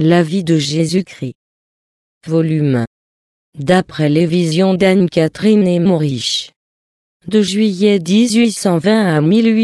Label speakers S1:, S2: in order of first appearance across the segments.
S1: La vie de Jésus-Christ. Volume 1. D'après les visions d'Anne-Catherine et Maurice. De juillet 1820 à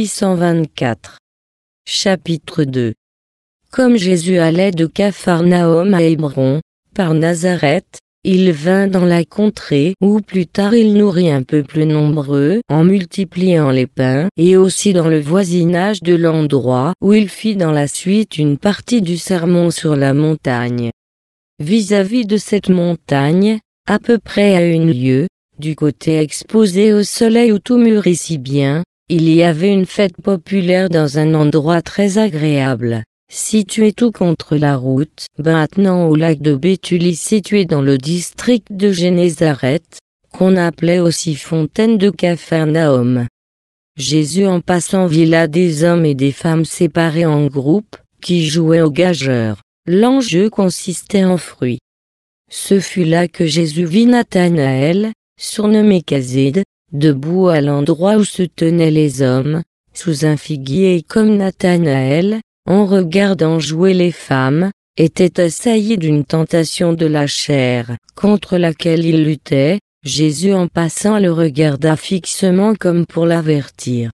S1: 1824. Chapitre 2. Comme Jésus allait de Capharnaüm à Hébron, par Nazareth, il vint dans la contrée où plus tard il nourrit un peuple nombreux en multipliant les pains, et aussi dans le voisinage de l'endroit où il fit dans la suite une partie du sermon sur la montagne. Vis-à-vis de cette montagne, à peu près à une lieue, du côté exposé au soleil où tout mûrit si bien, il y avait une fête populaire dans un endroit très agréable, situé tout contre la route, maintenant au lac de Béthulie situé dans le district de Génézareth, qu'on appelait aussi fontaine de Capharnaüm. Jésus en passant vit là des hommes et des femmes séparés en groupes, qui jouaient aux gageurs. L'enjeu consistait en fruits. Ce fut là que Jésus vit Nathanaël, surnommé Caside, debout à l'endroit où se tenaient les hommes, sous un figuier, et comme Nathanaël, en regardant jouer les femmes, était assailli d'une tentation de la chair, contre laquelle il luttait, Jésus en passant le regarda fixement comme pour l'avertir.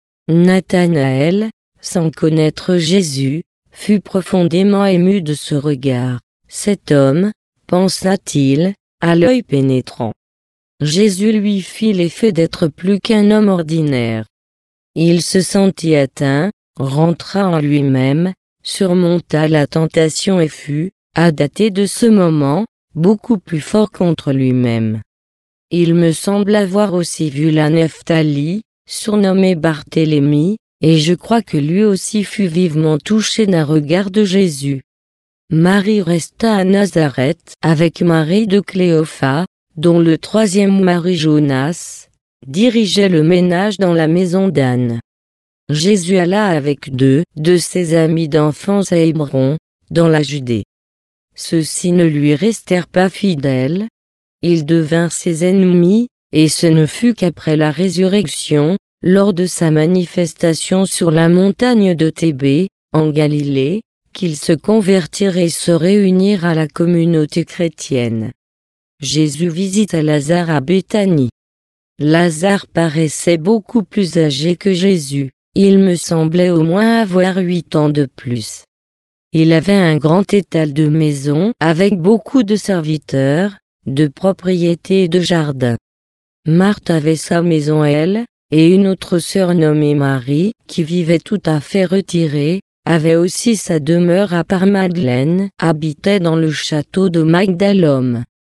S1: Nathanaël, sans connaître Jésus, fut profondément ému de ce regard. Cet homme, pensa-t-il, a l'œil pénétrant. Jésus lui fit l'effet d'être plus qu'un homme ordinaire. Il se sentit atteint, rentra en lui-même, surmonta la tentation et fut, à dater de ce moment, beaucoup plus fort contre lui-même. Il me semble avoir aussi vu la Nephtali, surnommé Barthélemy, et je crois que lui aussi fut vivement touché d'un regard de Jésus. Marie resta à Nazareth avec Marie de Cléophas, dont le troisième mari Jonas dirigeait le ménage dans la maison d'Anne. Jésus alla avec deux de ses amis d'enfance à Hébron, dans la Judée. Ceux-ci ne lui restèrent pas fidèles, ils devinrent ses ennemis, et ce ne fut qu'après la résurrection, lors de sa manifestation sur la montagne de Thébé, en Galilée, qu'ils se convertirent et se réunirent à la communauté chrétienne. Jésus visita Lazare à Béthanie. Lazare paraissait beaucoup plus âgé que Jésus, il me semblait au moins avoir 8 ans de plus. Il avait un grand étal de maison avec beaucoup de serviteurs, de propriétés et de jardins. Marthe avait sa maison elle, et une autre sœur nommée Marie, qui vivait tout à fait retirée, avait aussi sa demeure à Madeleine, habitait dans le château de Magdalum.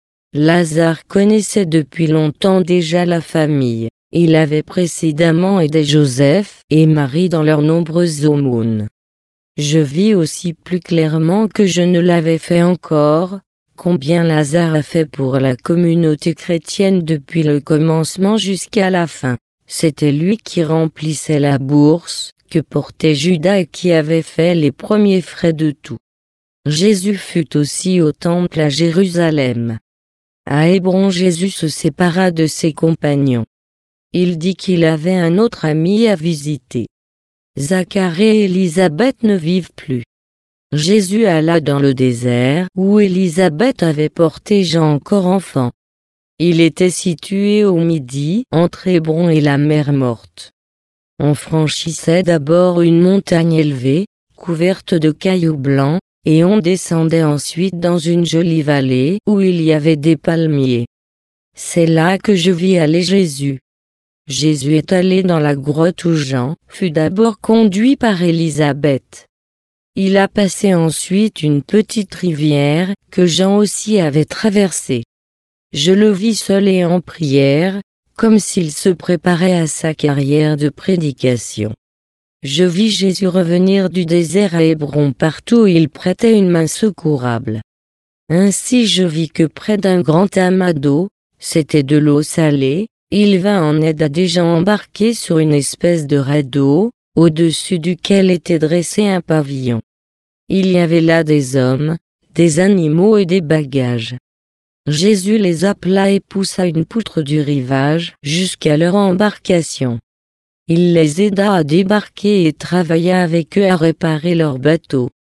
S1: Lazare connaissait depuis longtemps déjà la famille, il avait précédemment aidé Joseph et Marie dans leurs nombreuses aumônes. Je vis aussi plus clairement que je ne l'avais fait encore, combien Lazare a fait pour la communauté chrétienne depuis le commencement jusqu'à la fin. C'était lui qui remplissait la bourse que portait Judas et qui avait fait les premiers frais de tout. Jésus fut aussi au temple à Jérusalem. À Hébron, Jésus se sépara de ses compagnons. Il dit qu'il avait un autre ami à visiter. Zacharie et Élisabeth ne vivent plus. Jésus alla dans le désert où Élisabeth avait porté Jean encore enfant. Il était situé au midi, entre Hébron et la mer Morte. On franchissait d'abord une montagne élevée, couverte de cailloux blancs, et on descendait ensuite dans une jolie vallée où il y avait des palmiers. C'est là que je vis aller Jésus. Jésus est allé dans la grotte où Jean fut d'abord conduit par Élisabeth. Il a passé ensuite une petite rivière que Jean aussi avait traversée. Je le vis seul et en prière, comme s'il se préparait à sa carrière de prédication. Je vis Jésus revenir du désert à Hébron partout où il prêtait une main secourable. Ainsi je vis que près d'un grand amas d'eau, c'était de l'eau salée, il vint en aide à des gens embarqués sur une espèce de radeau, au-dessus duquel était dressé un pavillon. Il y avait là des hommes, des animaux et des bagages. Jésus les appela et poussa une poutre du rivage jusqu'à leur embarcation. Il les aida à débarquer et travailla avec eux à réparer leur bateau.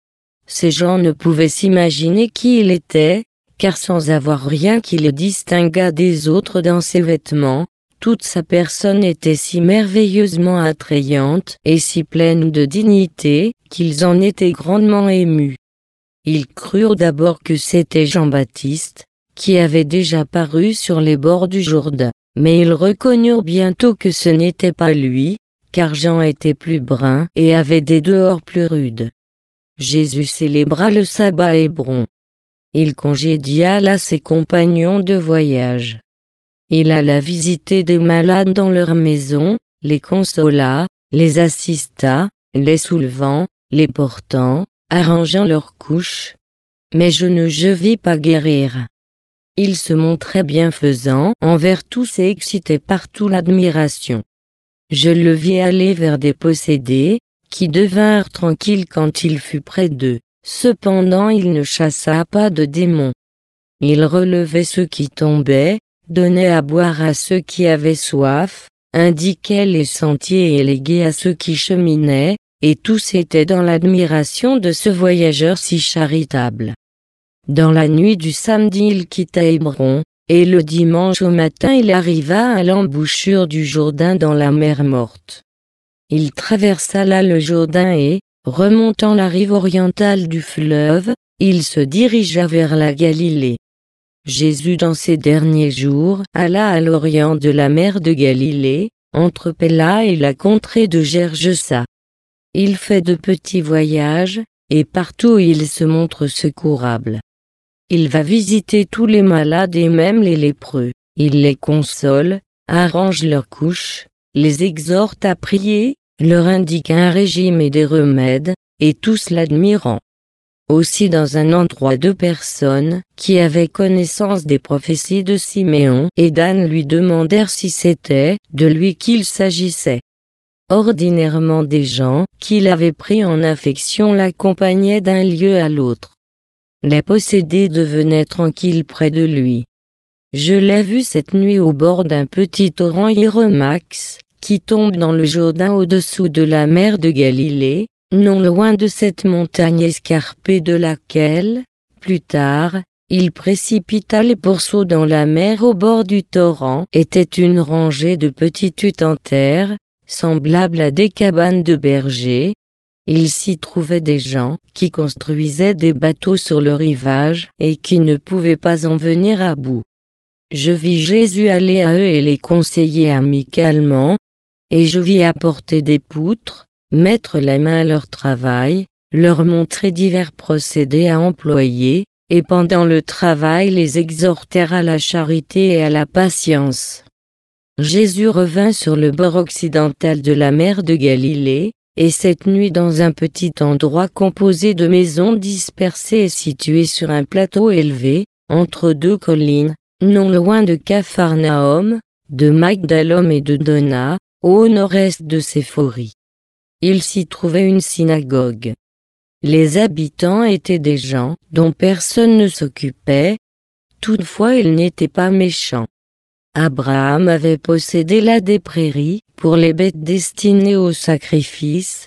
S1: ces gens ne pouvaient s'imaginer qui il était, car sans avoir rien qui le distinguât des autres dans ses vêtements, toute sa personne était si merveilleusement attrayante et si pleine de dignité, qu'ils en étaient grandement émus. Ils crurent d'abord que c'était Jean-Baptiste, qui avait déjà paru sur les bords du Jourdain, mais ils reconnurent bientôt que ce n'était pas lui, car Jean était plus brun et avait des dehors plus rudes. Jésus célébra le sabbat à Hébron. Il congédia là ses compagnons de voyage. Il alla visiter des malades dans leur maison, les consola, les assista, les soulevant, les portant, arrangeant leurs couches. Mais je vis pas guérir. Il se montrait bienfaisant envers tous et excitait partout l'admiration. Je le vis aller vers des possédés, qui devinrent tranquilles quand il fut près d'eux. Cependant il ne chassa pas de démons. Il relevait ceux qui tombaient, donnait à boire à ceux qui avaient soif, indiquait les sentiers et les gués à ceux qui cheminaient, et tous étaient dans l'admiration de ce voyageur si charitable. Dans la nuit du samedi il quitta Hébron, et le dimanche au matin il arriva à l'embouchure du Jourdain dans la mer Morte. Il traversa là le Jourdain et, remontant la rive orientale du fleuve, il se dirigea vers la Galilée. Jésus dans ces derniers jours alla à l'orient de la mer de Galilée, entre Péla et la contrée de Gergesa. Il fait de petits voyages, et partout il se montre secourable. Il va visiter tous les malades et même les lépreux, il les console, arrange leurs couches, les exhorte à prier, leur indique un régime et des remèdes, et tous l'admirant. Aussi dans un endroit deux personnes, qui avaient connaissance des prophéties de Siméon et d'Anne lui demandèrent si c'était de lui qu'il s'agissait. Ordinairement des gens, qu'il avait pris en affection l'accompagnaient d'un lieu à l'autre. Les possédés devenaient tranquilles près de lui. Je l'ai vu cette nuit au bord d'un petit torrent Hiéromax, qui tombe dans le Jourdain au-dessous de la mer de Galilée, non loin de cette montagne escarpée de laquelle, plus tard, il précipita les pourceaux dans la mer au bord du torrent était une rangée de petites huttes en terre, semblables à des cabanes de bergers. Il s'y trouvait des gens qui construisaient des bateaux sur le rivage et qui ne pouvaient pas en venir à bout. Je vis Jésus aller à eux et les conseiller amicalement, et je vis apporter des poutres, mettre la main à leur travail, leur montrer divers procédés à employer, et pendant le travail les exhorter à la charité et à la patience. Jésus revint sur le bord occidental de la mer de Galilée, et cette nuit dans un petit endroit composé de maisons dispersées et situé sur un plateau élevé, entre deux collines, non loin de Capharnaüm, de Magdalum et de Dona, au nord-est de Séphorie. Il s'y trouvait une synagogue. Les habitants étaient des gens dont personne ne s'occupait, toutefois ils n'étaient pas méchants. Abraham avait possédé là des prairies pour les bêtes destinées au sacrifice.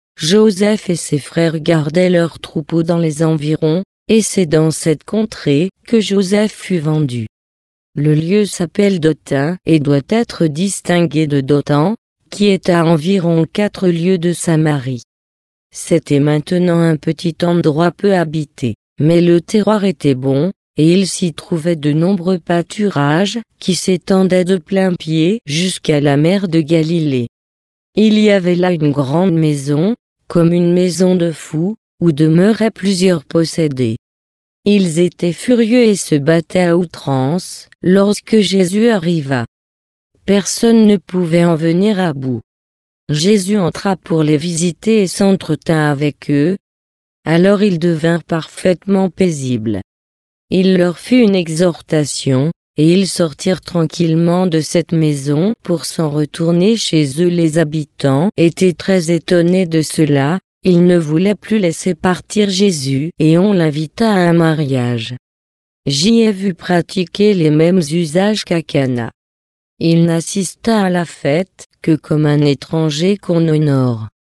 S1: Joseph et ses frères gardaient leurs troupeaux dans les environs, et c'est dans cette contrée que Joseph fut vendu. Le lieu s'appelle Dothan et doit être distingué de Dothan, qui est à environ 4 lieues de Samarie. C'était maintenant un petit endroit peu habité, mais le terroir était bon, et il s'y trouvait de nombreux pâturages, qui s'étendaient de plein pied jusqu'à la mer de Galilée. Il y avait là une grande maison, comme une maison de fous, où demeuraient plusieurs possédés. Ils étaient furieux et se battaient à outrance, lorsque Jésus arriva. Personne ne pouvait en venir à bout. Jésus entra pour les visiter et s'entretint avec eux. Alors ils devinrent parfaitement paisibles. Il leur fit une exhortation, et ils sortirent tranquillement de cette maison pour s'en retourner chez eux. Les habitants étaient très étonnés de cela, ils ne voulaient plus laisser partir Jésus et on l'invita à un mariage. J'y ai vu pratiquer les mêmes usages qu'à Cana. Il n'assista à la fête que comme un étranger qu'on honore.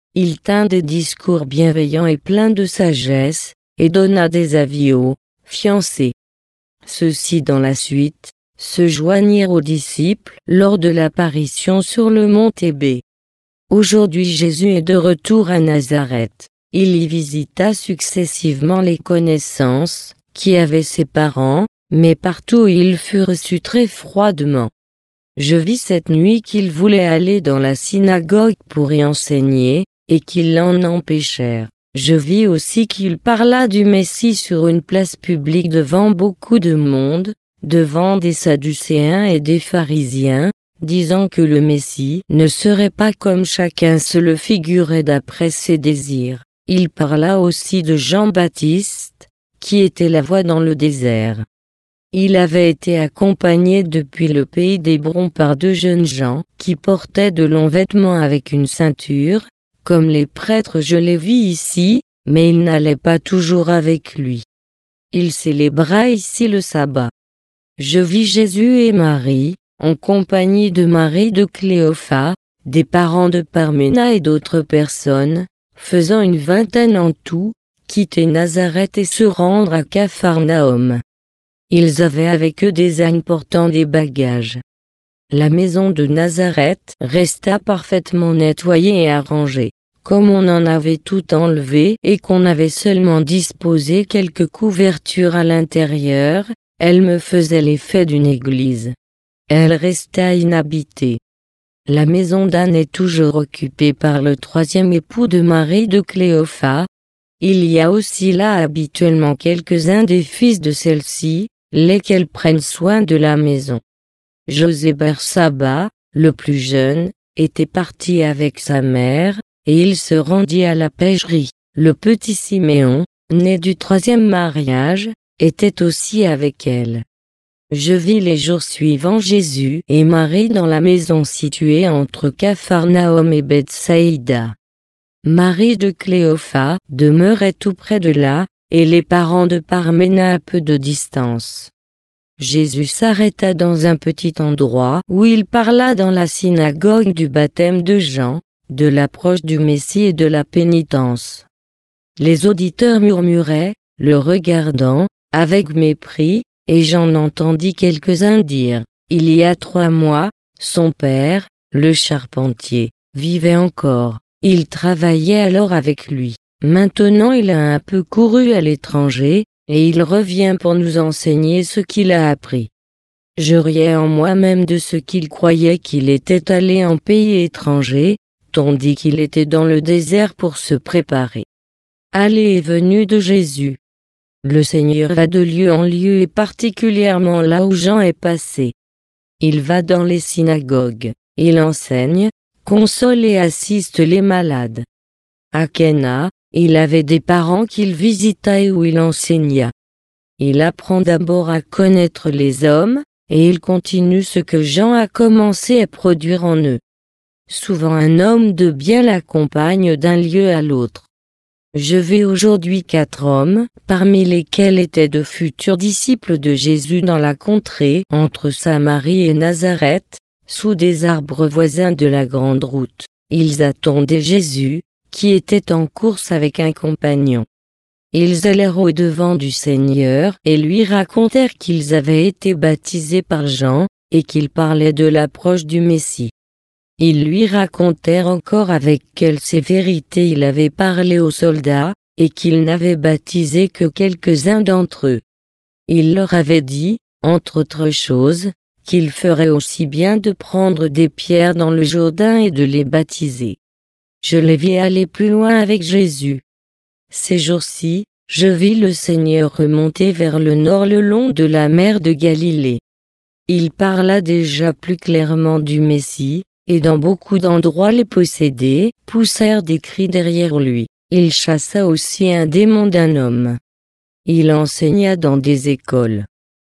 S1: Il tint des discours bienveillants et pleins de sagesse, et donna des avis aux fiancés. Ceux-ci dans la suite, se joignirent aux disciples lors de l'apparition sur le mont Thébé. Aujourd'hui Jésus est de retour à Nazareth. Il y visita successivement les connaissances, qui avaient ses parents, mais partout il fut reçu très froidement. Je vis cette nuit qu'il voulait aller dans la synagogue pour y enseigner, et qu'ils l'en empêchèrent. Je vis aussi qu'il parla du Messie sur une place publique devant beaucoup de monde, devant des Sadducéens et des pharisiens, disant que le Messie ne serait pas comme chacun se le figurait d'après ses désirs. Il parla aussi de Jean-Baptiste, qui était la voix dans le désert. Il avait été accompagné depuis le pays d'Hébron par 2 jeunes gens, qui portaient de longs vêtements avec une ceinture, comme les prêtres je les vis ici, mais il n'allait pas toujours avec lui. Il célébra ici le sabbat. Je vis Jésus et Marie, en compagnie de Marie de Cléophas, des parents de Parména et d'autres personnes, faisant une vingtaine en tout, quitter Nazareth et se rendre à Capharnaüm. Ils avaient avec eux des ânes portant des bagages. La maison de Nazareth resta parfaitement nettoyée et arrangée. Comme on en avait tout enlevé et qu'on avait seulement disposé quelques couvertures à l'intérieur, elle me faisait l'effet d'une église. Elle resta inhabitée. La maison d'Anne est toujours occupée par le 3e époux de Marie de Cléophas. Il y a aussi là habituellement quelques-uns des fils de celle-ci, lesquels prennent soin de la maison. José Bersaba, le plus jeune, était parti avec sa mère, et il se rendit à la pêcherie. Le petit Siméon, né du 3e mariage, était aussi avec elle. Je vis les jours suivants Jésus et Marie dans la maison située entre Capharnaüm et Bethsaïda. Marie de Cléophas demeurait tout près de là, et les parents de Parména à peu de distance. Jésus s'arrêta dans un petit endroit où il parla dans la synagogue du baptême de Jean, de l'approche du Messie et de la pénitence. Les auditeurs murmuraient, le regardant, avec mépris, et j'en entendis quelques-uns dire, il y a 3 mois, son père, le charpentier, vivait encore, il travaillait alors avec lui. Maintenant il a un peu couru à l'étranger, et il revient pour nous enseigner ce qu'il a appris. Je riais en moi-même de ce qu'il croyait qu'il était allé en pays étranger, tandis qu'il était dans le désert pour se préparer. Aller et venue de Jésus. Le Seigneur va de lieu en lieu et particulièrement là où Jean est passé. Il va dans les synagogues, il enseigne, console et assiste les malades. À Cana, il avait des parents qu'il visita et où il enseigna. Il apprend d'abord à connaître les hommes, et il continue ce que Jean a commencé à produire en eux. Souvent un homme de bien l'accompagne d'un lieu à l'autre. Je vis aujourd'hui 4 hommes, parmi lesquels étaient de futurs disciples de Jésus dans la contrée entre Samarie et Nazareth, sous des arbres voisins de la grande route. Ils attendaient Jésus, qui était en course avec un compagnon. Ils allèrent au-devant du Seigneur et lui racontèrent qu'ils avaient été baptisés par Jean, et qu'il parlait de l'approche du Messie. Ils lui racontèrent encore avec quelle sévérité il avait parlé aux soldats, et qu'il n'avait baptisé que quelques-uns d'entre eux. Il leur avait dit, entre autres choses, qu'il ferait aussi bien de prendre des pierres dans le Jourdain et de les baptiser. Je les vis aller plus loin avec Jésus. Ces jours-ci, je vis le Seigneur remonter vers le nord le long de la mer de Galilée. Il parla déjà plus clairement du Messie, et dans beaucoup d'endroits les possédés poussèrent des cris derrière lui. Il chassa aussi un démon d'un homme. Il enseigna dans des écoles.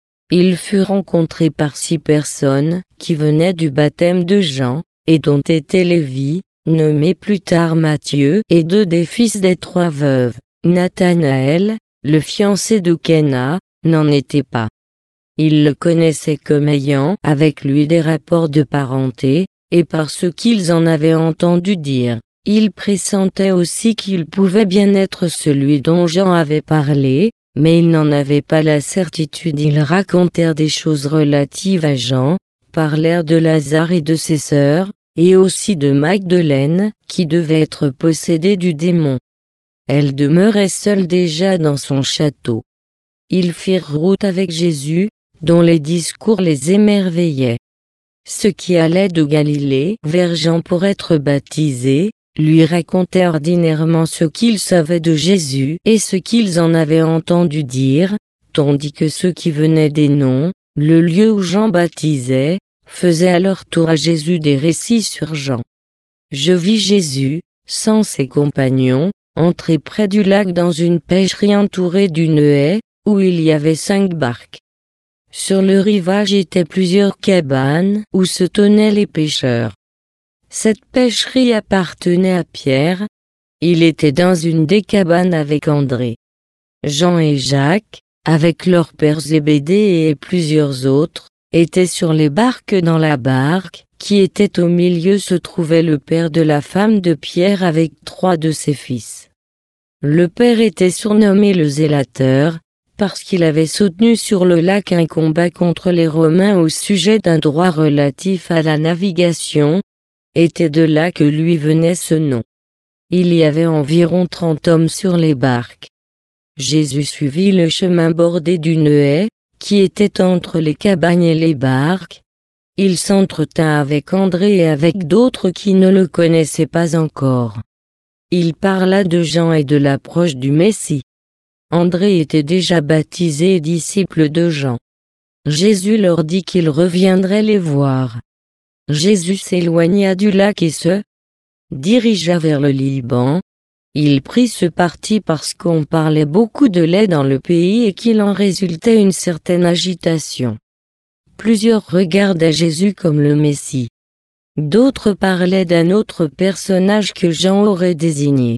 S1: Il fut rencontré par 6 personnes qui venaient du baptême de Jean, et dont était Lévi, nommé plus tard Matthieu, et 2 des fils des 3 veuves. Nathanaël, le fiancé de Cana, n'en était pas. Ils le connaissaient comme ayant avec lui des rapports de parenté, et par ce qu'ils en avaient entendu dire. Il pressentait aussi qu'il pouvait bien être celui dont Jean avait parlé, mais il n'en avait pas la certitude. Ils racontèrent des choses relatives à Jean, parlèrent de Lazare et de ses sœurs, et aussi de Magdeleine, qui devait être possédée du démon. Elle demeurait seule déjà dans son château. Ils firent route avec Jésus, dont les discours les émerveillaient. Ceux qui allaient de Galilée vers Jean pour être baptisés, lui racontaient ordinairement ce qu'ils savaient de Jésus et ce qu'ils en avaient entendu dire, tandis que ceux qui venaient des noms, le lieu où Jean baptisait, faisaient à leur tour à Jésus des récits sur Jean. Je vis Jésus, sans ses compagnons, entrer près du lac dans une pêcherie entourée d'une haie, où il y avait 5 barques. Sur le rivage étaient plusieurs cabanes où se tenaient les pêcheurs. Cette pêcherie appartenait à Pierre. Il était dans une des cabanes avec André, Jean et Jacques, avec leur père Zébédée et plusieurs autres, étaient sur les barques. Dans la barque, qui était au milieu, se trouvait le père de la femme de Pierre avec 3 de ses fils. Le père était surnommé le Zélateur, parce qu'il avait soutenu sur le lac un combat contre les Romains au sujet d'un droit relatif à la navigation. Était de là que lui venait ce nom. Il y avait environ 30 hommes sur les barques. Jésus suivit le chemin bordé d'une haie, qui était entre les cabanes et les barques. Il s'entretint avec André et avec d'autres qui ne le connaissaient pas encore. Il parla de Jean et de l'approche du Messie. André était déjà baptisé et disciple de Jean. Jésus leur dit qu'il reviendrait les voir. Jésus s'éloigna du lac et se dirigea vers le Liban. Il prit ce parti parce qu'on parlait beaucoup de lait dans le pays et qu'il en résultait une certaine agitation. Plusieurs regardaient Jésus comme le Messie. D'autres parlaient d'un autre personnage que Jean aurait désigné.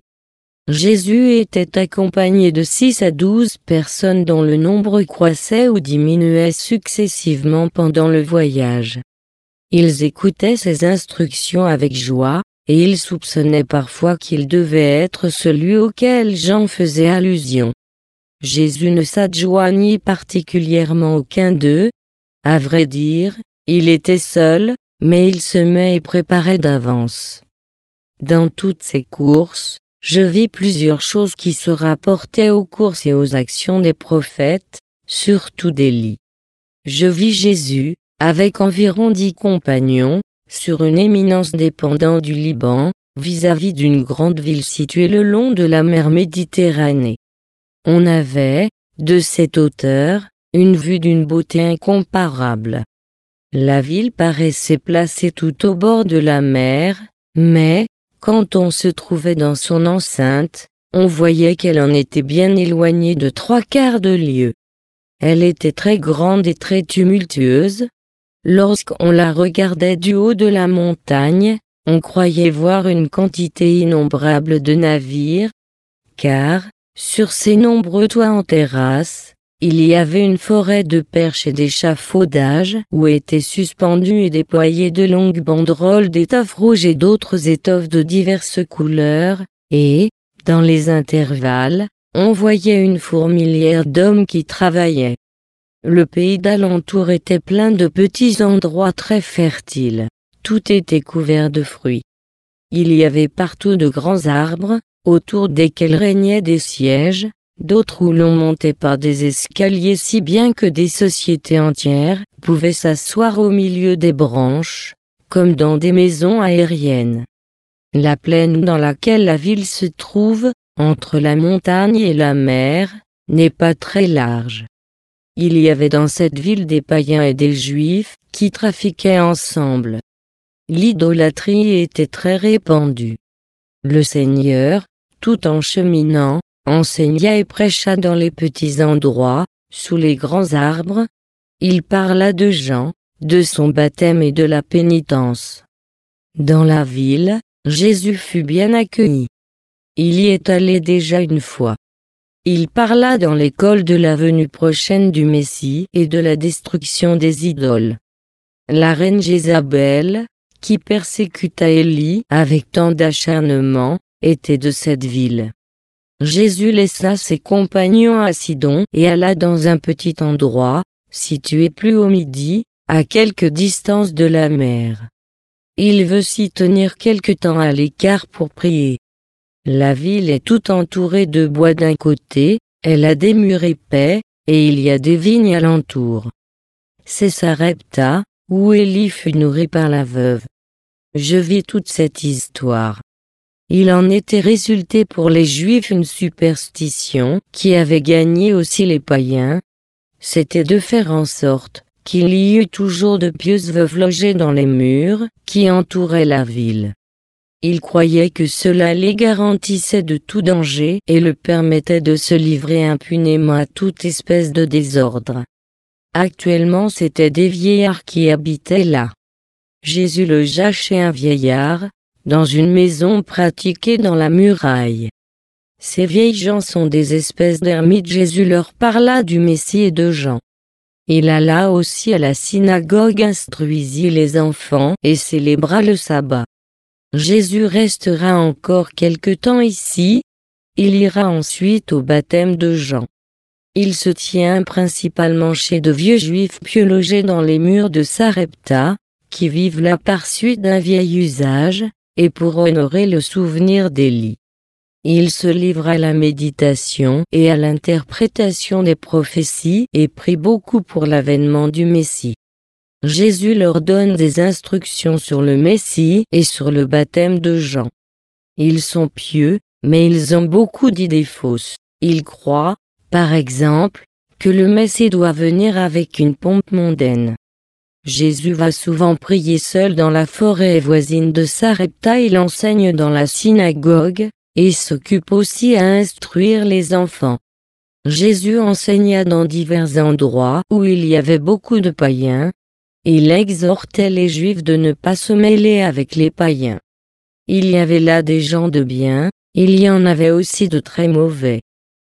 S1: Jésus était accompagné de 6 à 12 personnes dont le nombre croissait ou diminuait successivement pendant le voyage. Ils écoutaient ses instructions avec joie, et ils soupçonnaient parfois qu'il devait être celui auquel Jean faisait allusion. Jésus ne s'adjoignit particulièrement aucun d'eux. À vrai dire, il était seul, mais il semait et préparait d'avance. Dans toutes ces courses, je vis plusieurs choses qui se rapportaient aux courses et aux actions des prophètes, surtout d'Élie. Je vis Jésus, avec environ 10 compagnons, sur une éminence dépendant du Liban, vis-à-vis d'une grande ville située le long de la mer Méditerranée. On avait, de cette hauteur, une vue d'une beauté incomparable. La ville paraissait placée tout au bord de la mer, mais, quand on se trouvait dans son enceinte, on voyait qu'elle en était bien éloignée de 3/4 de lieue. Elle était très grande et très tumultueuse. Lorsqu'on la regardait du haut de la montagne, on croyait voir une quantité innombrable de navires, car, sur ces nombreux toits en terrasse, il y avait une forêt de perches et d'échafaudages où étaient suspendues et déployées de longues banderoles d'étoffes rouges et d'autres étoffes de diverses couleurs, et, dans les intervalles, on voyait une fourmilière d'hommes qui travaillaient. Le pays d'alentour était plein de petits endroits très fertiles. Tout était couvert de fruits. Il y avait partout de grands arbres, autour desquels régnaient des sièges, d'autres où l'on montait par des escaliers si bien que des sociétés entières pouvaient s'asseoir au milieu des branches, comme dans des maisons aériennes. La plaine dans laquelle la ville se trouve, entre la montagne et la mer, n'est pas très large. Il y avait dans cette ville des païens et des juifs qui trafiquaient ensemble. L'idolâtrie était très répandue. Le Seigneur, tout en cheminant, enseigna et prêcha dans les petits endroits, sous les grands arbres. Il parla de Jean, de son baptême et de la pénitence. Dans la ville, Jésus fut bien accueilli. Il y est allé déjà une fois. Il parla dans l'école de la venue prochaine du Messie et de la destruction des idoles. La reine Jézabel, qui persécuta Élie avec tant d'acharnement, était de cette ville. Jésus laissa ses compagnons à Sidon et alla dans un petit endroit, situé plus au midi, à quelque distance de la mer. Il veut s'y tenir quelque temps à l'écart pour prier. La ville est toute entourée de bois d'un côté, elle a des murs épais, et il y a des vignes alentour. C'est Sarepta, où Élie fut nourri par la veuve. Je vis toute cette histoire. Il en était résulté pour les Juifs une superstition qui avait gagné aussi les païens. C'était de faire en sorte qu'il y eût toujours de pieuses veuves logées dans les murs qui entouraient la ville. Ils croyaient que cela les garantissait de tout danger et le permettait de se livrer impunément à toute espèce de désordre. Actuellement, c'étaient des vieillards qui habitaient là. Jésus logea chez un vieillard, dans une maison pratiquée dans la muraille. Ces vieilles gens sont des espèces d'ermites. Jésus leur parla du Messie et de Jean. Il alla aussi à la synagogue, instruisit les enfants et célébra le sabbat. Jésus restera encore quelque temps ici, il ira ensuite au baptême de Jean. Il se tient principalement chez de vieux juifs pieux logés dans les murs de Sarepta, qui vivent là par suite d'un vieil usage, et pour honorer le souvenir d'Élie. Il se livre à la méditation et à l'interprétation des prophéties et prie beaucoup pour l'avènement du Messie. Jésus leur donne des instructions sur le Messie et sur le baptême de Jean. Ils sont pieux, mais ils ont beaucoup d'idées fausses. Ils croient, par exemple, que le Messie doit venir avec une pompe mondaine. Jésus va souvent prier seul dans la forêt voisine de Sarepta. Il enseigne dans la synagogue, et s'occupe aussi à instruire les enfants. Jésus enseigna dans divers endroits où il y avait beaucoup de païens. Il exhortait les Juifs de ne pas se mêler avec les païens. Il y avait là des gens de bien, il y en avait aussi de très mauvais.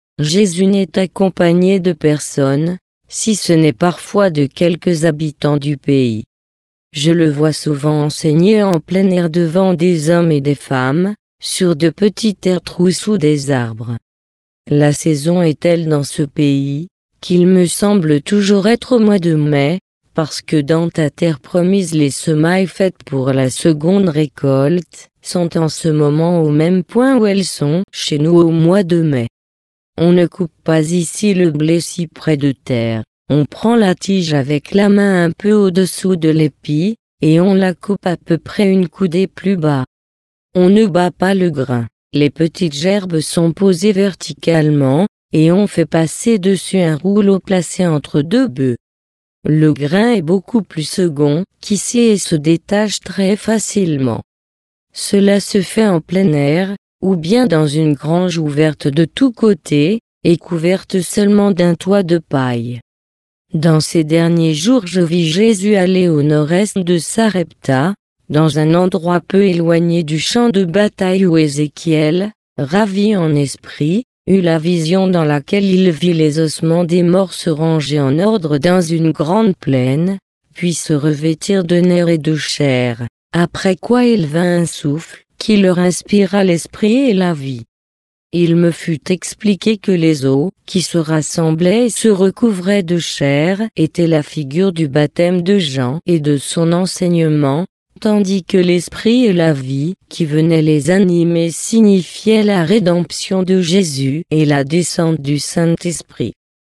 S1: Jésus n'est accompagné de personne, si ce n'est parfois de quelques habitants du pays. Je le vois souvent enseigner en plein air devant des hommes et des femmes, sur de petits terres sous des arbres. La saison est telle dans ce pays, qu'il me semble toujours être au mois de mai, parce que dans ta terre promise les semailles faites pour la seconde récolte, sont en ce moment au même point où elles sont chez nous au mois de mai. On ne coupe pas ici le blé si près de terre, on prend la tige avec la main un peu au-dessous de l'épi, et on la coupe à peu près une coudée plus bas. On ne bat pas le grain, les petites gerbes sont posées verticalement, et on fait passer dessus un rouleau placé entre deux bœufs. Le grain est beaucoup plus second qu'ici et se détache très facilement. Cela se fait en plein air, ou bien dans une grange ouverte de tous côtés, et couverte seulement d'un toit de paille. Dans ces derniers jours je vis Jésus aller au nord-est de Sarepta, dans un endroit peu éloigné du champ de bataille où Ézéchiel, ravi en esprit, eut la vision dans laquelle il vit les ossements des morts se ranger en ordre dans une grande plaine, puis se revêtir de nerfs et de chair, après quoi il vint un souffle, qui leur inspira l'esprit et la vie. Il me fut expliqué que les os, qui se rassemblaient et se recouvraient de chair, étaient la figure du baptême de Jean et de son enseignement, tandis que l'esprit et la vie, qui venaient les animer, signifiaient la rédemption de Jésus et la descente du Saint-Esprit.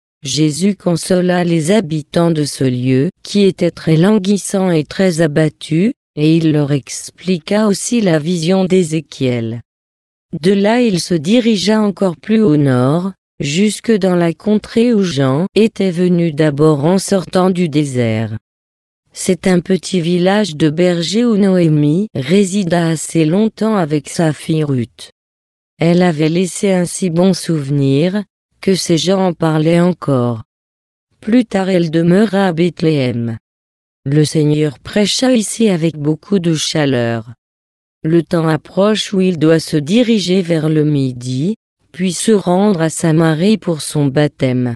S1: Jésus consola les habitants de ce lieu, qui étaient très languissants et très abattus, et il leur expliqua aussi la vision d'Ézéchiel. De là il se dirigea encore plus au nord, jusque dans la contrée où Jean était venu d'abord en sortant du désert. C'est un petit village de bergers où Noémie résida assez longtemps avec sa fille Ruth. Elle avait laissé un si bon souvenir, que ses gens en parlaient encore. Plus tard elle demeura à Bethléem. Le Seigneur prêcha ici avec beaucoup de chaleur. Le temps approche où il doit se diriger vers le midi, puis se rendre à Samarie pour son baptême.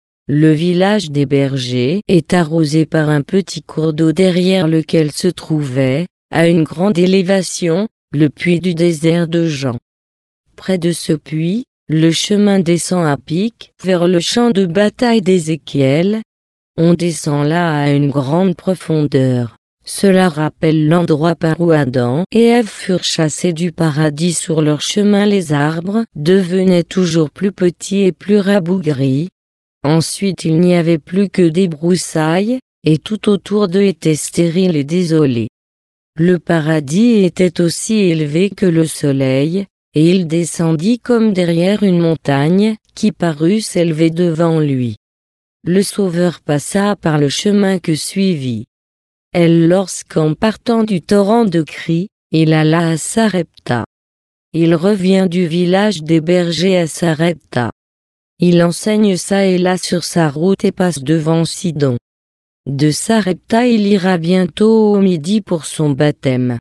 S1: Le village des bergers est arrosé par un petit cours d'eau derrière lequel se trouvait à une grande élévation, le puits du désert de Jean. Près de ce puits, le chemin descend à pic vers le champ de bataille d'Ézéchiel. On descend là à une grande profondeur. Cela rappelle l'endroit par où Adam et Ève furent chassés du paradis. Sur leur chemin, les arbres devenaient toujours plus petits et plus rabougris. Ensuite il n'y avait plus que des broussailles, et tout autour d'eux était stérile et désolé. Le paradis était aussi élevé que le soleil, et il descendit comme derrière une montagne, qui parut s'élever devant lui. Le Sauveur passa par le chemin que suivit elle lorsqu'en partant du torrent de cris, il alla à Sarepta. Il revient du village des bergers à Sarepta. Il enseigne çà et là sur sa route et passe devant Sidon. De Sarepta il ira bientôt au midi pour son baptême.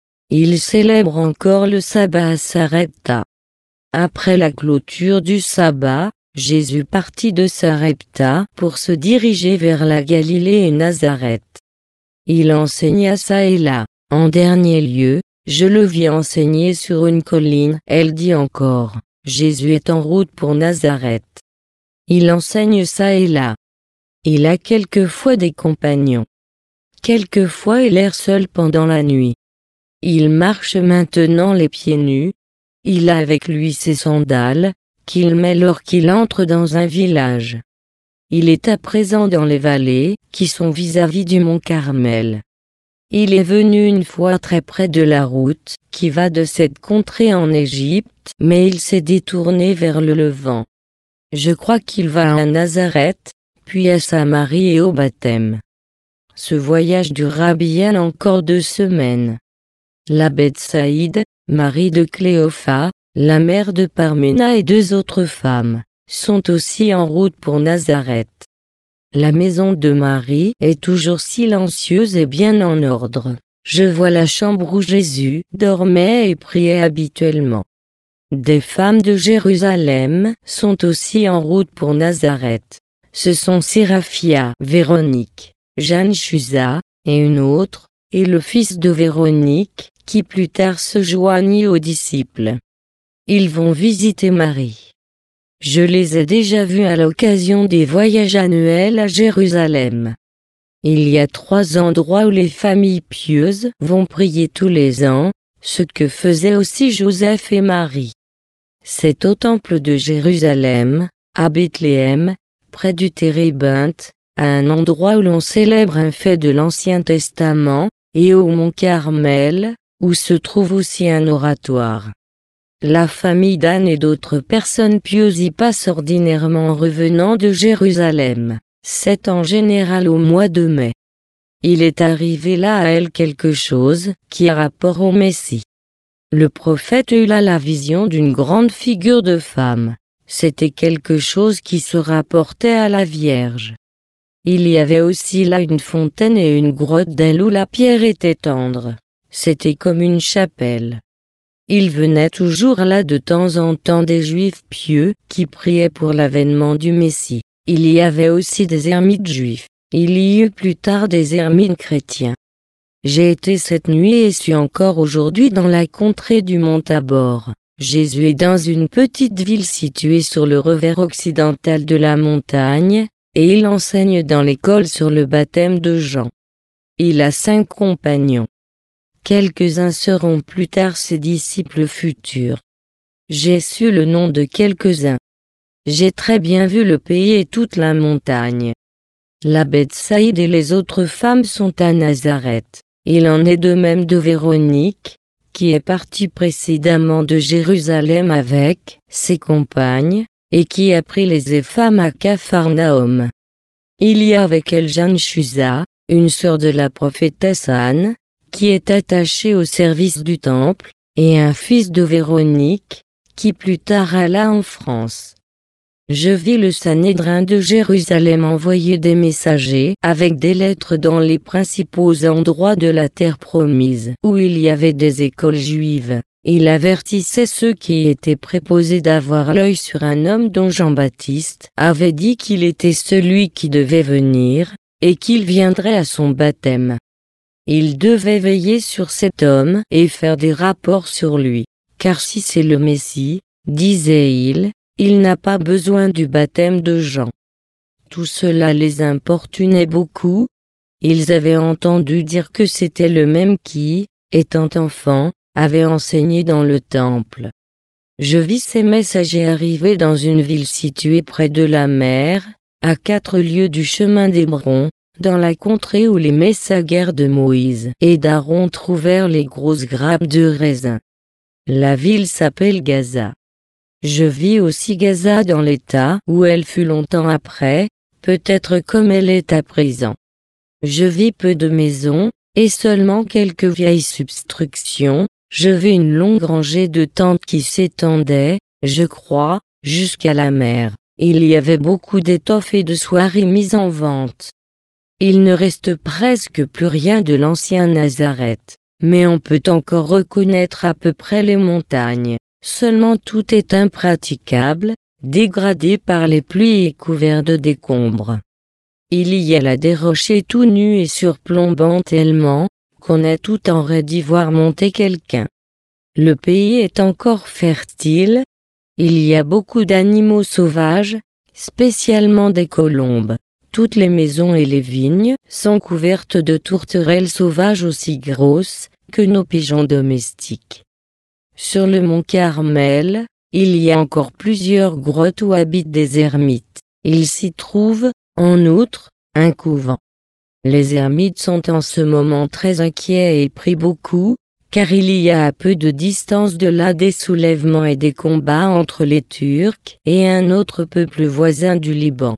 S1: Il célèbre encore le sabbat à Sarepta. Après la clôture du sabbat, Jésus partit de Sarepta pour se diriger vers la Galilée et Nazareth. Il enseigna çà et là. En dernier lieu, je le vis enseigner sur une colline. Elle dit encore, Jésus est en route pour Nazareth. Il enseigne çà et là. Il a quelquefois des compagnons. Quelquefois il erre seul pendant la nuit. Il marche maintenant les pieds nus. Il a avec lui ses sandales, qu'il met lorsqu'il entre dans un village. Il est à présent dans les vallées, qui sont vis-à-vis du mont Carmel. Il est venu une fois très près de la route, qui va de cette contrée en Égypte, mais il s'est détourné vers le Levant. Je crois qu'il va à Nazareth, puis à Samarie et au baptême. Ce voyage dura bien encore 2 semaines. La Bethsaïde, Marie de Cléopha, la mère de Parména et 2 autres femmes, sont aussi en route pour Nazareth. La maison de Marie est toujours silencieuse et bien en ordre. Je vois la chambre où Jésus dormait et priait habituellement. Des femmes de Jérusalem sont aussi en route pour Nazareth. Ce sont Séraphia, Véronique, Jeanne Chusa, et une autre, et le fils de Véronique, qui plus tard se joignit aux disciples. Ils vont visiter Marie. Je les ai déjà vus à l'occasion des voyages annuels à Jérusalem. Il y a 3 endroits où les familles pieuses vont prier tous les ans, ce que faisaient aussi Joseph et Marie. C'est au temple de Jérusalem, à Bethléem, près du Térébinthe, à un endroit où l'on célèbre un fait de l'Ancien Testament, et au mont Carmel, où se trouve aussi un oratoire. La famille d'Anne et d'autres personnes pieuses y passent ordinairement en revenant de Jérusalem. C'est en général au mois de mai. Il est arrivé là à elle quelque chose qui a rapport au Messie. Le prophète eut là la vision d'une grande figure de femme. C'était quelque chose qui se rapportait à la Vierge. Il y avait aussi là une fontaine et une grotte d'elle où la pierre était tendre. C'était comme une chapelle. Il venait toujours là de temps en temps des Juifs pieux qui priaient pour l'avènement du Messie. Il y avait aussi des ermites juifs. Il y eut plus tard des ermites chrétiens. J'ai été cette nuit et suis encore aujourd'hui dans la contrée du mont Tabor. Jésus est dans une petite ville située sur le revers occidental de la montagne, et il enseigne dans l'école sur le baptême de Jean. Il a 5 compagnons. Quelques-uns seront plus tard ses disciples futurs. J'ai su le nom de quelques-uns. J'ai très bien vu le pays et toute la montagne. La Bethsaïde et les autres femmes sont à Nazareth. Il en est de même de Véronique, qui est partie précédemment de Jérusalem avec ses compagnes, et qui a pris les femmes à Capharnaüm. Il y a avec elle Jeanne Chusa, une sœur de la prophétesse Anne, qui est attachée au service du temple, et un fils de Véronique, qui plus tard alla en France. Je vis le Sanhédrin de Jérusalem envoyer des messagers avec des lettres dans les principaux endroits de la terre promise, où il y avait des écoles juives. Il avertissait ceux qui étaient préposés d'avoir l'œil sur un homme dont Jean-Baptiste avait dit qu'il était celui qui devait venir, et qu'il viendrait à son baptême. Il devait veiller sur cet homme et faire des rapports sur lui, car si c'est le Messie, disait-il, il n'a pas besoin du baptême de Jean. Tout cela les importunait beaucoup. Ils avaient entendu dire que c'était le même qui, étant enfant, avait enseigné dans le temple. Je vis ces messagers arriver dans une ville située près de la mer, à 4 lieues du chemin d'Hébron, dans la contrée où les messagères de Moïse et d'Aaron trouvèrent les grosses grappes de raisin. La ville s'appelle Gaza. Je vis aussi Gaza dans l'état où elle fut longtemps après, peut-être comme elle est à présent. Je vis peu de maisons, et seulement quelques vieilles substructions. Je vis une longue rangée de tentes qui s'étendaient, je crois, jusqu'à la mer. Il y avait beaucoup d'étoffes et de soieries mises en vente. Il ne reste presque plus rien de l'ancien Nazareth, mais on peut encore reconnaître à peu près les montagnes. Seulement tout est impraticable, dégradé par les pluies et couvert de décombres. Il y a là des rochers tout nus et surplombants tellement qu'on a tout envie d'y voir monter quelqu'un. Le pays est encore fertile. Il y a beaucoup d'animaux sauvages, spécialement des colombes. Toutes les maisons et les vignes sont couvertes de tourterelles sauvages aussi grosses que nos pigeons domestiques. Sur le mont Carmel, il y a encore plusieurs grottes où habitent des ermites. Il s'y trouve, en outre, un couvent. Les ermites sont en ce moment très inquiets et prient beaucoup, car il y a à peu de distance de là des soulèvements et des combats entre les Turcs et un autre peuple voisin du Liban.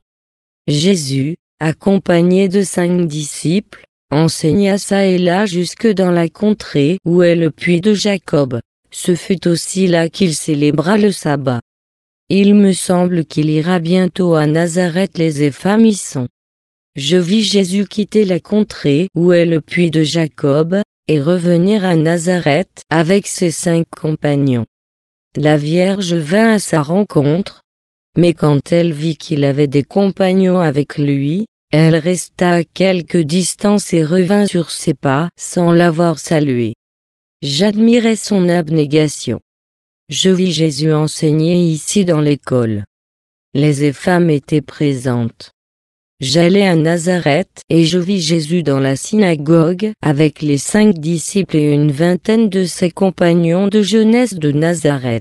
S1: Jésus, accompagné de 5 disciples, enseigna çà et là jusque dans la contrée où est le puits de Jacob. Ce fut aussi là qu'il célébra le sabbat. Il me semble qu'il ira bientôt à Nazareth, les Éphames y sont. Je vis Jésus quitter la contrée où est le puits de Jacob, et revenir à Nazareth avec ses 5 compagnons. La Vierge vint à sa rencontre, mais quand elle vit qu'il avait des compagnons avec lui, elle resta à quelque distance et revint sur ses pas sans l'avoir salué. J'admirais son abnégation. Je vis Jésus enseigner ici dans l'école. Les Éphames étaient présentes. J'allais à Nazareth et je vis Jésus dans la synagogue avec les 5 disciples et une vingtaine de ses compagnons de jeunesse de Nazareth.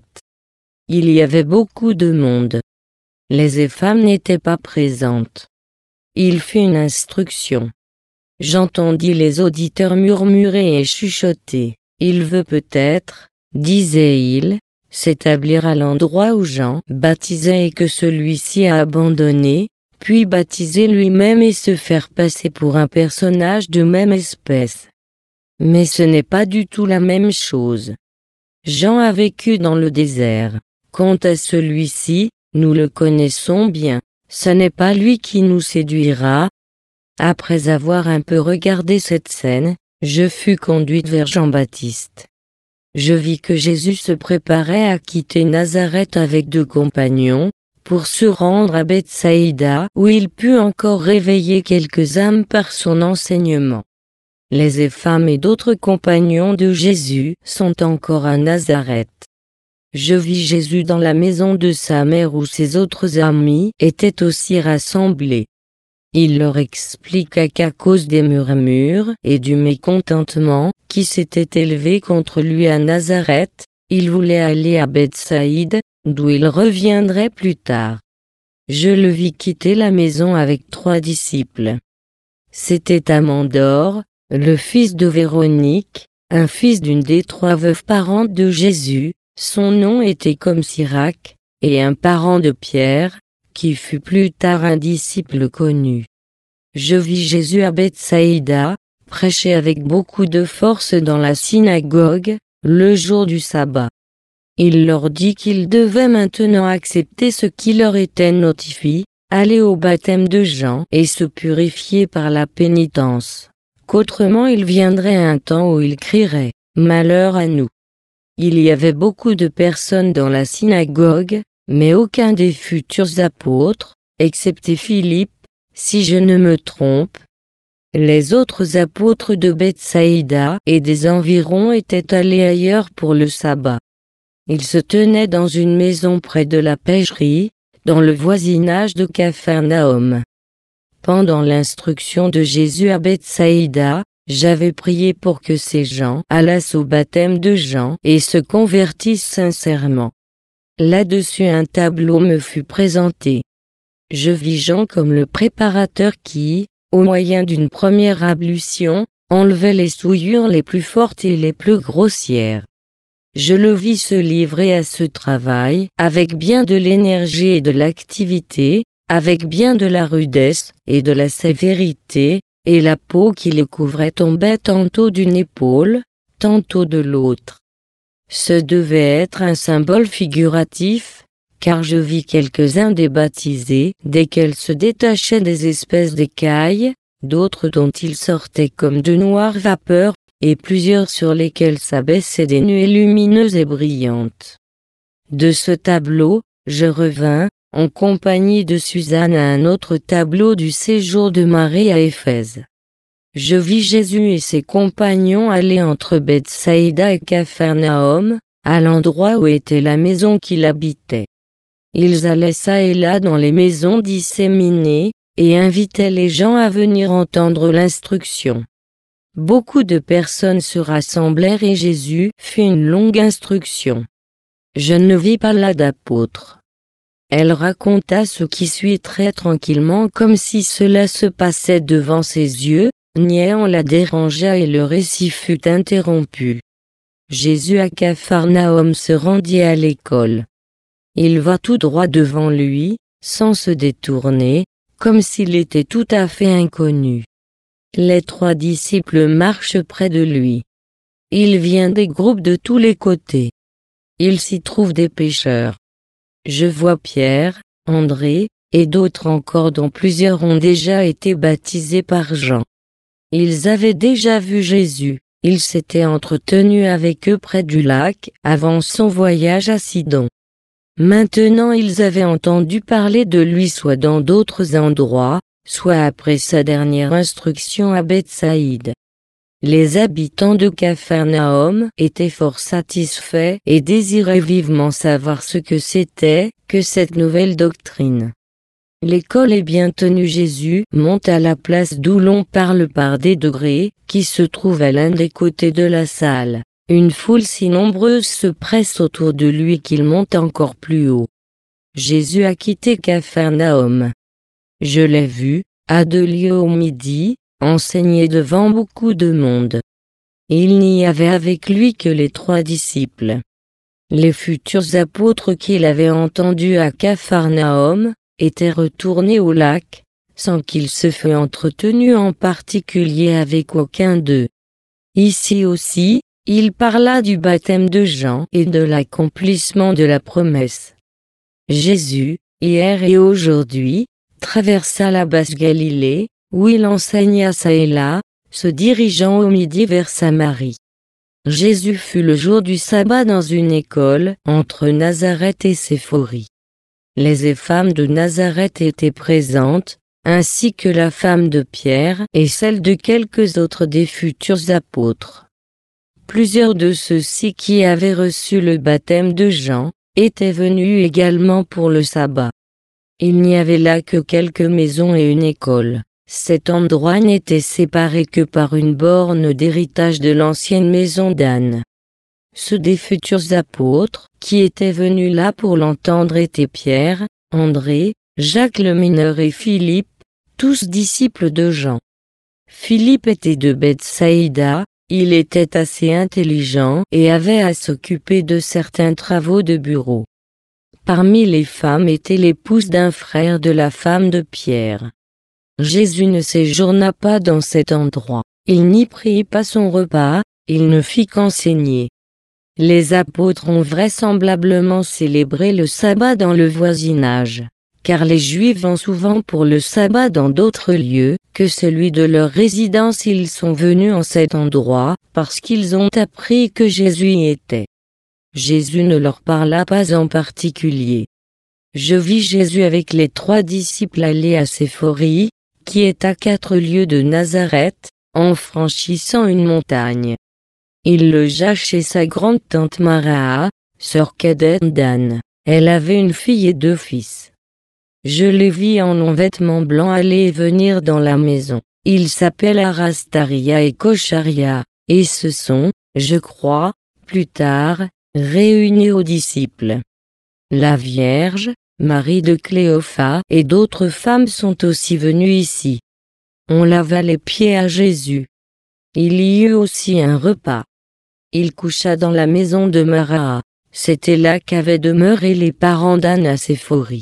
S1: Il y avait beaucoup de monde. Les Éphames n'étaient pas présentes. Il fit une instruction. J'entendis les auditeurs murmurer et chuchoter. Il veut peut-être, disait-il, s'établir à l'endroit où Jean baptisait et que celui-ci a abandonné, puis baptiser lui-même et se faire passer pour un personnage de même espèce. Mais ce n'est pas du tout la même chose. Jean a vécu dans le désert. Quant à celui-ci, nous le connaissons bien. Ce n'est pas lui qui nous séduira. Après avoir un peu regardé cette scène, je fus conduite vers Jean-Baptiste. Je vis que Jésus se préparait à quitter Nazareth avec 2 compagnons, pour se rendre à Bethsaïda où il put encore réveiller quelques âmes par son enseignement. Les Éphames et d'autres compagnons de Jésus sont encore à Nazareth. Je vis Jésus dans la maison de sa mère où ses autres amis étaient aussi rassemblés. Il leur expliqua qu'à cause des murmures et du mécontentement qui s'était élevé contre lui à Nazareth, il voulait aller à Bethsaïde, d'où il reviendrait plus tard. Je le vis quitter la maison avec 3 disciples. C'était Amandore, le fils de Véronique, un fils d'une des 3 veuves parentes de Jésus, son nom était comme Sirac, et un parent de Pierre, qui fut plus tard un disciple connu. Je vis Jésus à Bethsaïda, prêcher avec beaucoup de force dans la synagogue, le jour du sabbat. Il leur dit qu'ils devaient maintenant accepter ce qui leur était notifié, aller au baptême de Jean et se purifier par la pénitence, qu'autrement il viendrait un temps où ils crieraient « Malheur à nous ». Il y avait beaucoup de personnes dans la synagogue, mais aucun des futurs apôtres, excepté Philippe, si je ne me trompe, Les autres apôtres de Bethsaïda et des environs étaient allés ailleurs pour le sabbat. Ils se tenaient dans une maison près de la pêcherie, dans le voisinage de Capharnaüm. Pendant l'instruction de Jésus à Bethsaïda, j'avais prié pour que ces gens allassent au baptême de Jean et se convertissent sincèrement. Là-dessus un tableau me fut présenté. Je vis Jean comme le préparateur qui, au moyen d'une première ablution, enlevait les souillures les plus fortes et les plus grossières. Je le vis se livrer à ce travail avec bien de l'énergie et de l'activité, avec bien de la rudesse et de la sévérité, et la peau qui le couvrait tombait tantôt d'une épaule, tantôt de l'autre. Ce devait être un symbole figuratif, car je vis quelques-uns des baptisés, desquels se détachaient des espèces d'écailles, d'autres dont il sortait comme de noires vapeurs, et plusieurs sur lesquels s'abaissaient des nuées lumineuses et brillantes. De ce tableau, je revins, en compagnie de Suzanne à un autre tableau du séjour de Marie à Éphèse. Je vis Jésus et ses compagnons aller entre Bethsaïda et Capharnaüm, à l'endroit où était la maison qu'il habitait. Ils allaient çà et là dans les maisons disséminées, et invitaient les gens à venir entendre l'instruction. Beaucoup de personnes se rassemblèrent et Jésus fit une longue instruction. Je ne vis pas là d'apôtre. Elle raconta ce qui suit très tranquillement comme si cela se passait devant ses yeux, niant la dérangea et le récit fut interrompu. Jésus à Capharnaüm se rendit à l'école. Il va tout droit devant lui, sans se détourner, comme s'il était tout à fait inconnu. Les 3 disciples marchent près de lui. Il vient des groupes de tous les côtés. Il s'y trouve des pêcheurs. Je vois Pierre, André, et d'autres encore dont plusieurs ont déjà été baptisés par Jean. Ils avaient déjà vu Jésus, il s'était entretenu avec eux près du lac, avant son voyage à Sidon. Maintenant ils avaient entendu parler de lui soit dans d'autres endroits, soit après sa dernière instruction à Bethsaïde. Les habitants de Capharnaüm étaient fort satisfaits et désiraient vivement savoir ce que c'était que cette nouvelle doctrine. L'école est bien tenue. Jésus monte à la place d'où l'on parle par des degrés, qui se trouve à l'un des côtés de la salle. Une foule si nombreuse se presse autour de lui qu'il monte encore plus haut. Jésus a quitté Capharnaüm. Je l'ai vu, à 2 lieues au midi, enseigner devant beaucoup de monde. Il n'y avait avec lui que les 3 disciples. Les futurs apôtres qu'il avait entendus à Capharnaüm étaient retournés au lac, sans qu'il se fût entretenu en particulier avec aucun d'eux. Ici aussi, il parla du baptême de Jean et de l'accomplissement de la promesse. Jésus, hier et aujourd'hui, traversa la basse Galilée, où il enseigna çà et là, se dirigeant au midi vers Samarie. Jésus fut le jour du sabbat dans une école, entre Nazareth et Séphorie. Les femmes de Nazareth étaient présentes, ainsi que la femme de Pierre et celle de quelques autres des futurs apôtres. Plusieurs de ceux-ci qui avaient reçu le baptême de Jean, étaient venus également pour le sabbat. Il n'y avait là que quelques maisons et une école. Cet endroit n'était séparé que par une borne d'héritage de l'ancienne maison d'Anne. Ceux des futurs apôtres, qui étaient venus là pour l'entendre étaient Pierre, André, Jacques le mineur et Philippe, tous disciples de Jean. Philippe était de Bethsaïda, il était assez intelligent et avait à s'occuper de certains travaux de bureau. Parmi les femmes était l'épouse d'un frère de la femme de Pierre. Jésus ne séjourna pas dans cet endroit, il n'y prit pas son repas, il ne fit qu'enseigner. Les apôtres ont vraisemblablement célébré le sabbat dans le voisinage, car les Juifs vont souvent pour le sabbat dans d'autres lieux que celui de leur résidence. Ils sont venus en cet endroit, parce qu'ils ont appris que Jésus y était. Jésus ne leur parla pas en particulier. Je vis Jésus avec les 3 disciples aller à Séphorie, qui est à 4 lieues de Nazareth, en franchissant une montagne. Il logea chez sa grande-tante Maraa, sœur cadette d'Anne. Elle avait une fille et 2 fils. Je les vis en longs vêtements blancs aller et venir dans la maison. Ils s'appellent Arastaria et Kocharia, et se sont, je crois, plus tard, réunis aux disciples. La Vierge, Marie de Cléophas et d'autres femmes sont aussi venues ici. On lava les pieds à Jésus. Il y eut aussi un repas. Il coucha dans la maison de Maraa. C'était là qu'avaient demeuré les parents d'Anne à Séphorie.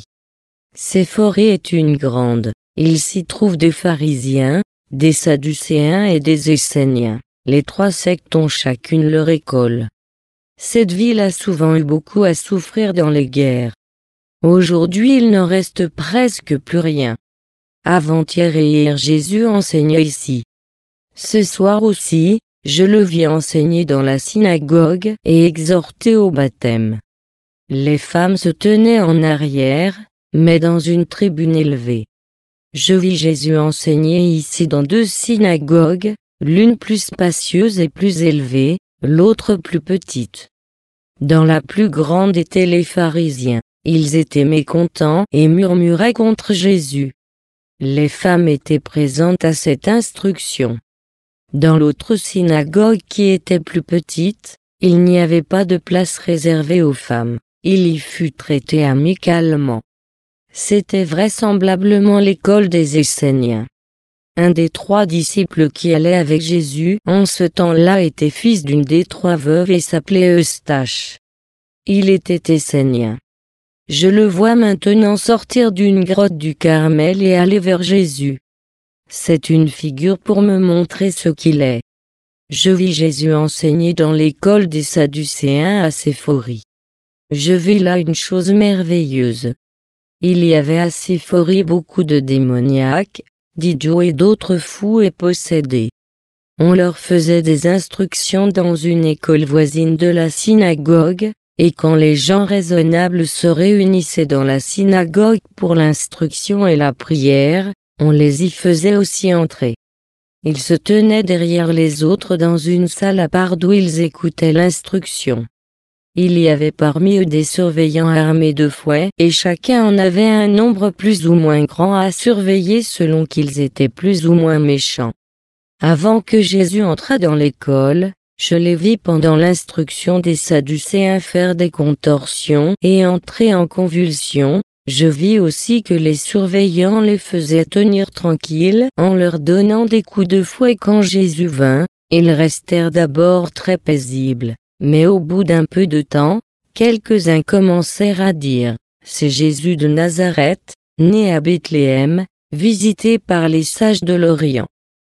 S1: Séphorie est une grande. Il s'y trouve des pharisiens, des sadducéens et des esséniens. Les 3 sectes ont chacune leur école. Cette ville a souvent eu beaucoup à souffrir dans les guerres. Aujourd'hui il n'en reste presque plus rien. Avant-hier et hier Jésus enseignait ici. Ce soir aussi, je le vis enseigner dans la synagogue et exhorter au baptême. Les femmes se tenaient en arrière, mais dans une tribune élevée. Je vis Jésus enseigner ici dans 2 synagogues, l'une plus spacieuse et plus élevée, l'autre plus petite. Dans la plus grande étaient les pharisiens. Ils étaient mécontents et murmuraient contre Jésus. Les femmes étaient présentes à cette instruction. Dans l'autre synagogue qui était plus petite, il n'y avait pas de place réservée aux femmes. Il y fut traité amicalement. C'était vraisemblablement l'école des Esséniens. Un des 3 disciples qui allait avec Jésus en ce temps-là était fils d'une des 3 veuves et s'appelait Eustache. Il était essénien. Je le vois maintenant sortir d'une grotte du Carmel et aller vers Jésus. C'est une figure pour me montrer ce qu'il est. Je vis Jésus enseigner dans l'école des Sadducéens à Séphorie. Je vis là une chose merveilleuse. Il y avait à Séphorie beaucoup de démoniaques, d'idiots et d'autres fous et possédés. On leur faisait des instructions dans une école voisine de la synagogue, et quand les gens raisonnables se réunissaient dans la synagogue pour l'instruction et la prière, on les y faisait aussi entrer. Ils se tenaient derrière les autres dans une salle à part d'où ils écoutaient l'instruction. Il y avait parmi eux des surveillants armés de fouets et chacun en avait un nombre plus ou moins grand à surveiller selon qu'ils étaient plus ou moins méchants. Avant que Jésus entrât dans l'école, je les vis pendant l'instruction des Sadducéens faire des contorsions et entrer en convulsion. Je vis aussi que les surveillants les faisaient tenir tranquilles en leur donnant des coups de fouet quand Jésus vint. Ils restèrent d'abord très paisibles. Mais au bout d'un peu de temps, quelques-uns commencèrent à dire, « C'est Jésus de Nazareth, né à Bethléem, visité par les sages de l'Orient.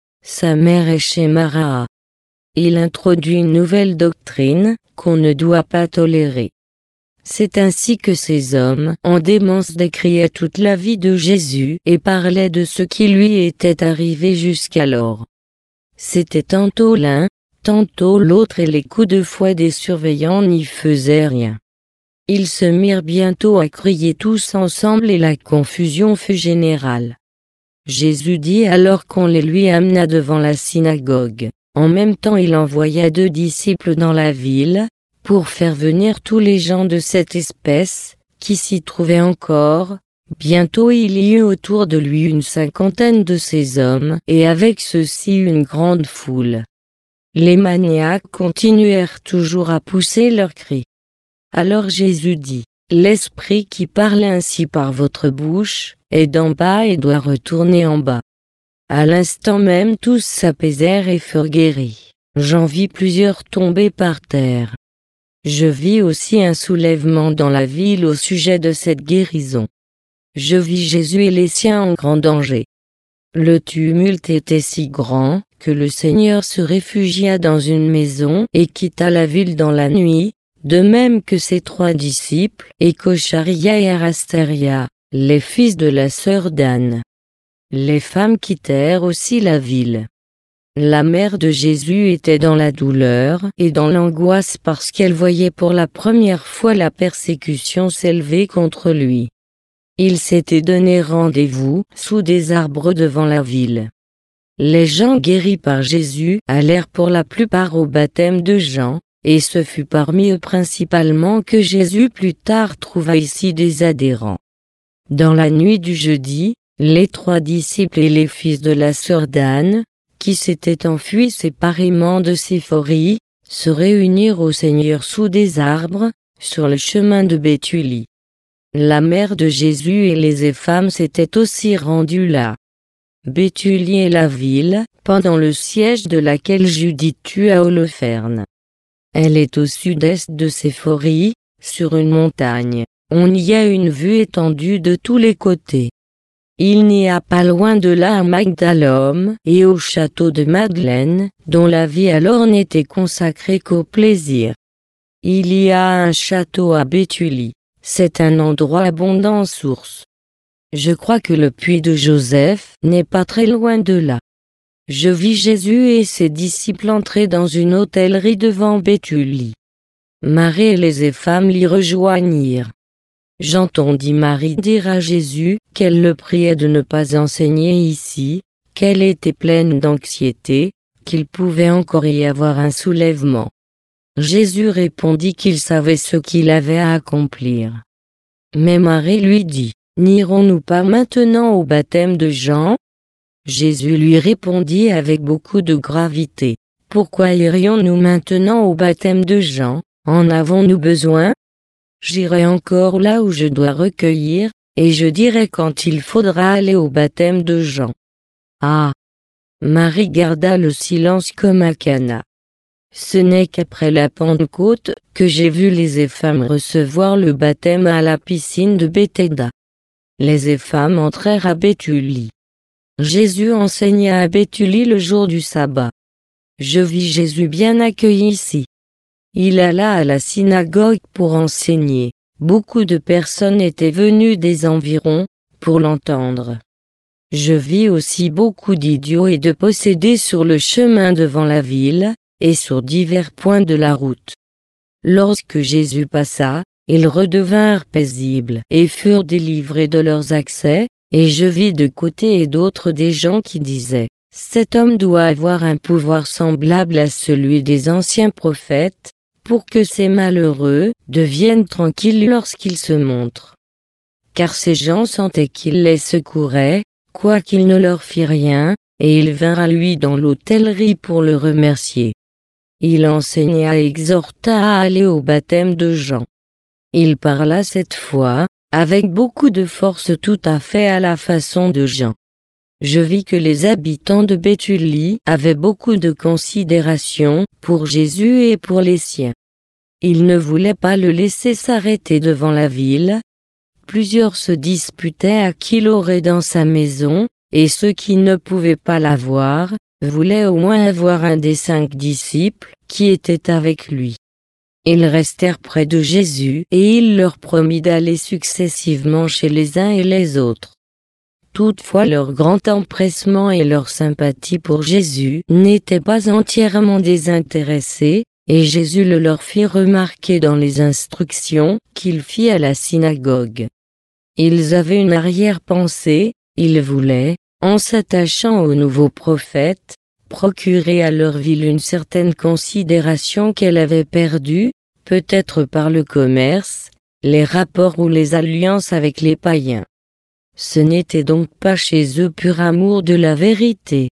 S1: Sa mère est chez Maraa. » Il introduit une nouvelle doctrine, qu'on ne doit pas tolérer. C'est ainsi que ces hommes en démence décriaient toute la vie de Jésus et parlaient de ce qui lui était arrivé jusqu'alors. C'était tantôt l'un, tantôt l'autre et les coups de fouet des surveillants n'y faisaient rien. Ils se mirent bientôt à crier tous ensemble et la confusion fut générale. Jésus dit alors qu'on les lui amena devant la synagogue. En même temps il envoya 2 disciples dans la ville, pour faire venir tous les gens de cette espèce, qui s'y trouvaient encore. Bientôt il y eut autour de lui une 50aine de ces hommes, et avec ceux-ci une grande foule. Les maniaques continuèrent toujours à pousser leurs cris. Alors Jésus dit, « L'esprit qui parle ainsi par votre bouche, est d'en bas et doit retourner en bas. » À l'instant même tous s'apaisèrent et furent guéris. J'en vis plusieurs tomber par terre. Je vis aussi un soulèvement dans la ville au sujet de cette guérison. Je vis Jésus et les siens en grand danger. Le tumulte était si grand, que le Seigneur se réfugia dans une maison et quitta la ville dans la nuit, de même que ses 3 disciples, et Kocharia et Arastaria, les fils de la sœur d'Anne. Les femmes quittèrent aussi la ville. La mère de Jésus était dans la douleur et dans l'angoisse parce qu'elle voyait pour la première fois la persécution s'élever contre lui. Ils s'étaient donné rendez-vous sous des arbres devant la ville. Les gens guéris par Jésus allèrent pour la plupart au baptême de Jean, et ce fut parmi eux principalement que Jésus plus tard trouva ici des adhérents. Dans la nuit du jeudi, les 3 disciples et les fils de la sœur d'Anne, qui s'étaient enfuis séparément de Séphorie, se réunirent au Seigneur sous des arbres, sur le chemin de Béthulie. La mère de Jésus et les femmes s'étaient aussi rendues là. Béthulie est la ville, pendant le siège de laquelle Judith tua Holoferne. Elle est au sud-est de Séphorie, sur une montagne. On y a une vue étendue de tous les côtés. Il n'y a pas loin de là un Magdalum et au château de Madeleine, dont la vie alors n'était consacrée qu'au plaisir. Il y a un château à Béthulie. C'est un endroit abondant en sources. Je crois que le puits de Joseph n'est pas très loin de là. Je vis Jésus et ses disciples entrer dans une hôtellerie devant Béthulie. Marie et les femmes l'y rejoignirent. J'entendis Marie dire à Jésus qu'elle le priait de ne pas enseigner ici, qu'elle était pleine d'anxiété, qu'il pouvait encore y avoir un soulèvement. Jésus répondit qu'il savait ce qu'il avait à accomplir. Mais Marie lui dit, « N'irons-nous pas maintenant au baptême de Jean ?» Jésus lui répondit avec beaucoup de gravité, « Pourquoi irions-nous maintenant au baptême de Jean? En avons-nous besoin? J'irai encore là où je dois recueillir, et je dirai quand il faudra aller au baptême de Jean. » Ah! Marie garda le silence comme à Cana. Ce n'est qu'après la Pentecôte que j'ai vu les femmes recevoir le baptême à la piscine de Béthéda. Les femmes entrèrent à Béthulie. Jésus enseigna à Béthulie le jour du sabbat. Je vis Jésus bien accueilli ici. Il alla à la synagogue pour enseigner. Beaucoup de personnes étaient venues des environs, pour l'entendre. Je vis aussi beaucoup d'idiots et de possédés sur le chemin devant la ville, et sur divers points de la route. Lorsque Jésus passa, ils redevinrent paisibles et furent délivrés de leurs accès, et je vis de côté et d'autre des gens qui disaient, « Cet homme doit avoir un pouvoir semblable à celui des anciens prophètes, pour que ces malheureux deviennent tranquilles lorsqu'ils se montrent. » Car ces gens sentaient qu'il les secourait, quoiqu'il ne leur fit rien, et ils vinrent à lui dans l'hôtellerie pour le remercier. Il enseigna et exhorta à aller au baptême de Jean. Il parla cette fois, avec beaucoup de force tout à fait à la façon de Jean. Je vis que les habitants de Béthulie avaient beaucoup de considération pour Jésus et pour les siens. Ils ne voulaient pas le laisser s'arrêter devant la ville. Plusieurs se disputaient à qui l'aurait dans sa maison, et ceux qui ne pouvaient pas l'avoir, voulaient au moins avoir un des 5 disciples qui étaient avec lui. Ils restèrent près de Jésus et il leur promit d'aller successivement chez les uns et les autres. Toutefois leur grand empressement et leur sympathie pour Jésus n'étaient pas entièrement désintéressés, et Jésus le leur fit remarquer dans les instructions qu'il fit à la synagogue. Ils avaient une arrière-pensée, ils voulaient, en s'attachant aux nouveaux prophètes, procurer à leur ville une certaine considération qu'elle avait perdue, peut-être par le commerce, les rapports ou les alliances avec les païens. Ce n'était donc pas chez eux pur amour de la vérité.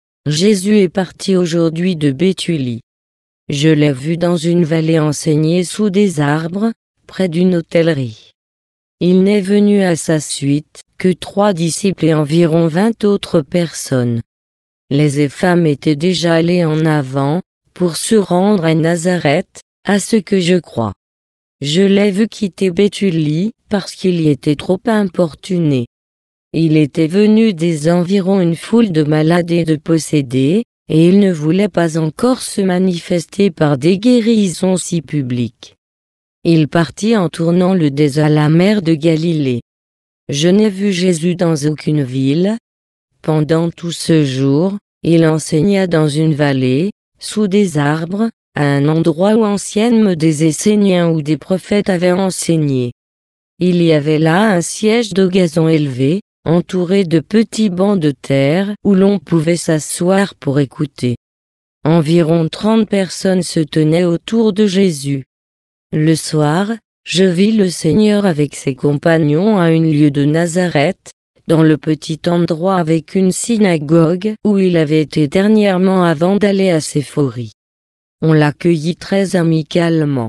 S1: Jésus est parti aujourd'hui de Béthulie. Je l'ai vu dans une vallée enseigner sous des arbres, près d'une hôtellerie. Il n'est venu à sa suite que 3 disciples et environ 20 autres personnes. Les femmes étaient déjà allées en avant, pour se rendre à Nazareth, à ce que je crois. Je l'ai vu quitter Béthulie, parce qu'il y était trop importuné. Il était venu des environs une foule de malades et de possédés, et il ne voulait pas encore se manifester par des guérisons si publiques. Il partit en tournant le dos à la mer de Galilée. Je n'ai vu Jésus dans aucune ville. Pendant tout ce jour, il enseigna dans une vallée, sous des arbres, à un endroit où anciennement des Esséniens ou des prophètes avaient enseigné. Il y avait là un siège de gazon élevé, entouré de petits bancs de terre où l'on pouvait s'asseoir pour écouter. Environ 30 personnes se tenaient autour de Jésus. Le soir, je vis le Seigneur avec ses compagnons à un lieu de Nazareth, dans le petit endroit avec une synagogue où il avait été dernièrement avant d'aller à Séphorie. On l'accueillit très amicalement.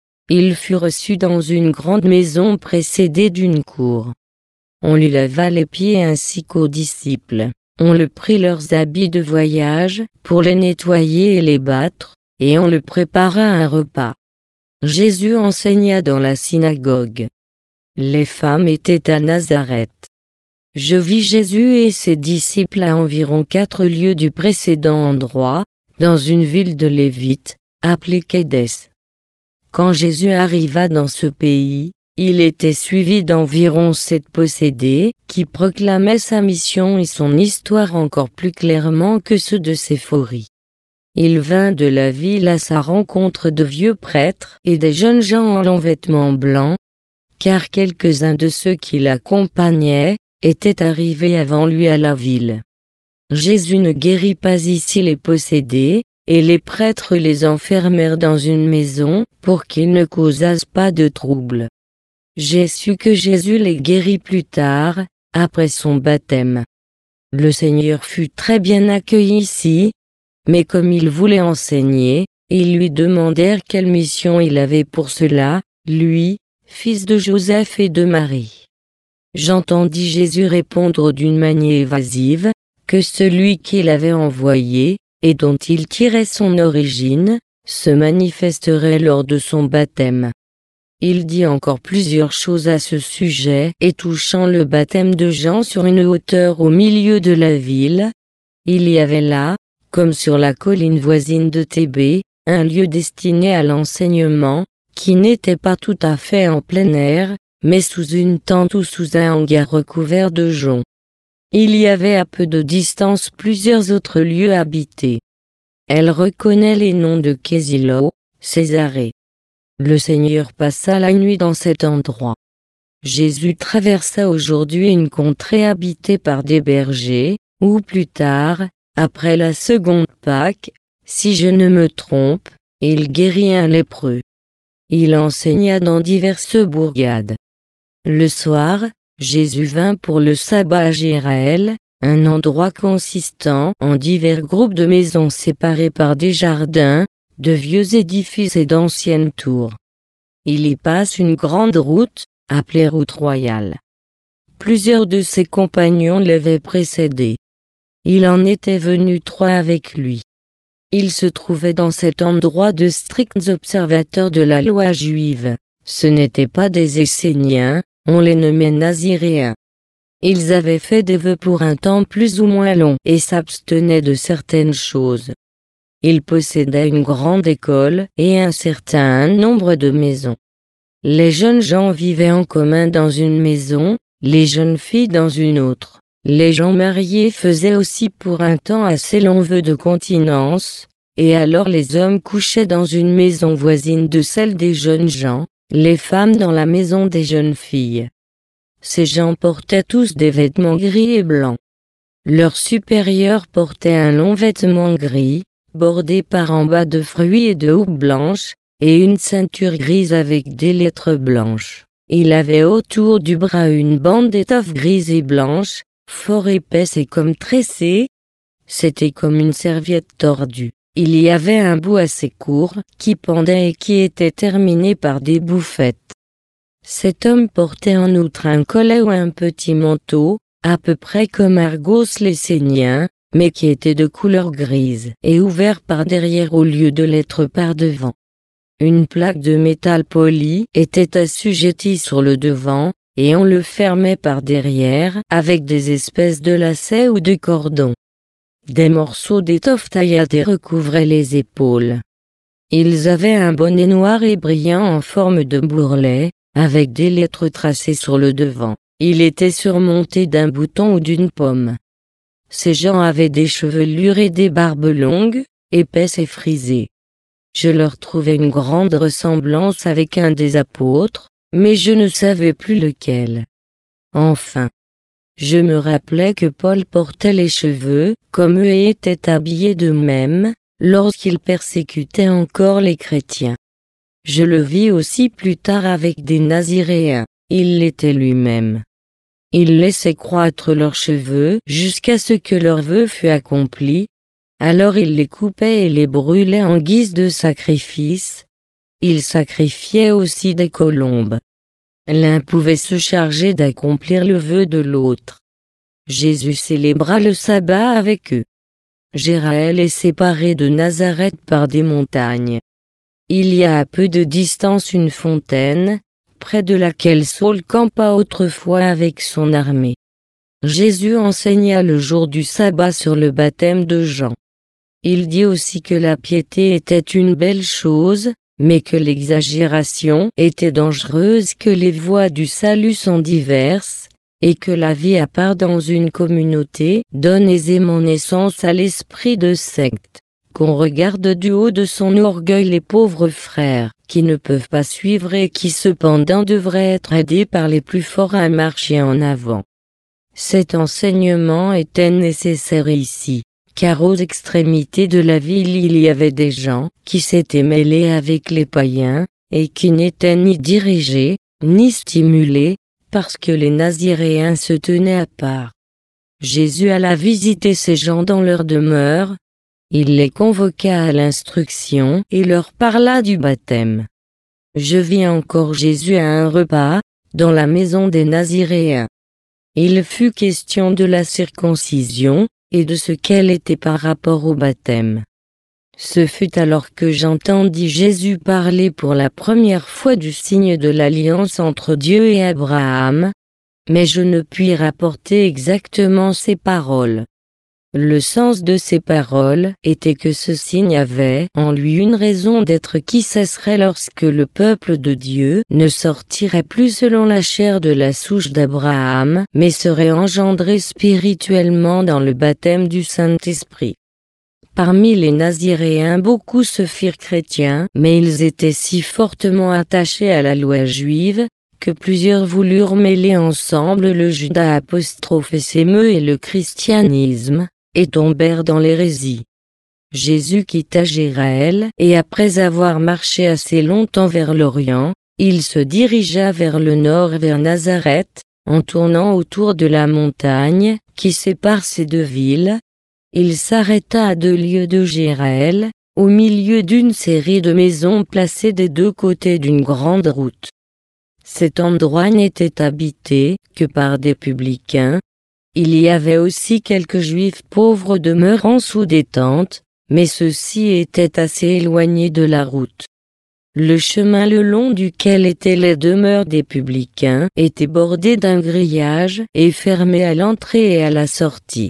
S1: Il fut reçu dans une grande maison précédée d'une cour. On lui lava les pieds ainsi qu'aux disciples. On le prit leurs habits de voyage, pour les nettoyer et les battre, et on le prépara un repas. Jésus enseigna dans la synagogue. Les femmes étaient à Nazareth. Je vis Jésus et ses disciples à environ 4 lieues du précédent endroit, dans une ville de Lévites, appelée Kédès. Quand Jésus arriva dans ce pays, il était suivi d'environ 7 possédés, qui proclamaient sa mission et son histoire encore plus clairement que ceux de Séphorie. Il vint de la ville à sa rencontre de vieux prêtres et des jeunes gens en longs vêtements blancs, car quelques-uns de ceux qui l'accompagnaient étaient arrivés avant lui à la ville. Jésus ne guérit pas ici les possédés, et les prêtres les enfermèrent dans une maison pour qu'ils ne causassent pas de trouble. J'ai su que Jésus les guérit plus tard, après son baptême. Le Seigneur fut très bien accueilli ici, mais comme il voulait enseigner, ils lui demandèrent quelle mission il avait pour cela, lui, fils de Joseph et de Marie. J'entendis Jésus répondre d'une manière évasive, que celui qu'il avait envoyé, et dont il tirait son origine, se manifesterait lors de son baptême. Il dit encore plusieurs choses à ce sujet et touchant le baptême de Jean sur une hauteur au milieu de la ville. Il y avait là, comme sur la colline voisine de Thébé, un lieu destiné à l'enseignement, qui n'était pas tout à fait en plein air, mais sous une tente ou sous un hangar recouvert de joncs. Il y avait à peu de distance plusieurs autres lieux habités. Elle reconnaît les noms de Késilo, Césarée. Le Seigneur passa la nuit dans cet endroit. Jésus traversa aujourd'hui une contrée habitée par des bergers, ou plus tard, après la seconde Pâque, si je ne me trompe, il guérit un lépreux. Il enseigna dans diverses bourgades. Le soir, Jésus vint pour le sabbat à Jéraël, un endroit consistant en divers groupes de maisons séparées par des jardins, de vieux édifices et d'anciennes tours. Il y passe une grande route, appelée route royale. Plusieurs de ses compagnons l'avaient précédé. Il en était venu 3 avec lui. Ils se trouvaient dans cet endroit de stricts observateurs de la loi juive. Ce n'étaient pas des Esséniens, on les nommait Naziréens. Ils avaient fait des vœux pour un temps plus ou moins long et s'abstenaient de certaines choses. Ils possédaient une grande école et un certain nombre de maisons. Les jeunes gens vivaient en commun dans une maison, les jeunes filles dans une autre. Les gens mariés faisaient aussi pour un temps assez longs vœux de continence, et alors les hommes couchaient dans une maison voisine de celle des jeunes gens, les femmes dans la maison des jeunes filles. Ces gens portaient tous des vêtements gris et blancs. Leur supérieur portait un long vêtement gris, bordé par en bas de fruits et de houppes blanches, et une ceinture grise avec des lettres blanches. Il avait autour du bras une bande d'étoffe grise et blanche, fort épaisse et comme tressée. C'était comme une serviette tordue. Il y avait un bout assez court, qui pendait et qui était terminé par des bouffettes. Cet homme portait en outre un collet ou un petit manteau, à peu près comme Argos l'Essénien, mais qui était de couleur grise et ouvert par derrière au lieu de l'être par devant. Une plaque de métal poli était assujettie sur le devant, et on le fermait par derrière avec des espèces de lacets ou de cordons. Des morceaux d'étoffe tailladée recouvraient les épaules. Ils avaient un bonnet noir et brillant en forme de bourrelet, avec des lettres tracées sur le devant. Il était surmonté d'un bouton ou d'une pomme. Ces gens avaient des chevelures et des barbes longues, épaisses et frisées. Je leur trouvais une grande ressemblance avec un des apôtres, mais je ne savais plus lequel. Enfin, je me rappelais que Paul portait les cheveux comme eux et était habillé de même, lorsqu'il persécutait encore les chrétiens. Je le vis aussi plus tard avec des Naziréens, il l'était lui-même. Ils laissaient croître leurs cheveux jusqu'à ce que leur vœu fût accompli, alors ils les coupaient et les brûlaient en guise de sacrifice. Ils sacrifiaient aussi des colombes. L'un pouvait se charger d'accomplir le vœu de l'autre. Jésus célébra le sabbat avec eux. Jéraël est séparé de Nazareth par des montagnes. Il y a à peu de distance une fontaine, près de laquelle Saul campa autrefois avec son armée. Jésus enseigna le jour du sabbat sur le baptême de Jean. Il dit aussi que la piété était une belle chose, mais que l'exagération était dangereuse, que les voies du salut sont diverses, et que la vie à part dans une communauté donne aisément naissance à l'esprit de secte, qu'on regarde du haut de son orgueil les pauvres frères, qui ne peuvent pas suivre et qui cependant devraient être aidés par les plus forts à marcher en avant. Cet enseignement était nécessaire ici, car aux extrémités de la ville il y avait des gens qui s'étaient mêlés avec les païens, et qui n'étaient ni dirigés, ni stimulés, parce que les Naziréens se tenaient à part. Jésus alla visiter ces gens dans leur demeure. Il les convoqua à l'instruction et leur parla du baptême. Je vis encore Jésus à un repas, dans la maison des Naziréens. Il fut question de la circoncision, et de ce qu'elle était par rapport au baptême. Ce fut alors que j'entendis Jésus parler pour la première fois du signe de l'alliance entre Dieu et Abraham, mais je ne puis rapporter exactement ces paroles. Le sens de ces paroles était que ce signe avait en lui une raison d'être qui cesserait lorsque le peuple de Dieu ne sortirait plus selon la chair de la souche d'Abraham, mais serait engendré spirituellement dans le baptême du Saint-Esprit. Parmi les Naziréens beaucoup se firent chrétiens, mais ils étaient si fortement attachés à la loi juive, que plusieurs voulurent mêler ensemble le juda apostrophe sémeux et le christianisme, et tombèrent dans l'hérésie. Jésus quitta Jéraël, et après avoir marché assez longtemps vers l'Orient, il se dirigea vers le nord vers Nazareth, en tournant autour de la montagne, qui sépare ces deux villes. Il s'arrêta à 2 lieues de Jéraël, au milieu d'une série de maisons placées des deux côtés d'une grande route. Cet endroit n'était habité que par des publicains. Il y avait aussi quelques juifs pauvres demeurant sous des tentes, mais ceux-ci étaient assez éloignés de la route. Le chemin le long duquel étaient les demeures des publicains était bordé d'un grillage et fermé à l'entrée et à la sortie.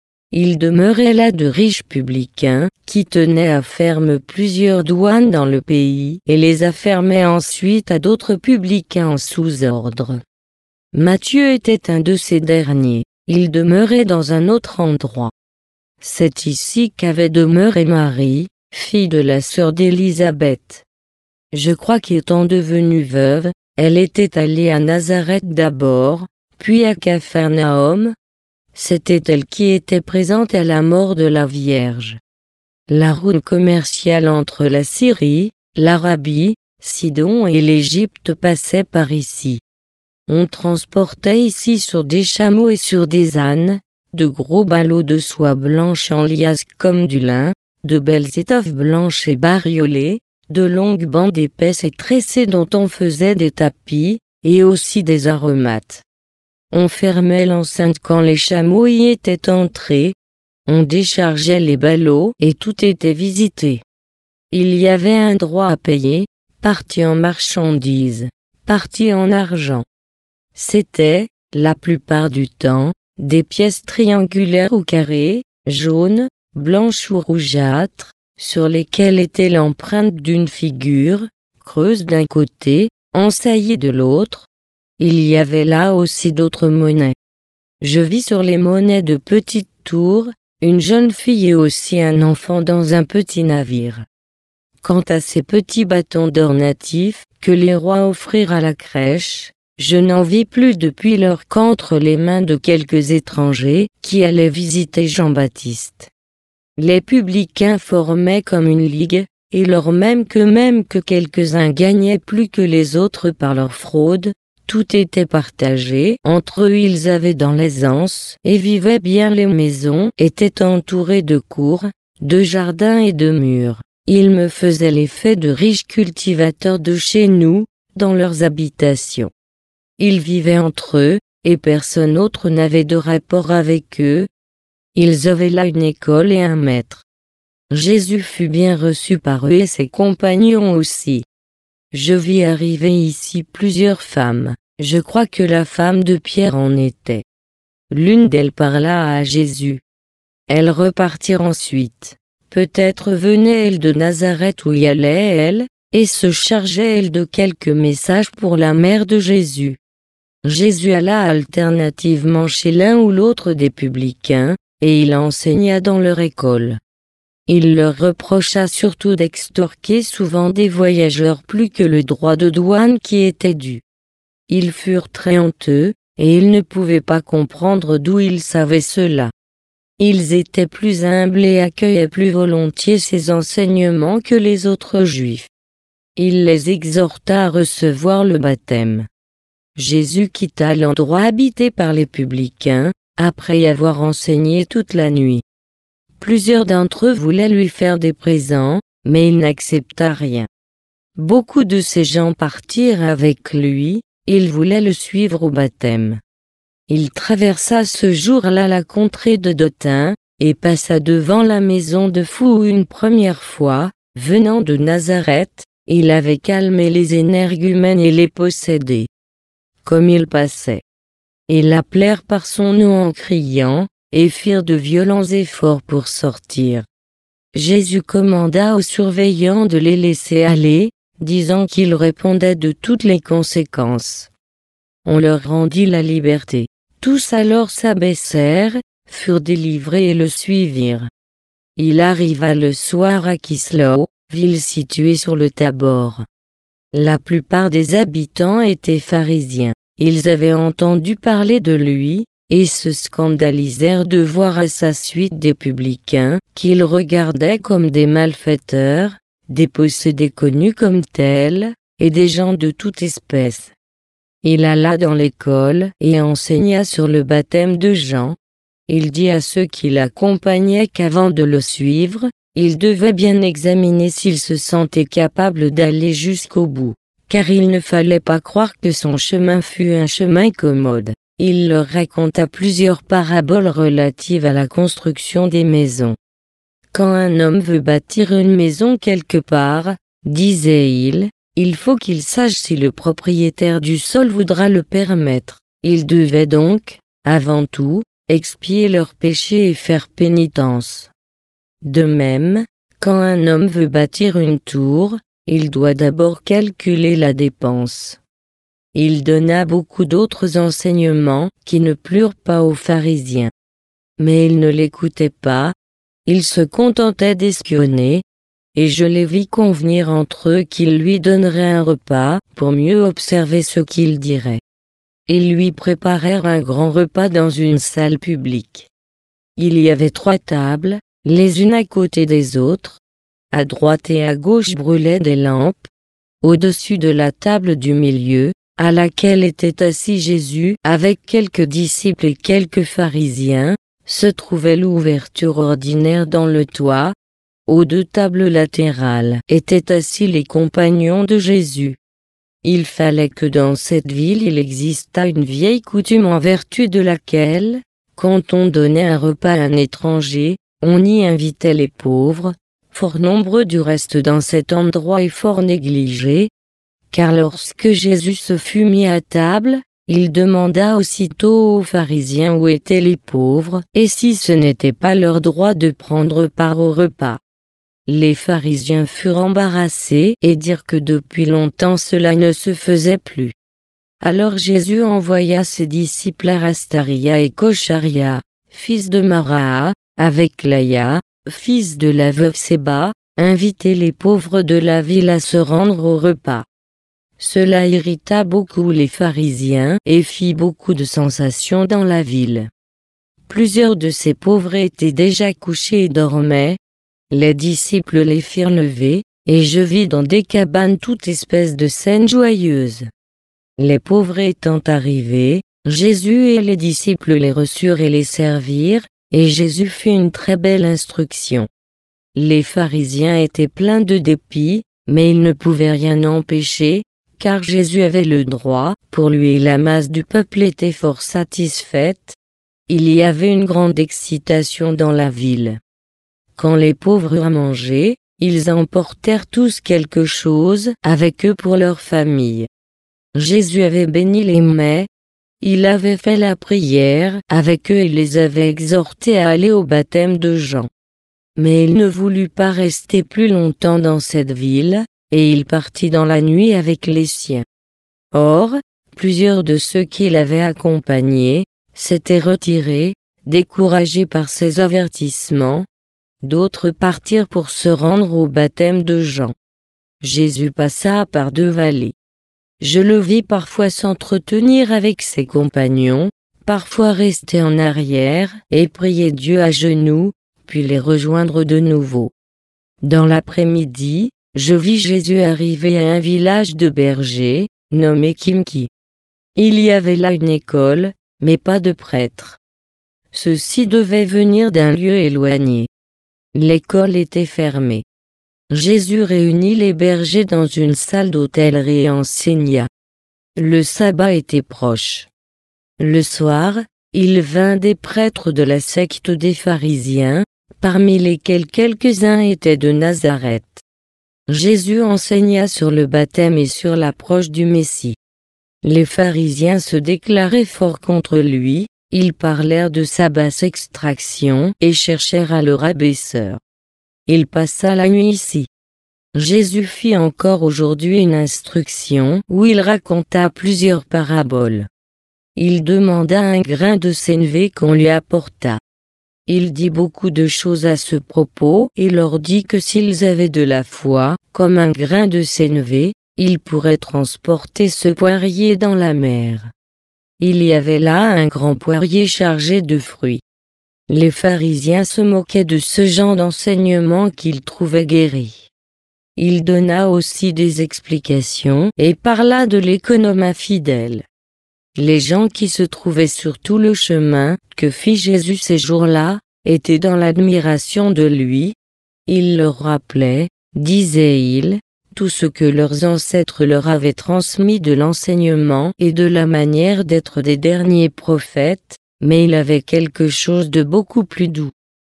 S1: Il demeurait là de riches publicains, qui tenaient à ferme plusieurs douanes dans le pays et les affermaient ensuite à d'autres publicains en sous-ordre. Matthieu était un de ces derniers, il demeurait dans un autre endroit. C'est ici qu'avait demeuré Marie, fille de la sœur d'Élisabeth. Je crois qu'étant devenue veuve, elle était allée à Nazareth d'abord, puis à Capharnaüm. C'était elle qui était présente à la mort de la Vierge. La route commerciale entre la Syrie, l'Arabie, Sidon et l'Égypte passait par ici. On transportait ici sur des chameaux et sur des ânes, de gros ballots de soie blanche en liasse comme du lin, de belles étoffes blanches et bariolées, de longues bandes épaisses et tressées dont on faisait des tapis, et aussi des aromates. On fermait l'enceinte quand les chameaux y étaient entrés, on déchargeait les ballots et tout était visité. Il y avait un droit à payer, partie en marchandises, partie en argent. C'était, la plupart du temps, des pièces triangulaires ou carrées, jaunes, blanches ou rougeâtres, sur lesquelles était l'empreinte d'une figure, creuse d'un côté, ensaillée de l'autre. Il y avait là aussi d'autres monnaies. Je vis sur les monnaies de petites tours, une jeune fille et aussi un enfant dans un petit navire. Quant à ces petits bâtons d'ornatifs que les rois offrirent à la crèche, je n'en vis plus depuis lors qu'entre les mains de quelques étrangers qui allaient visiter Jean-Baptiste. Les publicains formaient comme une ligue, et lors même que quelques-uns gagnaient plus que les autres par leur fraude, tout était partagé entre eux, ils avaient dans l'aisance et vivaient bien, les maisons étaient entourées de cours, de jardins et de murs. Ils me faisaient l'effet de riches cultivateurs de chez nous, dans leurs habitations. Ils vivaient entre eux, et personne autre n'avait de rapport avec eux. Ils avaient là une école et un maître. Jésus fut bien reçu par eux et ses compagnons aussi. Je vis arriver ici plusieurs femmes, je crois que la femme de Pierre en était. L'une d'elles parla à Jésus. Elles repartirent ensuite. Peut-être venait-elle de Nazareth où y allait elle, et se chargeait-elle de quelques messages pour la mère de Jésus. Jésus alla alternativement chez l'un ou l'autre des publicains, et il enseigna dans leur école. Il leur reprocha surtout d'extorquer souvent des voyageurs plus que le droit de douane qui était dû. Ils furent très honteux, et ils ne pouvaient pas comprendre d'où ils savaient cela. Ils étaient plus humbles et accueillaient plus volontiers ces enseignements que les autres Juifs. Il les exhorta à recevoir le baptême. Jésus quitta l'endroit habité par les publicains, après y avoir enseigné toute la nuit. Plusieurs d'entre eux voulaient lui faire des présents, mais il n'accepta rien. Beaucoup de ces gens partirent avec lui, ils voulaient le suivre au baptême. Il traversa ce jour-là la contrée de Dothan, et passa devant la maison de fous une première fois, venant de Nazareth, il avait calmé les énergumènes et les possédés. Comme il passait, ils l'appelèrent par son nom en criant, et firent de violents efforts pour sortir. Jésus commanda aux surveillants de les laisser aller, disant qu'ils répondaient de toutes les conséquences. On leur rendit la liberté. Tous alors s'abaissèrent, furent délivrés et le suivirent. Il arriva le soir à Kislow, ville située sur le Tabor. La plupart des habitants étaient pharisiens. Ils avaient entendu parler de lui, et se scandalisèrent de voir à sa suite des publicains, qu'ils regardaient comme des malfaiteurs, des possédés connus comme tels, et des gens de toute espèce. Il alla dans l'école et enseigna sur le baptême de Jean. Il dit à ceux qui l'accompagnaient qu'avant de le suivre, ils devaient bien examiner s'ils se sentaient capables d'aller jusqu'au bout, car il ne fallait pas croire que son chemin fût un chemin commode. Il leur raconta plusieurs paraboles relatives à la construction des maisons. Quand un homme veut bâtir une maison quelque part, disait-il, il faut qu'il sache si le propriétaire du sol voudra le permettre. Il devait donc, avant tout, expier leurs péchés et faire pénitence. De même, quand un homme veut bâtir une tour, il doit d'abord calculer la dépense. Il donna beaucoup d'autres enseignements qui ne plurent pas aux pharisiens. Mais ils ne l'écoutaient pas, ils se contentaient d'espionner, et je les vis convenir entre eux qu'ils lui donneraient un repas pour mieux observer ce qu'il dirait. Ils lui préparèrent un grand repas dans une salle publique. Il y avait 3 tables, les unes à côté des autres. À droite et à gauche brûlaient des lampes. Au-dessus de la table du milieu, à laquelle était assis Jésus avec quelques disciples et quelques pharisiens, se trouvait l'ouverture ordinaire dans le toit. Aux 2 tables latérales étaient assis les compagnons de Jésus. Il fallait que dans cette ville il existât une vieille coutume en vertu de laquelle, quand on donnait un repas à un étranger, on y invitait les pauvres, fort nombreux du reste dans cet endroit et fort négligés, car lorsque Jésus se fut mis à table, il demanda aussitôt aux pharisiens où étaient les pauvres et si ce n'était pas leur droit de prendre part au repas. Les pharisiens furent embarrassés et dirent que depuis longtemps cela ne se faisait plus. Alors Jésus envoya ses disciples à Rastaria et Cocharia, fils de Maraa, avec Laïa, fils de la veuve Séba, inviter les pauvres de la ville à se rendre au repas. Cela irrita beaucoup les pharisiens et fit beaucoup de sensations dans la ville. Plusieurs de ces pauvres étaient déjà couchés et dormaient. Les disciples les firent lever, et je vis dans des cabanes toute espèce de scènes joyeuses. Les pauvres étant arrivés, Jésus et les disciples les reçurent et les servirent, et Jésus fit une très belle instruction. Les pharisiens étaient pleins de dépit, mais ils ne pouvaient rien empêcher, car Jésus avait le droit, pour lui et la masse du peuple était fort satisfaite. Il y avait une grande excitation dans la ville. Quand les pauvres eurent mangé, ils emportèrent tous quelque chose avec eux pour leur famille. Jésus avait béni les mets, il avait fait la prière avec eux et les avait exhortés à aller au baptême de Jean. Mais il ne voulut pas rester plus longtemps dans cette ville, et il partit dans la nuit avec les siens. Or, plusieurs de ceux qui l'avaient accompagné s'étaient retirés, découragés par ces avertissements. D'autres partirent pour se rendre au baptême de Jean. Jésus passa par deux vallées. Je le vis parfois s'entretenir avec ses compagnons, parfois rester en arrière et prier Dieu à genoux, puis les rejoindre de nouveau. Dans l'après-midi, je vis Jésus arriver à un village de bergers, nommé Kimki. Il y avait là une école, mais pas de prêtres. Ceux-ci devaient venir d'un lieu éloigné. L'école était fermée. Jésus réunit les bergers dans une salle d'hôtellerie et enseigna. Le sabbat était proche. Le soir, il vint des prêtres de la secte des pharisiens, parmi lesquels quelques-uns étaient de Nazareth. Jésus enseigna sur le baptême et sur l'approche du Messie. Les pharisiens se déclaraient forts contre lui, ils parlèrent de sa basse extraction et cherchèrent à le rabaisser. Il passa la nuit ici. Jésus fit encore aujourd'hui une instruction où il raconta plusieurs paraboles. Il demanda un grain de sénévé qu'on lui apporta. Il dit beaucoup de choses à ce propos et leur dit que s'ils avaient de la foi, comme un grain de sénévé, ils pourraient transporter ce poirier dans la mer. Il y avait là un grand poirier chargé de fruits. Les pharisiens se moquaient de ce genre d'enseignement qu'ils trouvaient guéri. Il donna aussi des explications et parla de l'économe infidèle. Les gens qui se trouvaient sur tout le chemin que fit Jésus ces jours-là étaient dans l'admiration de lui. Il leur rappelait, disait-il, tout ce que leurs ancêtres leur avaient transmis de l'enseignement et de la manière d'être des derniers prophètes, mais il avait quelque chose de beaucoup plus doux.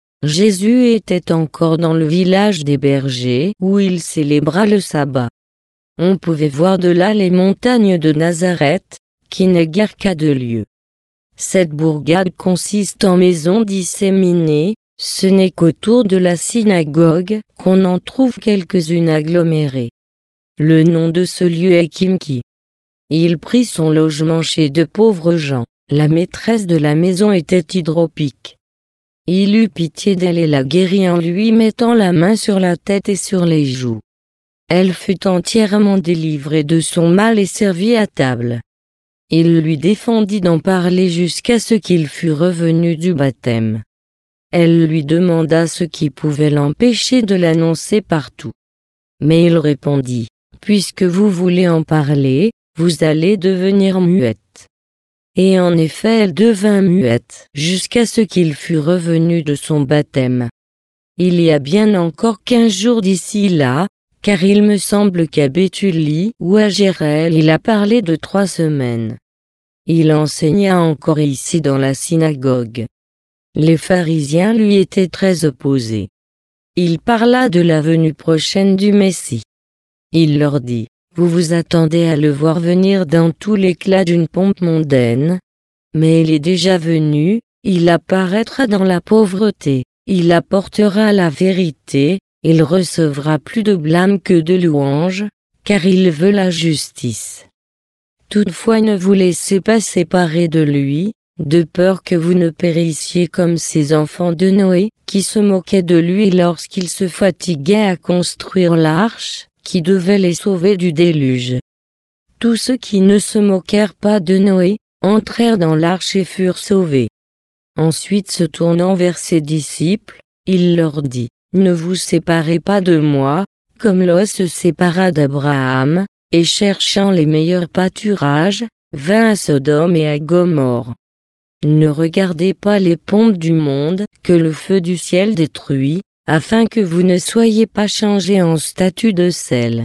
S1: Jésus était encore dans le village des bergers où il célébra le sabbat. On pouvait voir de là les montagnes de Nazareth, qui n'est guère qu'à 2 lieues. Cette bourgade consiste en maisons disséminées, ce n'est qu'autour de la synagogue qu'on en trouve quelques-unes agglomérées. Le nom de ce lieu est Kimki. Il prit son logement chez de pauvres gens. La maîtresse de la maison était hydropique. Il eut pitié d'elle et la guérit en lui mettant la main sur la tête et sur les joues. Elle fut entièrement délivrée de son mal et servie à table. Il lui défendit d'en parler jusqu'à ce qu'il fût revenu du baptême. Elle lui demanda ce qui pouvait l'empêcher de l'annoncer partout. Mais il répondit, « Puisque vous voulez en parler, vous allez devenir muette. » Et en effet elle devint muette jusqu'à ce qu'il fût revenu de son baptême. Il y a bien encore 15 jours d'ici là, car il me semble qu'à Béthulie ou à Jérusalem il a parlé de 3 semaines. Il enseigna encore ici dans la synagogue. Les pharisiens lui étaient très opposés. Il parla de la venue prochaine du Messie. Il leur dit, « Vous vous attendez à le voir venir dans tout l'éclat d'une pompe mondaine, mais il est déjà venu, il apparaîtra dans la pauvreté, il apportera la vérité, il recevra plus de blâme que de louanges, car il veut la justice. Toutefois ne vous laissez pas séparer de lui, de peur que vous ne périssiez comme ces enfants de Noé, qui se moquaient de lui lorsqu'il se fatiguait à construire l'arche, qui devait les sauver du déluge. Tous ceux qui ne se moquèrent pas de Noé, entrèrent dans l'arche et furent sauvés. Ensuite se tournant vers ses disciples, il leur dit, « Ne vous séparez pas de moi, comme Lot se sépara d'Abraham, et cherchant les meilleurs pâturages, vint à Sodome et à Gomorrhe. Ne regardez pas les pompes du monde, que le feu du ciel détruit, afin que vous ne soyez pas changés en statue de sel.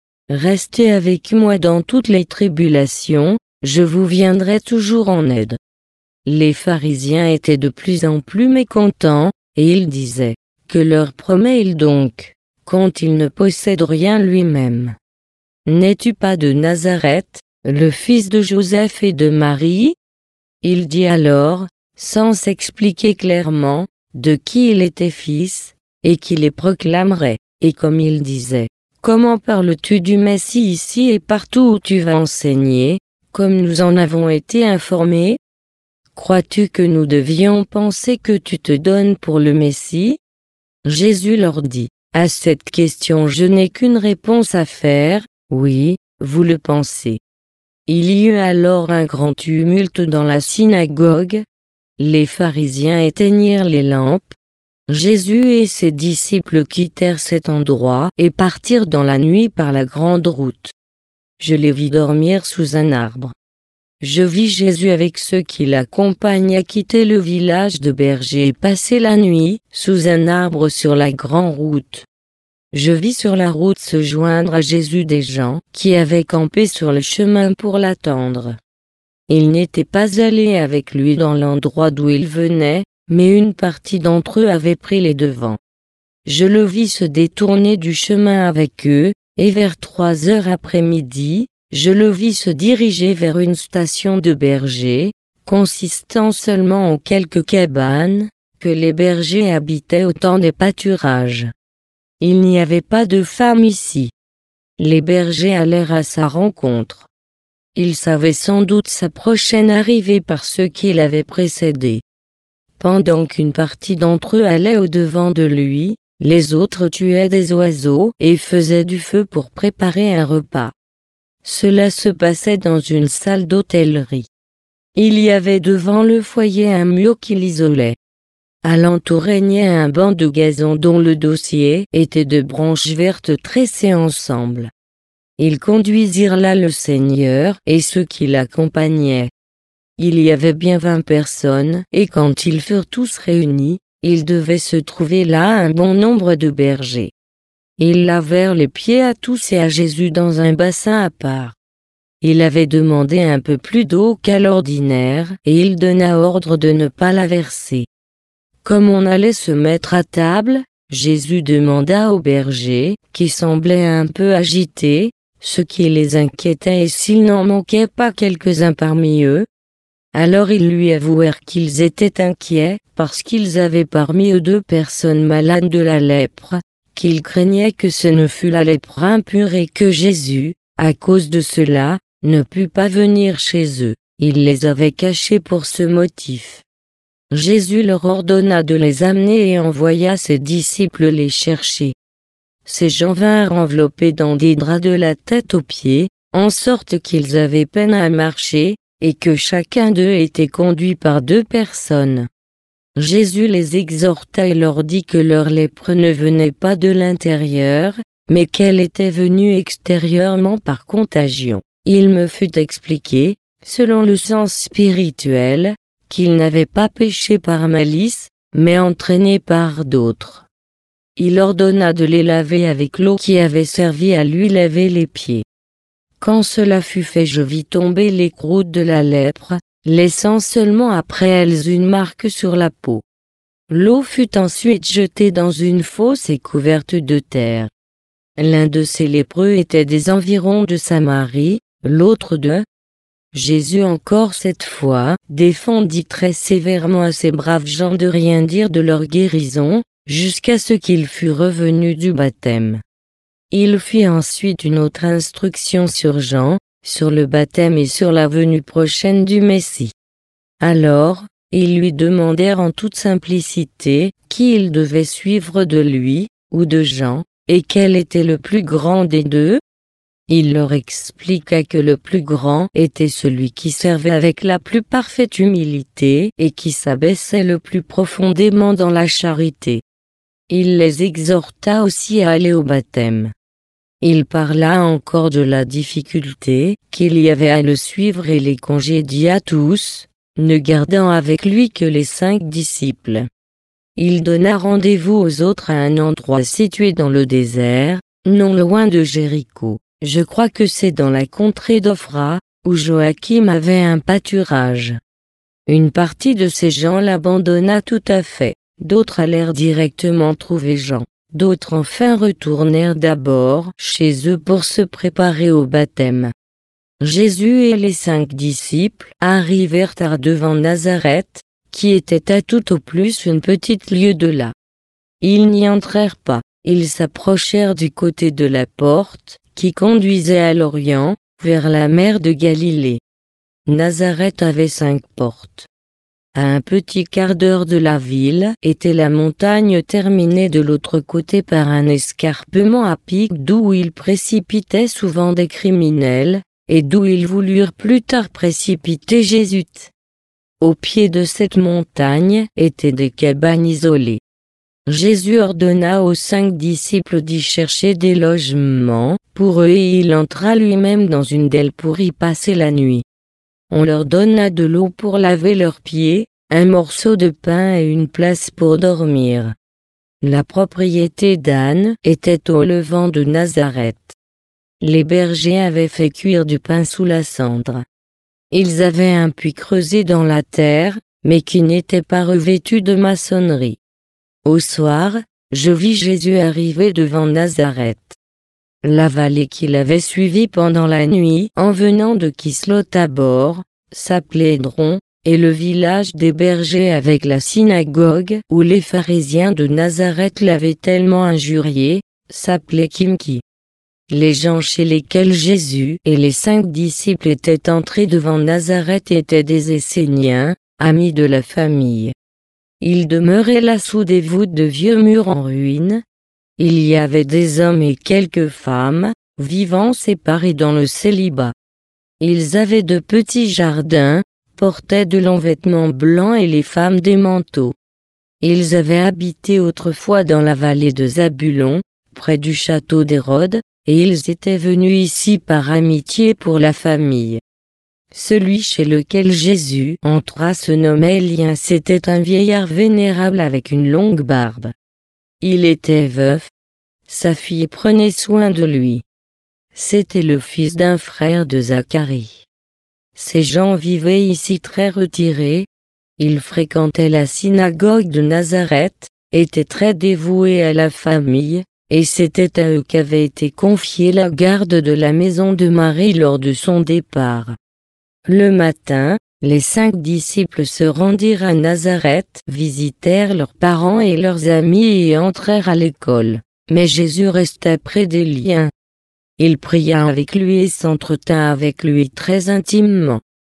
S1: Restez avec moi dans toutes les tribulations, je vous viendrai toujours en aide. » Les pharisiens étaient de plus en plus mécontents, et ils disaient, « Que leur promet-il donc, quand il ne possède rien lui-même? N'es-tu pas de Nazareth, le fils de Joseph et de Marie ?» Il dit alors, sans s'expliquer clairement, de qui il était fils, et qui les proclamerait, et comme il disait, « Comment parles-tu du Messie ici et partout où tu vas enseigner, comme nous en avons été informés? Crois-tu que nous devions penser que tu te donnes pour le Messie? » Jésus leur dit, « À cette question je n'ai qu'une réponse à faire, oui, vous le pensez. » Il y eut alors un grand tumulte dans la synagogue. Les pharisiens éteignirent les lampes. Jésus et ses disciples quittèrent cet endroit et partirent dans la nuit par la grande route. Je les vis dormir sous un arbre. Je vis Jésus avec ceux qui l'accompagnaient quitter le village de Bergers et passer la nuit sous un arbre sur la grande route. Je vis sur la route se joindre à Jésus des gens qui avaient campé sur le chemin pour l'attendre. Ils n'étaient pas allés avec lui dans l'endroit d'où il venait, mais une partie d'entre eux avait pris les devants. Je le vis se détourner du chemin avec eux, et vers 3 heures après-midi, je le vis se diriger vers une station de bergers, consistant seulement en quelques cabanes, que les bergers habitaient au temps des pâturages. Il n'y avait pas de femmes ici. Les bergers allèrent à sa rencontre. Ils savaient sans doute sa prochaine arrivée par ceux qui l'avaient précédé. Pendant qu'une partie d'entre eux allait au-devant de lui, les autres tuaient des oiseaux et faisaient du feu pour préparer un repas. Cela se passait dans une salle d'hôtellerie. Il y avait devant le foyer un mur qui l'isolait. Alentour régnait un banc de gazon dont le dossier était de branches vertes tressées ensemble. Ils conduisirent là le Seigneur et ceux qui l'accompagnaient. Il y avait bien 20 personnes, et quand ils furent tous réunis, il devait se trouver là un bon nombre de bergers. Ils lavèrent les pieds à tous et à Jésus dans un bassin à part. Il avait demandé un peu plus d'eau qu'à l'ordinaire, et il donna ordre de ne pas la verser. Comme on allait se mettre à table, Jésus demanda aux bergers, qui semblaient un peu agités, ce qui les inquiétait et s'il n'en manquait pas quelques-uns parmi eux. Alors ils lui avouèrent qu'ils étaient inquiets, parce qu'ils avaient parmi eux 2 personnes malades de la lèpre, qu'ils craignaient que ce ne fût la lèpre impure et que Jésus, à cause de cela, ne put pas venir chez eux. Il les avait cachés pour ce motif. Jésus leur ordonna de les amener et envoya ses disciples les chercher. Ces gens vinrent enveloppés dans des draps de la tête aux pieds, en sorte qu'ils avaient peine à marcher, et que chacun d'eux était conduit par 2 personnes. Jésus les exhorta et leur dit que leur lèpre ne venait pas de l'intérieur, mais qu'elle était venue extérieurement par contagion. Il me fut expliqué, selon le sens spirituel, qu'ils n'avaient pas péché par malice, mais entraînés par d'autres. Il ordonna de les laver avec l'eau qui avait servi à lui laver les pieds. Quand cela fut fait, je vis tomber les croûtes de la lèpre, laissant seulement après elles une marque sur la peau. L'eau fut ensuite jetée dans une fosse et couverte de terre. L'un de ces lépreux était des environs de Samarie, l'autre de Jésus encore cette fois, défendit très sévèrement à ces braves gens de rien dire de leur guérison, jusqu'à ce qu'il fût revenu du baptême. Il fit ensuite une autre instruction sur Jean, sur le baptême et sur la venue prochaine du Messie. Alors, ils lui demandèrent en toute simplicité qui ils devaient suivre de lui, ou de Jean, et quel était le plus grand des deux. Il leur expliqua que le plus grand était celui qui servait avec la plus parfaite humilité et qui s'abaissait le plus profondément dans la charité. Il les exhorta aussi à aller au baptême. Il parla encore de la difficulté qu'il y avait à le suivre et les congédia tous, ne gardant avec lui que les 5 disciples. Il donna rendez-vous aux autres à un endroit situé dans le désert, non loin de Jéricho. Je crois que c'est dans la contrée d'Ophra, où Joachim avait un pâturage. Une partie de ces gens l'abandonna tout à fait, d'autres allèrent directement trouver Jean, d'autres enfin retournèrent d'abord chez eux pour se préparer au baptême. Jésus et les 5 disciples arrivèrent à devant Nazareth, qui était à tout au plus une petite lieue de là. Ils n'y entrèrent pas, ils s'approchèrent du côté de la porte, qui conduisait à l'Orient, vers la mer de Galilée. Nazareth avait 5 portes. À un petit quart d'heure de la ville était la montagne terminée de l'autre côté par un escarpement à pic d'où il précipitait souvent des criminels, et d'où ils voulurent plus tard précipiter Jésus. Au pied de cette montagne étaient des cabanes isolées. Jésus ordonna aux 5 disciples d'y chercher des logements pour eux et il entra lui-même dans une d'elles pour y passer la nuit. On leur donna de l'eau pour laver leurs pieds, un morceau de pain et une place pour dormir. La propriété d'Anne était au levant de Nazareth. Les bergers avaient fait cuire du pain sous la cendre. Ils avaient un puits creusé dans la terre, mais qui n'était pas revêtu de maçonnerie. Au soir, je vis Jésus arriver devant Nazareth. La vallée qu'il avait suivie pendant la nuit en venant de Kisloth-Tabor, s'appelait Édron, et le village des bergers avec la synagogue où les pharisiens de Nazareth l'avaient tellement injurié, s'appelait Kimki. Les gens chez lesquels Jésus et les 5 disciples étaient entrés devant Nazareth étaient des Esséniens, amis de la famille. Ils demeuraient là sous des voûtes de vieux murs en ruine. Il y avait des hommes et quelques femmes, vivant séparés dans le célibat. Ils avaient de petits jardins, portaient de longs vêtements blancs et les femmes des manteaux. Ils avaient habité autrefois dans la vallée de Zabulon, près du château d'Hérode, et ils étaient venus ici par amitié pour la famille. Celui chez lequel Jésus entra se nommait Élien, c'était un vieillard vénérable avec une longue barbe. Il était veuf. Sa fille prenait soin de lui. C'était le fils d'un frère de Zacharie. Ces gens vivaient ici très retirés. Ils fréquentaient la synagogue de Nazareth, étaient très dévoués à la famille, et c'était à eux qu'avait été confiée la garde de la maison de Marie lors de son départ. Le matin, les 5 disciples se rendirent à Nazareth, visitèrent leurs parents et leurs amis et entrèrent à l'école. Mais Jésus resta près d'Élien. Il pria avec lui et s'entretint avec lui très intimement.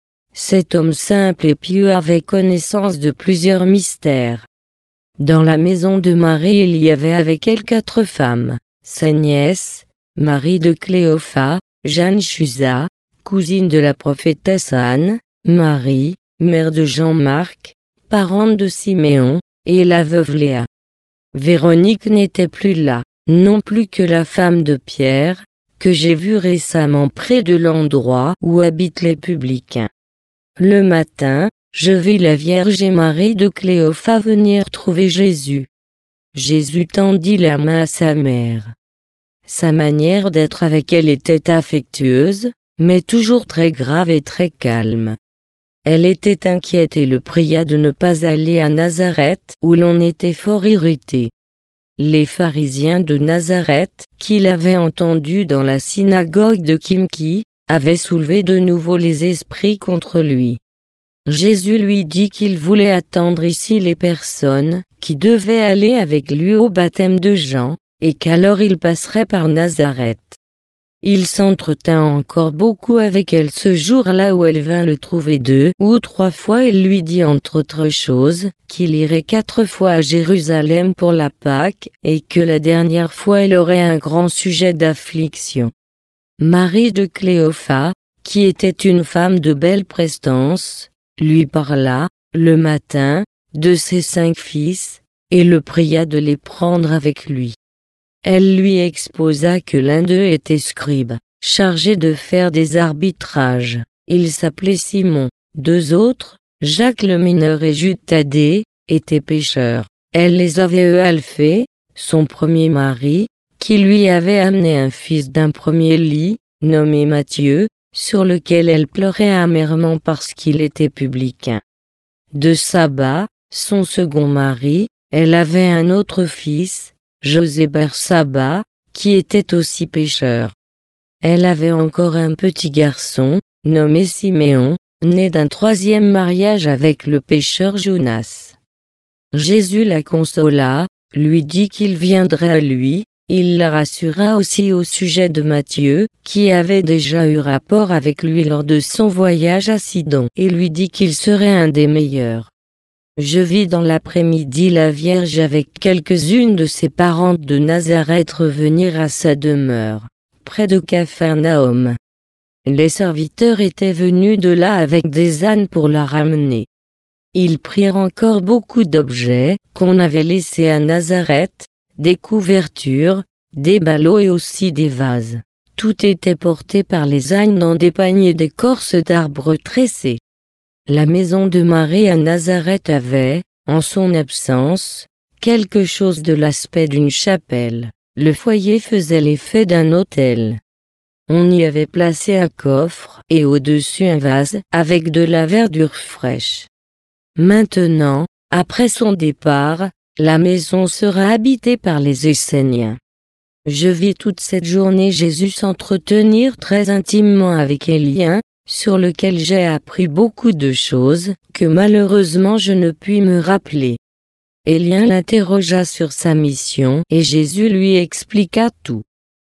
S1: Cet homme simple et pieux avait connaissance de plusieurs mystères. Dans la maison de Marie il y avait avec elle 4 femmes, sa nièce, Marie de Cléophas, Jeanne Chusa, cousine de la prophétesse Anne, Marie, mère de Jean-Marc, parente de Siméon, et la veuve Léa. Véronique n'était plus là, non plus que la femme de Pierre, que j'ai vue récemment près de l'endroit où habitent les publicains. Le matin, je vis la Vierge et Marie de Cléophas venir trouver Jésus. Jésus tendit la main à sa mère. Sa manière d'être avec elle était affectueuse, mais toujours très grave et très calme. Elle était inquiète et le pria de ne pas aller à Nazareth où l'on était fort irrité. Les pharisiens de Nazareth, qui l'avaient entendu dans la synagogue de Kimki, avaient soulevé de nouveau les esprits contre lui. Jésus lui dit qu'il voulait attendre ici les personnes qui devaient aller avec lui au baptême de Jean, et qu'alors il passerait par Nazareth. Il s'entretint encore beaucoup avec elle ce jour-là où elle vint le trouver 2 ou 3 fois. Il lui dit entre autres choses qu'il irait 4 fois à Jérusalem pour la Pâque et que la dernière fois elle aurait un grand sujet d'affliction. Marie de Cléophas, qui était une femme de belle prestance, lui parla, le matin, de ses 5 fils, et le pria de les prendre avec lui. Elle lui exposa que l'un d'eux était scribe, chargé de faire des arbitrages. Il s'appelait Simon. 2 autres, Jacques le mineur et Jude Thaddée, étaient pécheurs. Elle les avait Alphée, son premier mari, qui lui avait amené un fils d'un premier lit, nommé Matthieu, sur lequel elle pleurait amèrement parce qu'il était publicain. De Saba, son second mari, elle avait un autre fils, José Bersaba, qui était aussi pécheur. Elle avait encore un petit garçon, nommé Siméon, né d'un 3e mariage avec le pécheur Jonas. Jésus la consola, lui dit qu'il viendrait à lui. Il la rassura aussi au sujet de Matthieu, qui avait déjà eu rapport avec lui lors de son voyage à Sidon, et lui dit qu'il serait un des meilleurs. Je vis dans l'après-midi la Vierge avec quelques-unes de ses parentes de Nazareth revenir à sa demeure, près de Capharnaüm. Les serviteurs étaient venus de là avec des ânes pour la ramener. Ils prirent encore beaucoup d'objets qu'on avait laissés à Nazareth, des couvertures, des ballots et aussi des vases. Tout était porté par les ânes dans des paniers d'écorce d'arbres tressés. La maison de Marie à Nazareth avait, en son absence, quelque chose de l'aspect d'une chapelle. Le foyer faisait l'effet d'un autel. On y avait placé un coffre et au-dessus un vase avec de la verdure fraîche. Maintenant, après son départ, la maison sera habitée par les Esséniens. Je vis toute cette journée Jésus s'entretenir très intimement avec Élien, sur lequel j'ai appris beaucoup de choses que malheureusement je ne puis me rappeler. Élien l'interrogea sur sa mission et Jésus lui expliqua tout.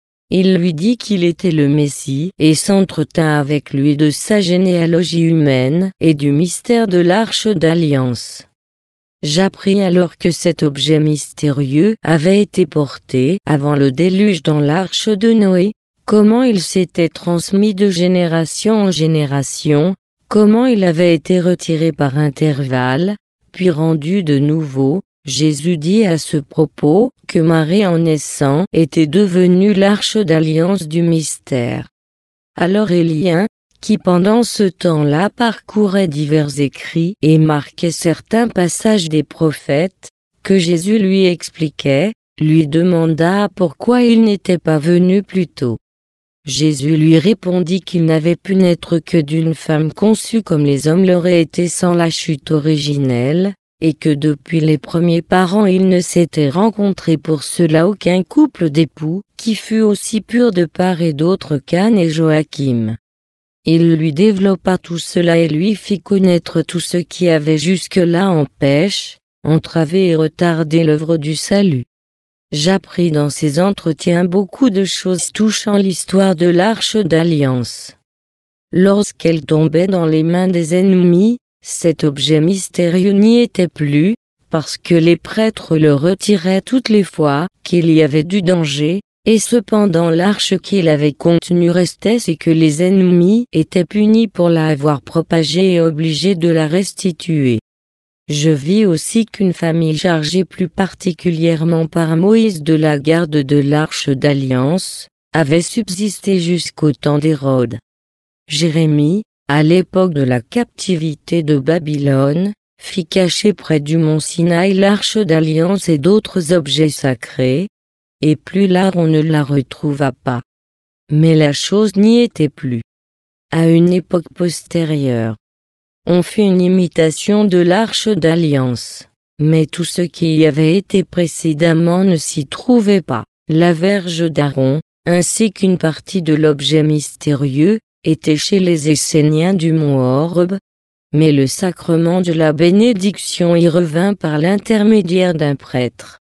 S1: Il lui dit qu'il était le Messie et s'entretint avec lui de sa généalogie humaine et du mystère de l'Arche d'Alliance. J'appris alors que cet objet mystérieux avait été porté avant le déluge dans l'Arche de Noé, comment il s'était transmis de génération en génération, comment il avait été retiré par intervalles, puis rendu de nouveau. Jésus dit à ce propos que Marie en naissant était devenue l'arche d'alliance du mystère. Alors Élien, qui pendant ce temps-là parcourait divers écrits et marquait certains passages des prophètes, que Jésus lui expliquait, lui demanda pourquoi il n'était pas venu plus tôt. Jésus lui répondit qu'il n'avait pu naître que d'une femme conçue comme les hommes l'auraient été sans la chute originelle, et que depuis les premiers parents il ne s'était rencontré pour cela aucun couple d'époux qui fût aussi pur de part et d'autre qu'Anne et Joachim. Il lui développa tout cela et lui fit connaître tout ce qui avait jusque-là empêché, entravé et retardé l'œuvre du salut. J'appris dans ces entretiens beaucoup de choses touchant l'histoire de l'Arche d'Alliance. Lorsqu'elle tombait dans les mains des ennemis, cet objet mystérieux n'y était plus, parce que les prêtres le retiraient toutes les fois qu'il y avait du danger, et cependant l'arche qu'il avait contenue restait et que les ennemis étaient punis pour la avoir propagée et obligés de la restituer. Je vis aussi qu'une famille chargée plus particulièrement par Moïse de la garde de l'Arche d'Alliance, avait subsisté jusqu'au temps d'Hérode. Jérémie, à l'époque de la captivité de Babylone, fit cacher près du mont Sinaï l'Arche d'Alliance et d'autres objets sacrés, et plus là on ne la retrouva pas. Mais la chose n'y était plus. À une époque postérieure, on fit une imitation de l'Arche d'Alliance, mais tout ce qui y avait été précédemment ne s'y trouvait pas. La verge d'Aaron, ainsi qu'une partie de l'objet mystérieux, était chez les Esséniens du mont Horeb, mais le sacrement de la bénédiction y revint par l'intermédiaire d'un prêtre.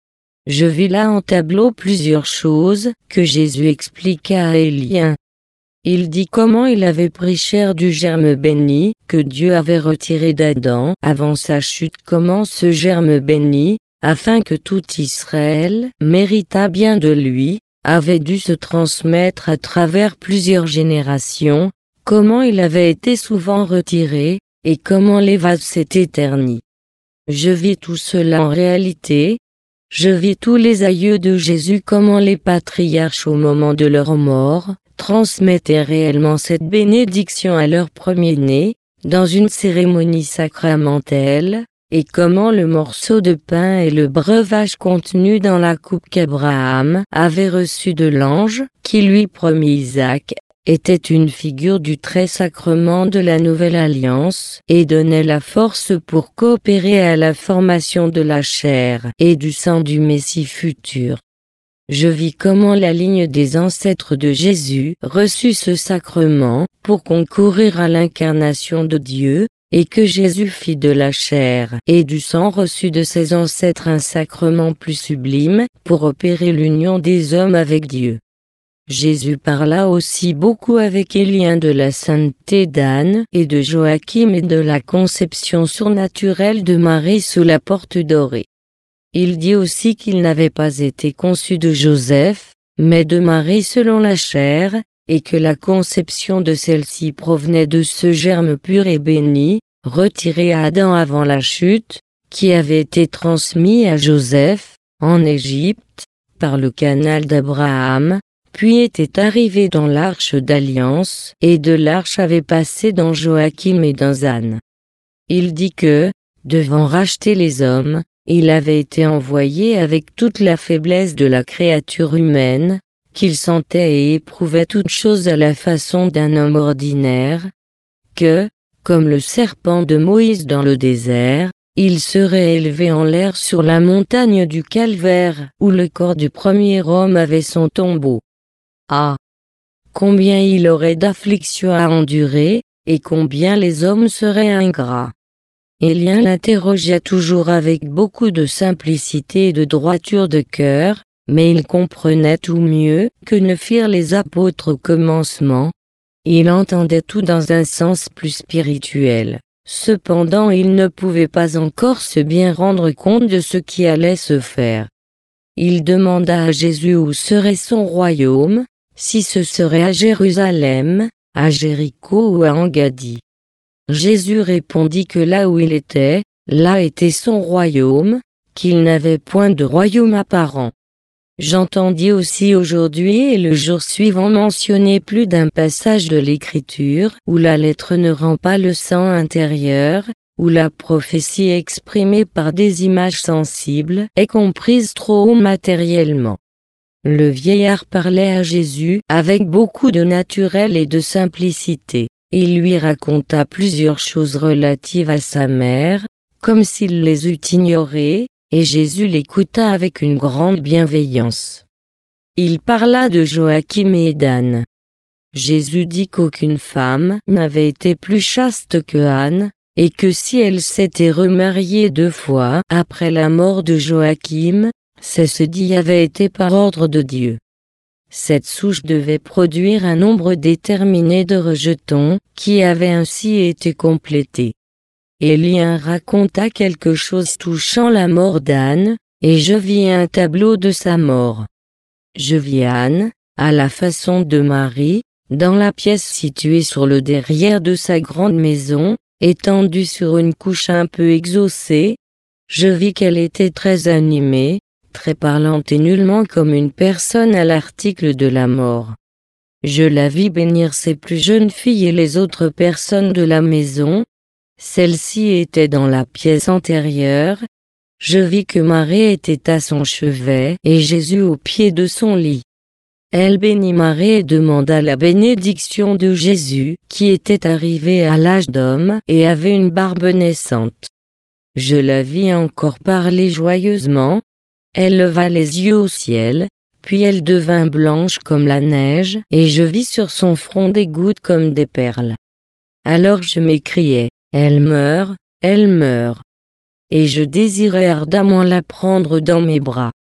S1: Je vis là en tableau plusieurs choses que Jésus expliqua à Élie. Il dit comment il avait pris chair du germe béni que Dieu avait retiré d'Adam avant sa chute, comment ce germe béni, afin que tout Israël méritât bien de lui, avait dû se transmettre à travers plusieurs générations, comment il avait été souvent retiré, et comment l'évase s'était terni. Je vis tout cela en réalité. Je vis tous les aïeux de Jésus, comment les patriarches au moment de leur mort, transmettaient réellement cette bénédiction à leur premier-né, dans une cérémonie sacramentelle, et comment le morceau de pain et le breuvage contenu dans la coupe qu'Abraham avait reçue de l'ange, qui lui promit Isaac, était une figure du très sacrement de la nouvelle alliance, et donnait la force pour coopérer à la formation de la chair et du sang du Messie futur. Je vis comment la ligne des ancêtres de Jésus reçut ce sacrement pour concourir à l'incarnation de Dieu, et que Jésus fit de la chair et du sang reçu de ses ancêtres un sacrement plus sublime pour opérer l'union des hommes avec Dieu. Jésus parla aussi beaucoup avec Élie de la sainteté d'Anne et de Joachim et de la conception surnaturelle de Marie sous la porte dorée. Il dit aussi qu'il n'avait pas été conçu de Joseph, mais de Marie selon la chair, et que la conception de celle-ci provenait de ce germe pur et béni, retiré à Adam avant la chute, qui avait été transmis à Joseph, en Égypte, par le canal d'Abraham, puis était arrivé dans l'arche d'alliance, et de l'arche avait passé dans Joachim et dans Anne. Il dit que, devant racheter les hommes, il avait été envoyé avec toute la faiblesse de la créature humaine, qu'il sentait et éprouvait toutes choses à la façon d'un homme ordinaire, que, comme le serpent de Moïse dans le désert, il serait élevé en l'air sur la montagne du Calvaire, où le corps du premier homme avait son tombeau. Ah! Combien il aurait d'afflictions à endurer, et combien les hommes seraient ingrats. Élie l'interrogea toujours avec beaucoup de simplicité et de droiture de cœur, mais il comprenait tout mieux que ne firent les apôtres au commencement. Il entendait tout dans un sens plus spirituel. Cependant il ne pouvait pas encore se bien rendre compte de ce qui allait se faire. Il demanda à Jésus où serait son royaume, si ce serait à Jérusalem, à Jéricho ou à Engadi. Jésus répondit que là où il était, là était son royaume, qu'il n'avait point de royaume apparent. J'entendis aussi aujourd'hui et le jour suivant mentionner plus d'un passage de l'Écriture où la lettre ne rend pas le sang intérieur, où la prophétie exprimée par des images sensibles est comprise trop matériellement. Le vieillard parlait à Jésus avec beaucoup de naturel et de simplicité. Il lui raconta plusieurs choses relatives à sa mère, comme s'il les eût ignorées, et Jésus l'écouta avec une grande bienveillance. Il parla de Joachim et d'Anne. Jésus dit qu'aucune femme n'avait été plus chaste que Anne, et que si elle s'était remariée 2 fois après la mort de Joachim, ceci avait été par ordre de Dieu. Cette souche devait produire un nombre déterminé de rejetons, qui avait ainsi été complété. Élie raconta quelque chose touchant la mort d'Anne, et je vis un tableau de sa mort. Je vis Anne, à la façon de Marie, dans la pièce située sur le derrière de sa grande maison, étendue sur une couche un peu exhaussée. Je vis qu'elle était très animée, très parlante et nullement comme une personne à l'article de la mort. Je la vis bénir ses plus jeunes filles et les autres personnes de la maison. Celle-ci était dans la pièce antérieure. Je vis que Marie était à son chevet et Jésus au pied de son lit. Elle bénit Marie et demanda la bénédiction de Jésus, qui était arrivé à l'âge d'homme et avait une barbe naissante. Je la vis encore parler joyeusement. Elle leva les yeux au ciel, puis elle devint blanche comme la neige, et je vis sur son front des gouttes comme des perles. Alors je m'écriai, elle meurt, et je désirai ardemment la prendre dans mes bras.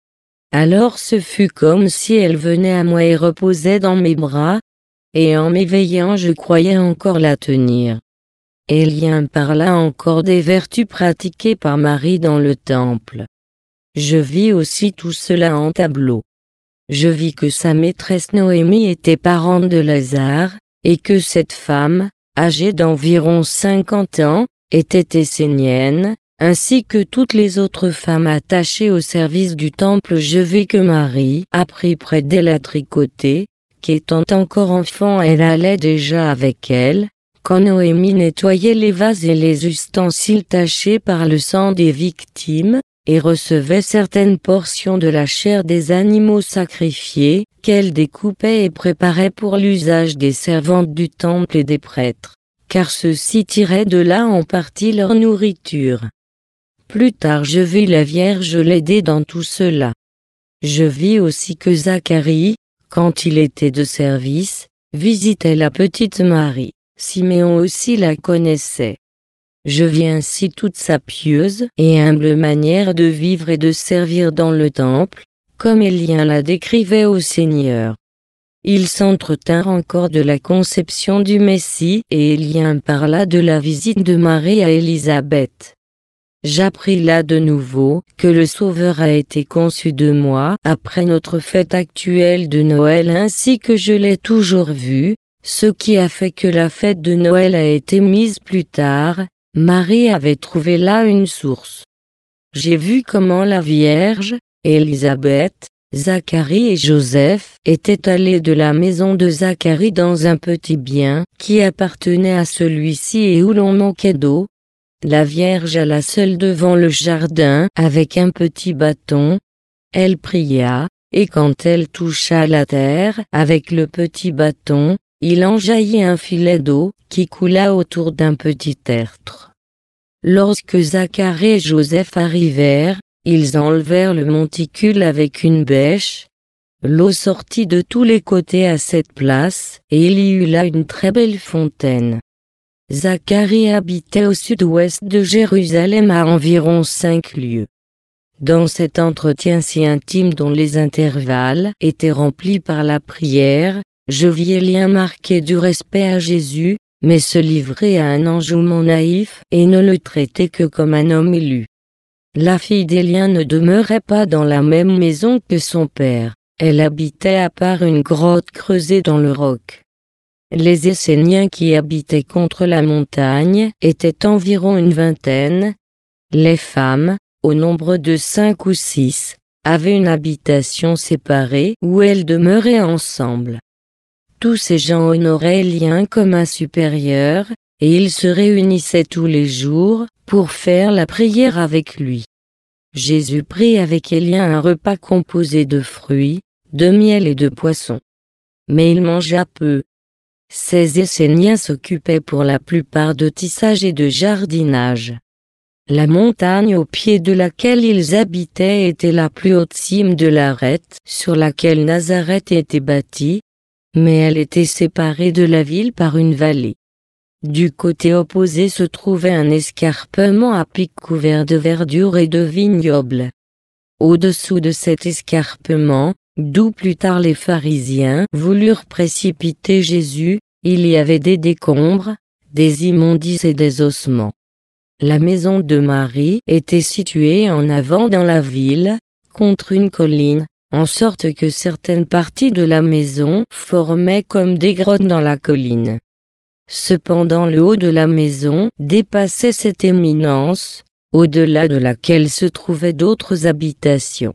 S1: Alors ce fut comme si elle venait à moi et reposait dans mes bras, et en m'éveillant je croyais encore la tenir. Élien parla encore des vertus pratiquées par Marie dans le temple. Je vis aussi tout cela en tableau. Je vis que sa maîtresse Noémie était parente de Lazare, et que cette femme, âgée d'environ 50 ans, était essénienne, ainsi que toutes les autres femmes attachées au service du temple. Je vis que Marie apprit près d'elle à tricoter, qu'étant encore enfant elle allait déjà avec elle, quand Noémie nettoyait les vases et les ustensiles tachés par le sang des victimes, et recevait certaines portions de la chair des animaux sacrifiés, qu'elle découpait et préparait pour l'usage des servantes du temple et des prêtres, car ceux-ci tiraient de là en partie leur nourriture. Plus tard je vis la Vierge l'aider dans tout cela. Je vis aussi que Zacharie, quand il était de service, visitait la petite Marie. Siméon aussi la connaissait. Je vis ainsi toute sa pieuse et humble manière de vivre et de servir dans le temple, comme Élien la décrivait au Seigneur. Ils s'entretinrent encore de la conception du Messie et Élien parla de la visite de Marie à Élisabeth. J'appris là de nouveau que le Sauveur a été conçu 2 mois après notre fête actuelle de Noël ainsi que je l'ai toujours vu, ce qui a fait que la fête de Noël a été mise plus tard. Marie avait trouvé là une source. J'ai vu comment la Vierge, Élisabeth, Zacharie et Joseph étaient allés de la maison de Zacharie dans un petit bien qui appartenait à celui-ci et où l'on manquait d'eau. La Vierge alla seule devant le jardin avec un petit bâton. Elle pria, et quand elle toucha la terre avec le petit bâton, il en jaillit un filet d'eau qui coula autour d'un petit tertre. Lorsque Zacharie et Joseph arrivèrent, ils enlevèrent le monticule avec une bêche. L'eau sortit de tous les côtés à cette place, et il y eut là une très belle fontaine. Zacharie habitait au sud-ouest de Jérusalem à environ 5 lieues. Dans cet entretien si intime dont les intervalles étaient remplis par la prière, je vis Élien marquer du respect à Jésus, mais se livrer à un enjouement naïf et ne le traiter que comme un homme élu. La fille d'Élien ne demeurait pas dans la même maison que son père, elle habitait à part une grotte creusée dans le roc. Les Esséniens qui habitaient contre la montagne étaient environ une vingtaine. Les femmes, au nombre de 5 ou 6, avaient une habitation séparée où elles demeuraient ensemble. Tous ces gens honoraient Élien comme un supérieur, et ils se réunissaient tous les jours pour faire la prière avec lui. Jésus prit avec Élien un repas composé de fruits, de miel et de poissons. Mais il mangea peu. Ces Esséniens s'occupaient pour la plupart de tissage et de jardinage. La montagne au pied de laquelle ils habitaient était la plus haute cime de l'arête sur laquelle Nazareth était bâtie, mais elle était séparée de la ville par une vallée. Du côté opposé se trouvait un escarpement à pic couvert de verdure et de vignobles. Au-dessous de cet escarpement, d'où plus tard les pharisiens voulurent précipiter Jésus, il y avait des décombres, des immondices et des ossements. La maison de Marie était située en avant dans la ville, contre une colline, en sorte que certaines parties de la maison formaient comme des grottes dans la colline. Cependant le haut de la maison dépassait cette éminence, au-delà de laquelle se trouvaient d'autres habitations.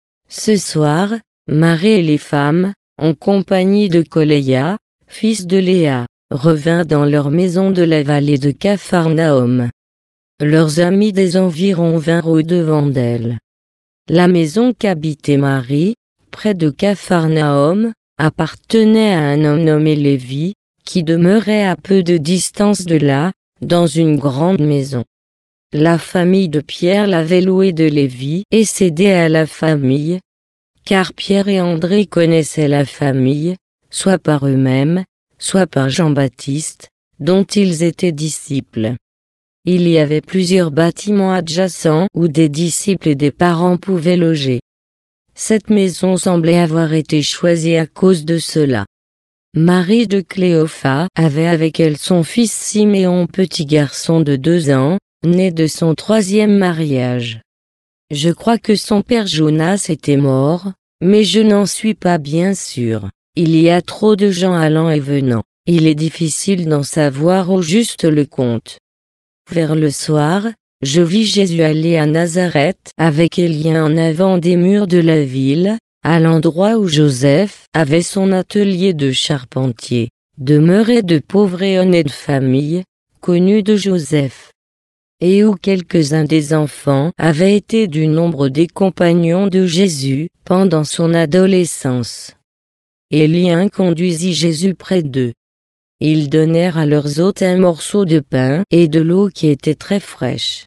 S1: Ce soir, Marie et les femmes, en compagnie de Coléa, fils de Léa, revinrent dans leur maison de la vallée de Capharnaüm. Leurs amis des environs vinrent au-devant d'elles. La maison qu'habitait Marie, près de Capharnaüm, appartenait à un homme nommé Lévi, qui demeurait à peu de distance de là, dans une grande maison. La famille de Pierre l'avait loué de Lévi et cédé à la famille, car Pierre et André connaissaient la famille, soit par eux-mêmes, soit par Jean-Baptiste, dont ils étaient disciples. Il y avait plusieurs bâtiments adjacents où des disciples et des parents pouvaient loger. Cette maison semblait avoir été choisie à cause de cela. Marie de Cléophas avait avec elle son fils Siméon, petit garçon de 2 ans, né de son 3e mariage. Je crois que son père Jonas était mort, mais je n'en suis pas bien sûr. Il y a trop de gens allant et venant. Il est difficile d'en savoir au juste le compte. Vers le soir, je vis Jésus aller à Nazareth avec Élie en avant des murs de la ville, à l'endroit où Joseph avait son atelier de charpentier, demeuré de pauvres et honnêtes familles, connues de Joseph, et où quelques-uns des enfants avaient été du nombre des compagnons de Jésus pendant son adolescence. Élie conduisit Jésus près d'eux. Ils donnèrent à leurs hôtes un morceau de pain et de l'eau qui était très fraîche.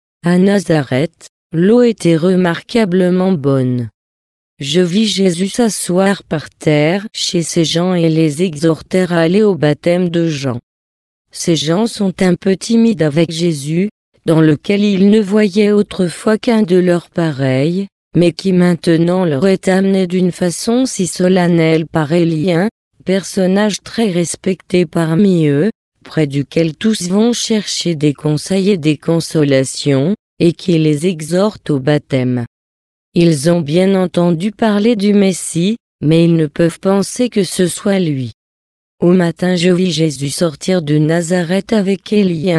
S1: À Nazareth, l'eau était remarquablement bonne. Je vis Jésus s'asseoir par terre chez ces gens et les exhortèrent à aller au baptême de Jean. Ces gens sont un peu timides avec Jésus, dans lequel ils ne voyaient autrefois qu'un de leurs pareils, mais qui maintenant leur est amené d'une façon si solennelle par Élie, personnage très respecté parmi eux, près duquel tous vont chercher des conseils et des consolations, et qui les exhorte au baptême. Ils ont bien entendu parler du Messie, mais ils ne peuvent penser que ce soit lui. Au matin je vis Jésus sortir de Nazareth avec Élie.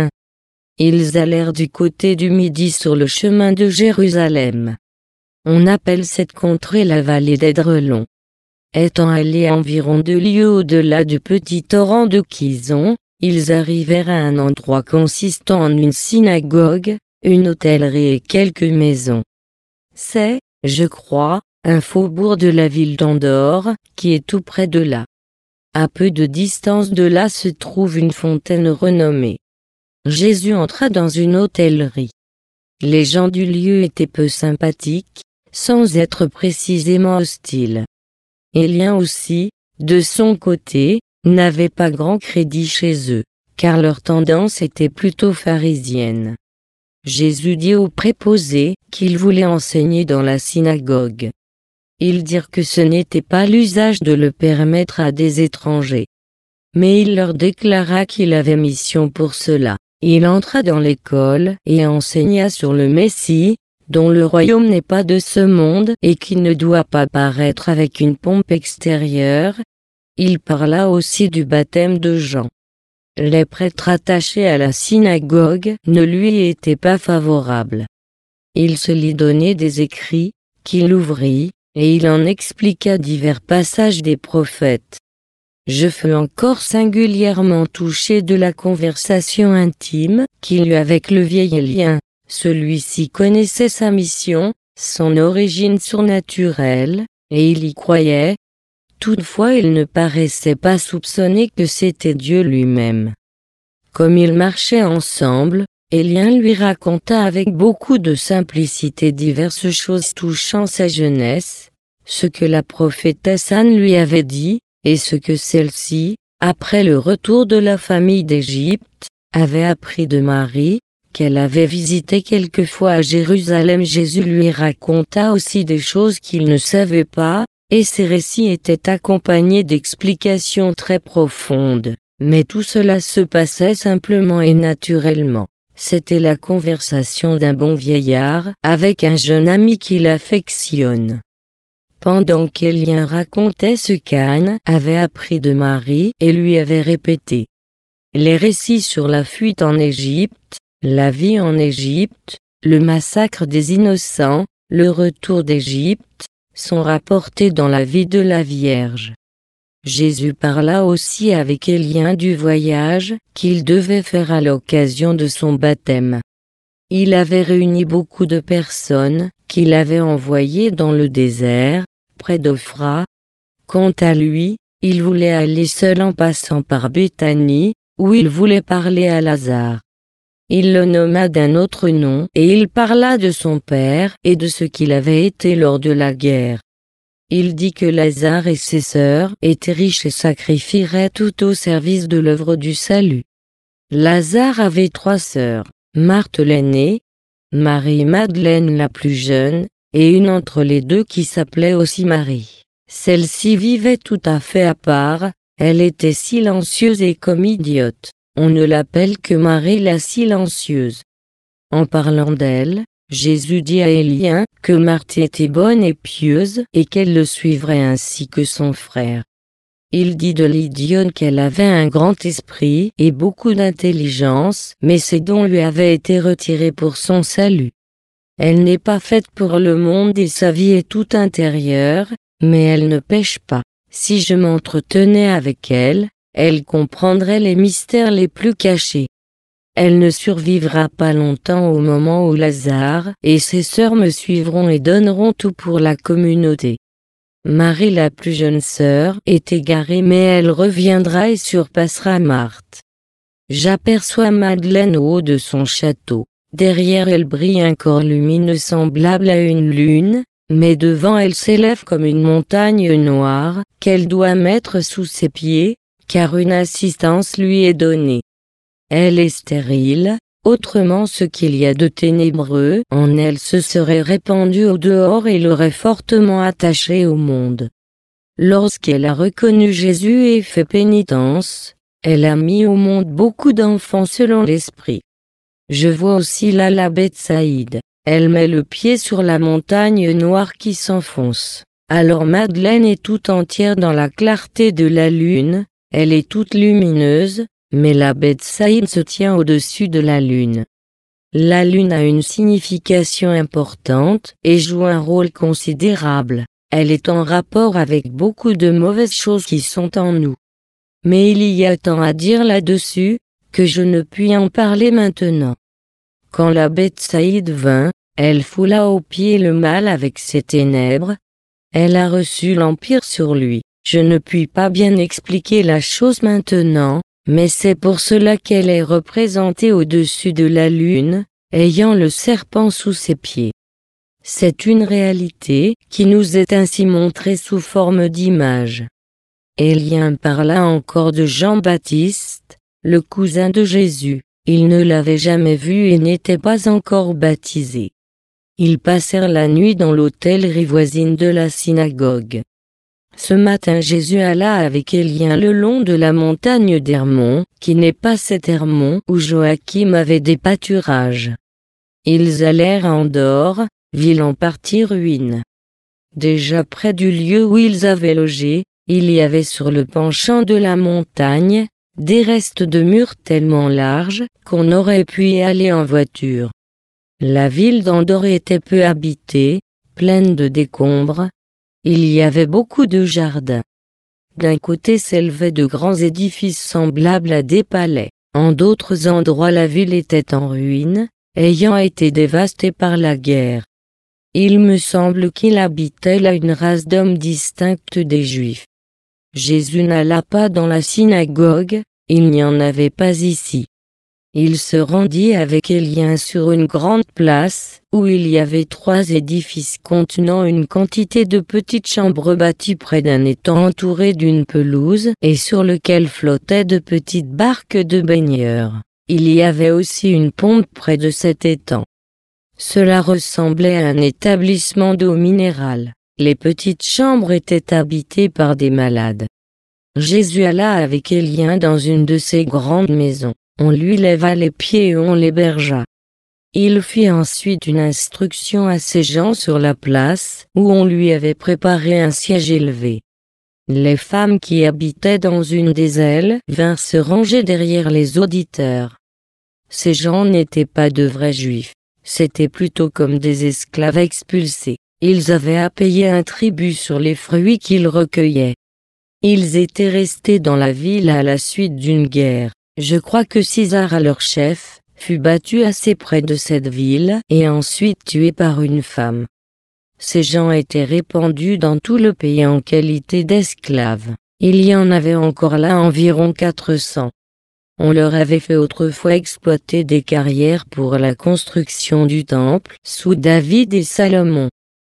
S1: Ils allèrent du côté du midi sur le chemin de Jérusalem. On appelle cette contrée la vallée d'Édrelon. Étant allés environ 2 lieues au-delà du petit torrent de Kison, ils arrivèrent à un endroit consistant en une synagogue, une hôtellerie et quelques maisons. C'est, je crois, un faubourg de la ville d'Andorre, qui est tout près de là. À peu de distance de là se trouve une fontaine renommée. Jésus entra dans une hôtellerie. Les gens du lieu étaient peu sympathiques, sans être précisément hostiles. Élie aussi, de son côté, n'avait pas grand crédit chez eux, car leur tendance était plutôt pharisienne. Jésus dit aux préposés qu'il voulait enseigner dans la synagogue. Ils dirent que ce n'était pas l'usage de le permettre à des étrangers. Mais il leur déclara qu'il avait mission pour cela. Il entra dans l'école et enseigna sur le Messie, dont le royaume n'est pas de ce monde et qui ne doit pas paraître avec une pompe extérieure. Il parla aussi du baptême de Jean. Les prêtres attachés à la synagogue ne lui étaient pas favorables. Il se lui donnait des écrits, qu'il ouvrit, et il en expliqua divers passages des prophètes. Je fus encore singulièrement touché de la conversation intime qu'il eut avec le vieil Élie. Celui-ci connaissait sa mission, son origine surnaturelle, et il y croyait. Toutefois il ne paraissait pas soupçonner que c'était Dieu lui-même. Comme ils marchaient ensemble, Élie lui raconta avec beaucoup de simplicité diverses choses touchant sa jeunesse, ce que la prophétesse Anne lui avait dit, et ce que celle-ci, après le retour de la famille d'Égypte, avait appris de Marie, qu'elle avait visité quelquefois à Jérusalem. Jésus lui raconta aussi des choses qu'il ne savait pas, et ces récits étaient accompagnés d'explications très profondes, mais tout cela se passait simplement et naturellement. C'était la conversation d'un bon vieillard avec un jeune ami qu'il affectionne. Pendant qu'Élie racontait ce qu'Anne avait appris de Marie et lui avait répété. Les récits sur la fuite en Égypte, la vie en Égypte, le massacre des innocents, le retour d'Égypte, sont rapportés dans la vie de la Vierge. Jésus parla aussi avec Élie du voyage qu'il devait faire à l'occasion de son baptême. Il avait réuni beaucoup de personnes qu'il avait envoyées dans le désert, près d'Ophra. Quant à lui, il voulait aller seul en passant par Béthanie, où il voulait parler à Lazare. Il le nomma d'un autre nom et il parla de son père et de ce qu'il avait été lors de la guerre. Il dit que Lazare et ses sœurs étaient riches et sacrifieraient tout au service de l'œuvre du salut. Lazare avait 3 sœurs, Marthe l'aînée, Marie-Madeleine la plus jeune, et une entre les deux qui s'appelait aussi Marie. Celle-ci vivait tout à fait à part, elle était silencieuse et comme idiote. On ne l'appelle que Marie la silencieuse. En parlant d'elle, Jésus dit à Élie que Marthe était bonne et pieuse et qu'elle le suivrait ainsi que son frère. Il dit de l'idiote qu'elle avait un grand esprit et beaucoup d'intelligence, mais ses dons lui avaient été retirés pour son salut. Elle n'est pas faite pour le monde et sa vie est tout intérieure, mais elle ne pêche pas. Si je m'entretenais avec elle, elle comprendrait les mystères les plus cachés. Elle ne survivra pas longtemps au moment où Lazare et ses sœurs me suivront et donneront tout pour la communauté. Marie la plus jeune sœur est égarée mais elle reviendra et surpassera Marthe. J'aperçois Madeleine au haut de son château. Derrière elle brille un corps lumineux semblable à une lune, mais devant elle s'élève comme une montagne noire, qu'elle doit mettre sous ses pieds, car une assistance lui est donnée. Elle est stérile, autrement ce qu'il y a de ténébreux en elle se serait répandu au dehors et l'aurait fortement attachée au monde. Lorsqu'elle a reconnu Jésus et fait pénitence, elle a mis au monde beaucoup d'enfants selon l'esprit. Je vois aussi là la Bethsaïde. Elle met le pied sur la montagne noire qui s'enfonce. Alors Madeleine est tout entière dans la clarté de la lune, elle est toute lumineuse, mais la Bethsaïde se tient au-dessus de la lune. La lune a une signification importante et joue un rôle considérable. Elle est en rapport avec beaucoup de mauvaises choses qui sont en nous. Mais il y a tant à dire là-dessus, que je ne puis en parler maintenant. Quand la Bethsaïde vint, elle foula aux pieds le mal avec ses ténèbres. Elle a reçu l'empire sur lui. Je ne puis pas bien expliquer la chose maintenant, mais c'est pour cela qu'elle est représentée au-dessus de la lune, ayant le serpent sous ses pieds. C'est une réalité qui nous est ainsi montrée sous forme d'image. Élien parla encore de Jean-Baptiste, le cousin de Jésus. Il ne l'avait jamais vu et n'était pas encore baptisé. Ils passèrent la nuit dans l'hôtellerie voisine de la synagogue. Ce matin Jésus alla avec Élien le long de la montagne d'Hermon, qui n'est pas cet Hermon où Joachim avait des pâturages. Ils allèrent à Andorre, ville en partie ruine. Déjà près du lieu où ils avaient logé, il y avait sur le penchant de la montagne, des restes de murs tellement larges qu'on aurait pu y aller en voiture. La ville d'Andorre était peu habitée, pleine de décombres. Il y avait beaucoup de jardins. D'un côté s'élevaient de grands édifices semblables à des palais. En d'autres endroits la ville était en ruine, ayant été dévastée par la guerre. Il me semble qu'il habitait là une race d'hommes distincte des Juifs. Jésus n'alla pas dans la synagogue, il n'y en avait pas ici. Il se rendit avec Élien sur une grande place, où il y avait 3 édifices contenant une quantité de petites chambres bâties près d'un étang entouré d'une pelouse et sur lequel flottaient de petites barques de baigneurs. Il y avait aussi une pompe près de cet étang. Cela ressemblait à un établissement d'eau minérale. Les petites chambres étaient habitées par des malades. Jésus alla avec Élien dans une de ces grandes maisons. On lui leva les pieds et on l'hébergea. Il fit ensuite une instruction à ces gens sur la place, où on lui avait préparé un siège élevé. Les femmes qui habitaient dans une des ailes vinrent se ranger derrière les auditeurs. Ces gens n'étaient pas de vrais juifs, c'étaient plutôt comme des esclaves expulsés. Ils avaient à payer un tribut sur les fruits qu'ils recueillaient. Ils étaient restés dans la ville à la suite d'une guerre. Je crois que César, leur chef, fut battu assez près de cette ville et ensuite tué par une femme. Ces gens étaient répandus dans tout le pays en qualité d'esclaves. Il y en avait encore là environ 400. On leur avait fait autrefois exploiter des carrières pour la construction du temple sous David et Salomon.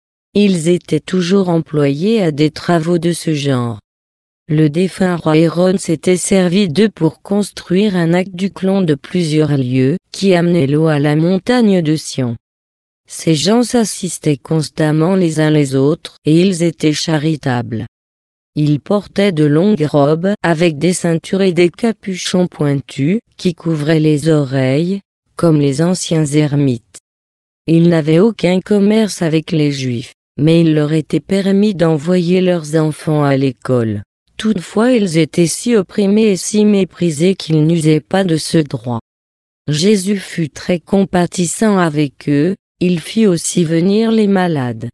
S1: Ils étaient toujours employés à des travaux de ce genre. Le défunt roi Hérode s'était servi d'eux pour construire un aqueduc long de plusieurs lieues, qui amenait l'eau à la montagne de Sion. Ces gens s'assistaient constamment les uns les autres et ils étaient charitables. Ils portaient de longues robes avec des ceintures et des capuchons pointus qui couvraient les oreilles, comme les anciens ermites. Ils n'avaient aucun commerce avec les Juifs, mais il leur était permis d'envoyer leurs enfants à l'école. Toutefois ils étaient si opprimés et si méprisés qu'ils n'usaient pas de ce droit. Jésus fut très compatissant avec eux, il fit aussi venir les malades.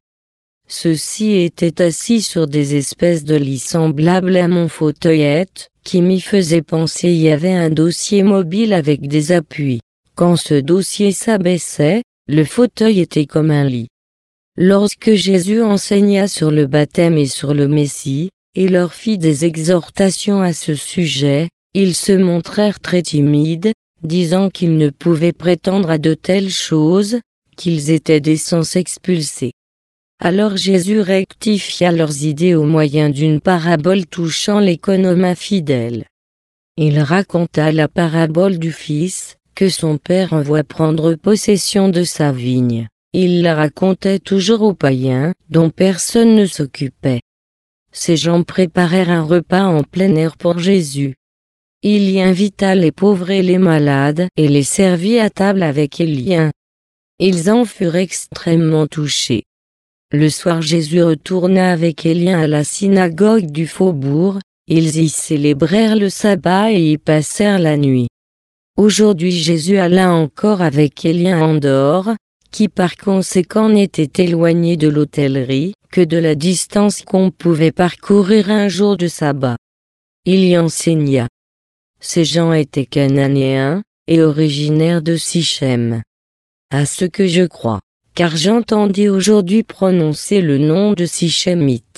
S1: Ceux-ci étaient assis sur des espèces de lits semblables à mon fauteuilette, qui m'y faisait penser il y avait un dossier mobile avec des appuis. Quand ce dossier s'abaissait, le fauteuil était comme un lit. Lorsque Jésus enseigna sur le baptême et sur le Messie, et leur fit des exhortations à ce sujet, ils se montrèrent très timides, disant qu'ils ne pouvaient prétendre à de telles choses, qu'ils étaient des sens expulsés. Alors Jésus rectifia leurs idées au moyen d'une parabole touchant l'économe infidèle. Il raconta la parabole du fils, que son père envoie prendre possession de sa vigne. Il la racontait toujours aux païens, dont personne ne s'occupait. Ces gens préparèrent un repas en plein air pour Jésus. Il y invita les pauvres et les malades et les servit à table avec Élien. Ils en furent extrêmement touchés. Le soir Jésus retourna avec Élien à la synagogue du faubourg, ils y célébrèrent le sabbat et y passèrent la nuit. Aujourd'hui Jésus alla encore avec Élien en dehors, qui par conséquent n'était éloigné de l'hôtellerie que de la distance qu'on pouvait parcourir un jour de sabbat. Il y enseigna. Ces gens étaient cananéens, et originaires de Sichem. À ce que je crois, car j'entendis aujourd'hui prononcer le nom de Sichémites.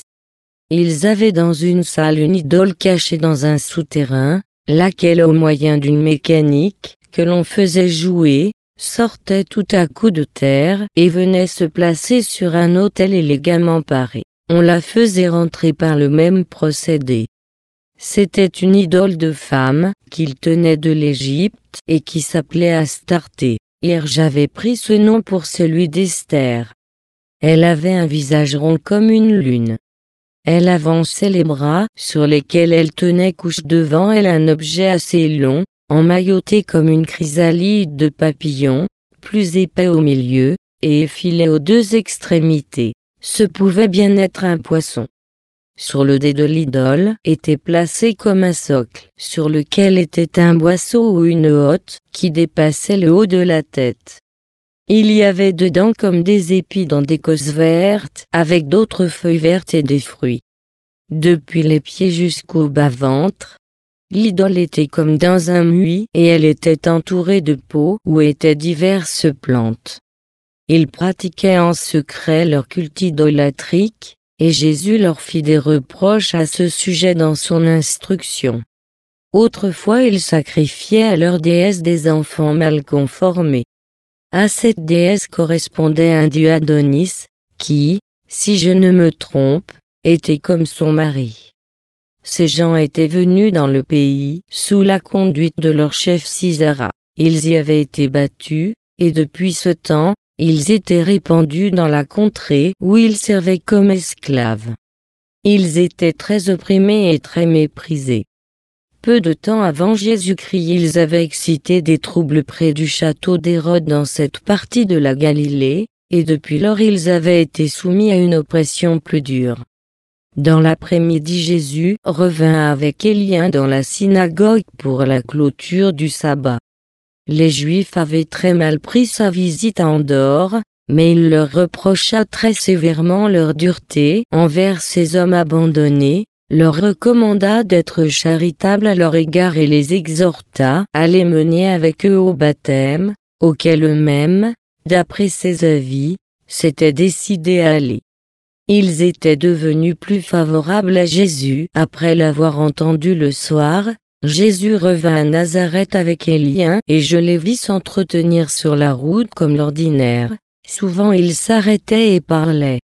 S1: Ils avaient dans une salle une idole cachée dans un souterrain, laquelle au moyen d'une mécanique, que l'on faisait jouer, sortait tout à coup de terre et venait se placer sur un autel élégamment paré. On la faisait rentrer par le même procédé. C'était une idole de femme, qu'il tenait de l'Égypte, et qui s'appelait Astarté. Hier j'avais pris ce nom pour celui d'Esther. Elle avait un visage rond comme une lune. Elle avançait les bras, sur lesquels elle tenait couche devant elle un objet assez long, emmailloté comme une chrysalide de papillon, plus épais au milieu, et effilé aux deux extrémités. Ce pouvait bien être un poisson. Sur le dé de l'idole était placé comme un socle, sur lequel était un boisseau ou une hotte, qui dépassait le haut de la tête. Il y avait dedans comme des épis dans des cosses vertes, avec d'autres feuilles vertes et des fruits. Depuis les pieds jusqu'au bas-ventre, l'idole était comme dans un muid et elle était entourée de pots où étaient diverses plantes. Ils pratiquaient en secret leur culte idolatrique, et Jésus leur fit des reproches à ce sujet dans son instruction. Autrefois ils sacrifiaient à leur déesse des enfants mal conformés. À cette déesse correspondait un dieu Adonis, qui, si je ne me trompe, était comme son mari. Ces gens étaient venus dans le pays, sous la conduite de leur chef Sisera. Ils y avaient été battus, et depuis ce temps, ils étaient répandus dans la contrée où ils servaient comme esclaves. Ils étaient très opprimés et très méprisés. Peu de temps avant Jésus-Christ ils avaient excité des troubles près du château d'Hérode dans cette partie de la Galilée, et depuis lors ils avaient été soumis à une oppression plus dure. Dans l'après-midi Jésus revint avec Élien dans la synagogue pour la clôture du sabbat. Les Juifs avaient très mal pris sa visite en dehors, mais il leur reprocha très sévèrement leur dureté envers ces hommes abandonnés, leur recommanda d'être charitables à leur égard et les exhorta à les mener avec eux au baptême, auquel eux-mêmes, d'après ses avis, s'étaient décidés à aller. Ils étaient devenus plus favorables à Jésus après l'avoir entendu le soir. Jésus revint à Nazareth avec Élien et je les vis s'entretenir sur la route comme l'ordinaire. Souvent ils s'arrêtaient et parlaient.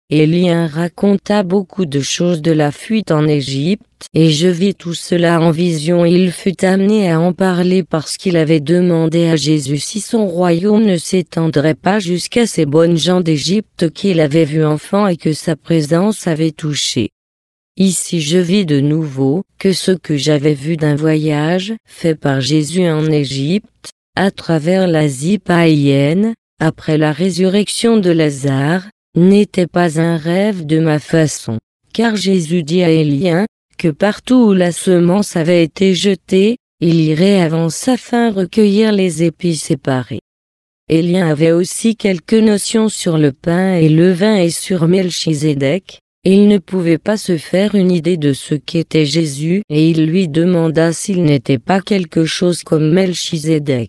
S1: Élien raconta beaucoup de choses de la fuite en Égypte, et je vis tout cela en vision. Il fut amené à en parler parce qu'il avait demandé à Jésus si son royaume ne s'étendrait pas jusqu'à ces bonnes gens d'Égypte qu'il avait vus enfant et que sa présence avait touché. Ici je vis de nouveau que ce que j'avais vu d'un voyage fait par Jésus en Égypte, à travers l'Asie païenne, après la résurrection de Lazare, n'était pas un rêve de ma façon, car Jésus dit à Élien, que partout où la semence avait été jetée, il irait avant sa fin recueillir les épis séparés. Élien avait aussi quelques notions sur le pain et le vin et sur Melchizedek. Il ne pouvait pas se faire une idée de ce qu'était Jésus et il lui demanda s'il n'était pas quelque chose comme Melchizedek.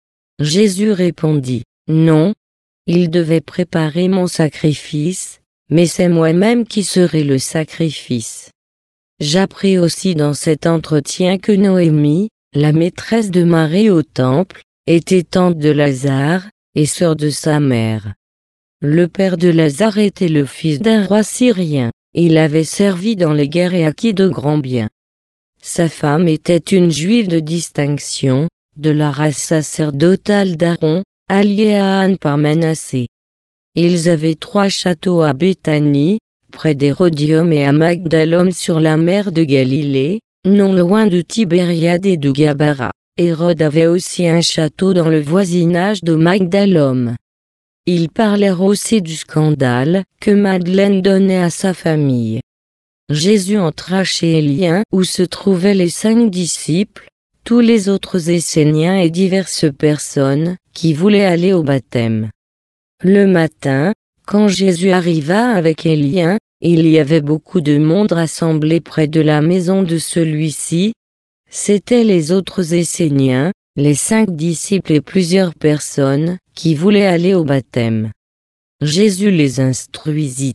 S1: Jésus répondit, non, il devait préparer mon sacrifice, mais c'est moi-même qui serai le sacrifice. J'appris aussi dans cet entretien que Noémie, la maîtresse de Marie au temple, était tante de Lazare, et sœur de sa mère. Le père de Lazare était le fils d'un roi syrien, il avait servi dans les guerres et acquis de grands biens. Sa femme était une juive de distinction, de la race sacerdotale d'Aaron, alliée à Anne par Manassé. Ils avaient 3 châteaux à Béthanie, près d'Hérodium et à Magdalum sur la mer de Galilée, non loin de Tibériade et de Gabara. Hérode avait aussi un château dans le voisinage de Magdalum. Ils parlèrent aussi du scandale que Madeleine donnait à sa famille. Jésus entra chez Élien où se trouvaient les 5 disciples, tous les autres Esséniens et diverses personnes qui voulaient aller au baptême. Le matin, quand Jésus arriva avec Élien, il y avait beaucoup de monde rassemblé près de la maison de celui-ci. C'étaient les autres Esséniens, les 5 disciples et plusieurs personnes qui voulaient aller au baptême. Jésus les instruisit.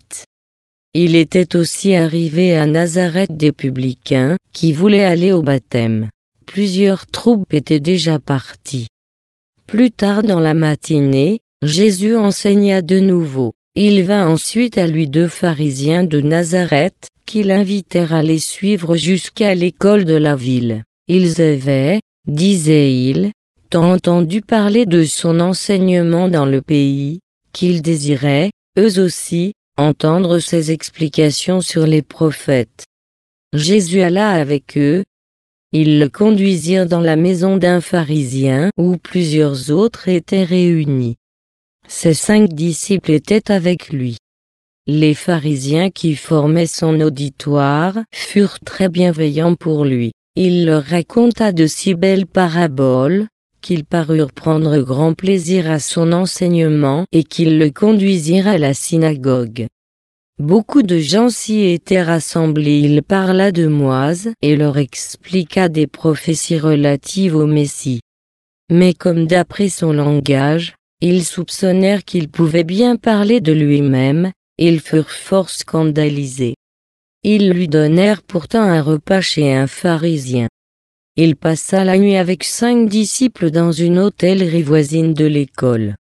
S1: Il était aussi arrivé à Nazareth des publicains qui voulaient aller au baptême. Plusieurs troupes étaient déjà parties. Plus tard dans la matinée, Jésus enseigna de nouveau. Il vint ensuite à lui 2 pharisiens de Nazareth, qui l'invitèrent à les suivre jusqu'à l'école de la ville. Ils avaient, disait-il, tant entendu parler de son enseignement dans le pays, qu'ils désiraient, eux aussi, entendre ses explications sur les prophètes. Jésus alla avec eux. Ils le conduisirent dans la maison d'un pharisien où plusieurs autres étaient réunis. Ses 5 disciples étaient avec lui. Les pharisiens qui formaient son auditoire furent très bienveillants pour lui. Il leur raconta de si belles paraboles, qu'ils parurent prendre grand plaisir à son enseignement et qu'ils le conduisirent à la synagogue. Beaucoup de gens s'y étaient rassemblés. Il parla de Moïse et leur expliqua des prophéties relatives au Messie. Mais comme d'après son langage, ils soupçonnèrent qu'il pouvait bien parler de lui-même, ils furent fort scandalisés. Ils lui donnèrent pourtant un repas chez un pharisien. Il passa la nuit avec 5 disciples dans une hôtellerie voisine de l'école.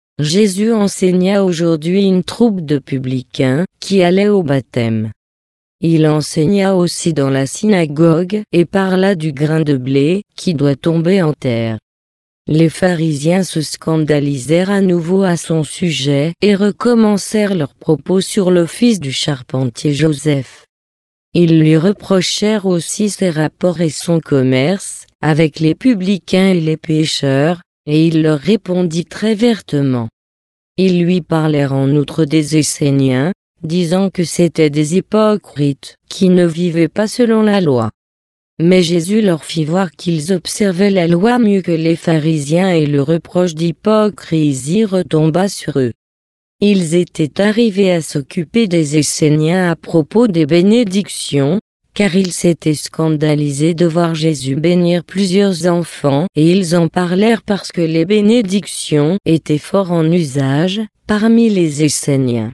S1: Jésus enseigna aujourd'hui une troupe de publicains qui allaient au baptême. Il enseigna aussi dans la synagogue et parla du grain de blé qui doit tomber en terre. Les pharisiens se scandalisèrent à nouveau à son sujet et recommencèrent leurs propos sur le fils du charpentier Joseph. Ils lui reprochèrent aussi ses rapports et son commerce avec les publicains et les pécheurs, et il leur répondit très vertement. Ils lui parlèrent en outre des Esséniens, disant que c'étaient des hypocrites qui ne vivaient pas selon la loi. Mais Jésus leur fit voir qu'ils observaient la loi mieux que les pharisiens et le reproche d'hypocrisie retomba sur eux. Ils étaient arrivés à s'occuper des Esséniens à propos des bénédictions, car ils s'étaient scandalisés de voir Jésus bénir plusieurs enfants et ils en parlèrent parce que les bénédictions étaient fort en usage parmi les Esséniens.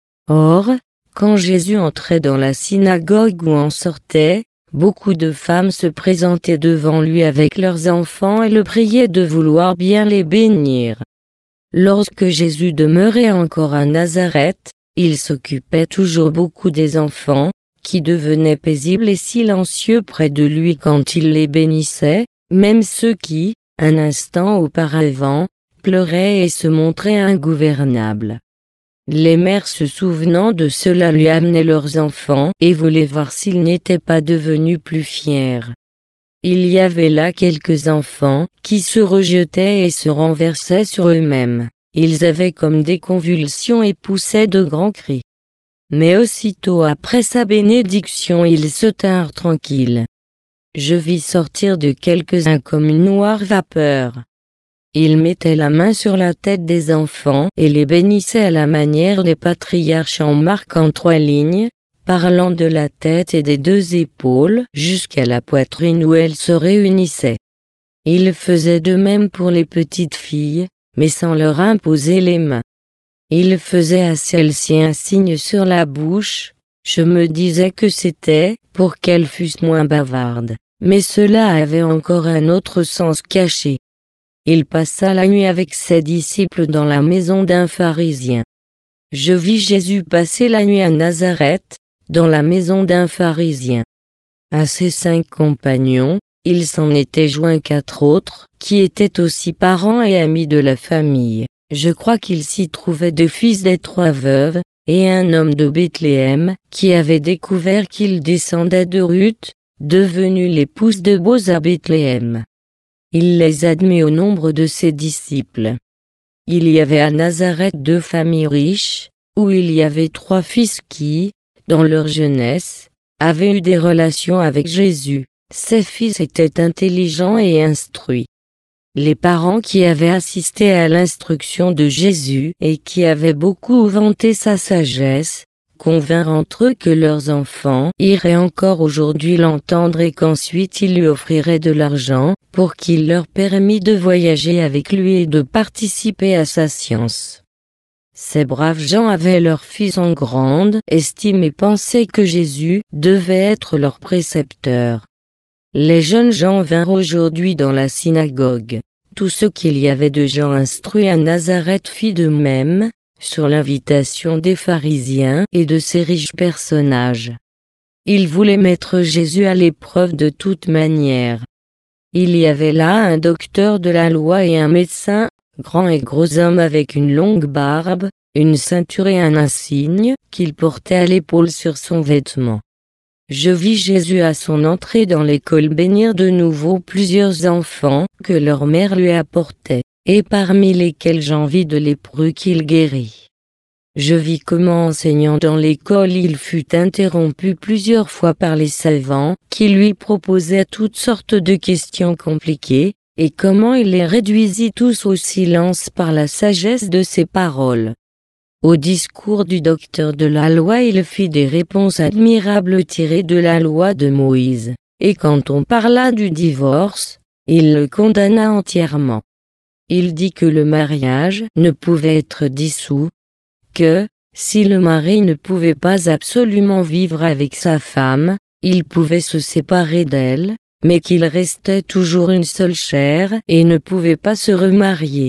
S1: Or, quand Jésus entrait dans la synagogue ou en sortait, beaucoup de femmes se présentaient devant lui avec leurs enfants et le priaient de vouloir bien les bénir. Lorsque Jésus demeurait encore à Nazareth, il s'occupait toujours beaucoup des enfants, qui devenaient paisibles et silencieux près de lui quand il les bénissait, même ceux qui, un instant auparavant, pleuraient et se montraient ingouvernables. Les mères se souvenant de cela lui amenaient leurs enfants et voulaient voir s'ils n'étaient pas devenus plus fiers. Il y avait là quelques enfants qui se rejetaient et se renversaient sur eux-mêmes. Ils avaient comme des convulsions et poussaient de grands cris. Mais aussitôt après sa bénédiction ils se tinrent tranquilles. Je vis sortir de quelques-uns comme une noire vapeur. Il mettait la main sur la tête des enfants et les bénissait à la manière des patriarches en marquant 3 lignes, parlant de la tête et des 2 épaules jusqu'à la poitrine où elles se réunissaient. Il faisait de même pour les petites filles, mais sans leur imposer les mains. Il faisait à celles-ci un signe sur la bouche, je me disais que c'était pour qu'elles fussent moins bavardes, mais cela avait encore un autre sens caché. Il passa la nuit avec ses disciples dans la maison d'un pharisien. Je vis Jésus passer la nuit à Nazareth, dans la maison d'un pharisien. À ses 5 compagnons, il s'en était joint 4 autres, qui étaient aussi parents et amis de la famille. Je crois qu'il s'y trouvait 2 fils des 3 veuves, et un homme de Bethléem, qui avait découvert qu'il descendait de Ruth, devenue l'épouse de Boaz à Bethléem. Il les admit au nombre de ses disciples. Il y avait à Nazareth 2 familles riches, où il y avait 3 fils qui, dans leur jeunesse, avaient eu des relations avec Jésus. Ces fils étaient intelligents et instruits. Les parents qui avaient assisté à l'instruction de Jésus et qui avaient beaucoup vanté sa sagesse, convinrent entre eux que leurs enfants iraient encore aujourd'hui l'entendre et qu'ensuite il lui offrirait de l'argent pour qu'il leur permît de voyager avec lui et de participer à sa science. Ces braves gens avaient leurs fils en grande estime et pensaient que Jésus devait être leur précepteur. Les jeunes gens vinrent aujourd'hui dans la synagogue. Tout ce qu'il y avait de gens instruits à Nazareth fit de même, sur l'invitation des pharisiens et de ces riches personnages. Ils voulaient mettre Jésus à l'épreuve de toute manière. Il y avait là un docteur de la loi et un médecin, grand et gros homme avec une longue barbe, une ceinture et un insigne qu'il portait à l'épaule sur son vêtement. Je vis Jésus à son entrée dans l'école bénir de nouveau plusieurs enfants que leur mère lui apportait, et parmi lesquels j'en vis de lépreux qu'il guérit. Je vis comment enseignant dans l'école il fut interrompu plusieurs fois par les savants qui lui proposaient toutes sortes de questions compliquées, et comment il les réduisit tous au silence par la sagesse de ses paroles. Au discours du docteur de la loi il fit des réponses admirables tirées de la loi de Moïse, et quand on parla du divorce, il le condamna entièrement. Il dit que le mariage ne pouvait être dissous, que, si le mari ne pouvait pas absolument vivre avec sa femme, il pouvait se séparer d'elle, mais qu'il restait toujours une seule chair et ne pouvait pas se remarier.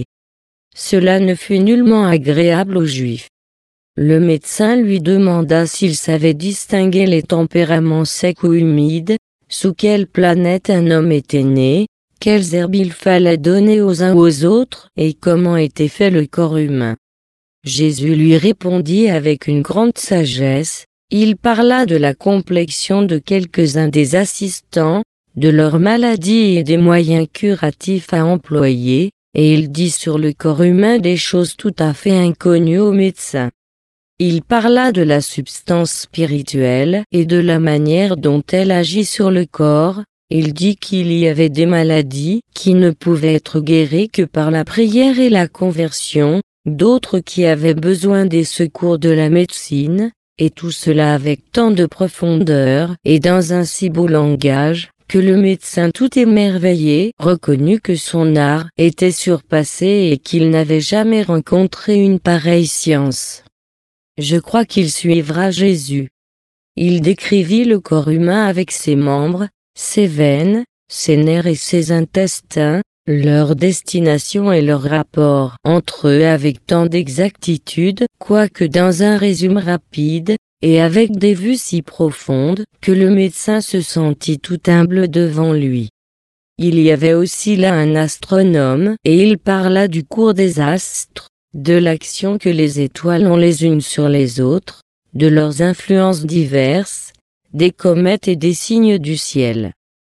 S1: Cela ne fut nullement agréable aux Juifs. Le médecin lui demanda s'il savait distinguer les tempéraments secs ou humides, sous quelle planète un homme était né, quelles herbes il fallait donner aux uns aux autres et comment était fait le corps humain. Jésus lui répondit avec une grande sagesse, il parla de la complexion de quelques-uns des assistants, de leur maladie et des moyens curatifs à employer, et il dit sur le corps humain des choses tout à fait inconnues aux médecins. Il parla de la substance spirituelle et de la manière dont elle agit sur le corps. Il dit qu'il y avait des maladies qui ne pouvaient être guéries que par la prière et la conversion, d'autres qui avaient besoin des secours de la médecine, et tout cela avec tant de profondeur et dans un si beau langage, que le médecin tout émerveillé reconnut que son art était surpassé et qu'il n'avait jamais rencontré une pareille science. Je crois qu'il suivra Jésus. Il décrivit le corps humain avec ses membres, ses veines, ses nerfs et ses intestins, leur destination et leur rapport entre eux avec tant d'exactitude, quoique dans un résumé rapide, et avec des vues si profondes, que le médecin se sentit tout humble devant lui. Il y avait aussi là un astronome, et il parla du cours des astres, de l'action que les étoiles ont les unes sur les autres, de leurs influences diverses, des comètes et des signes du ciel.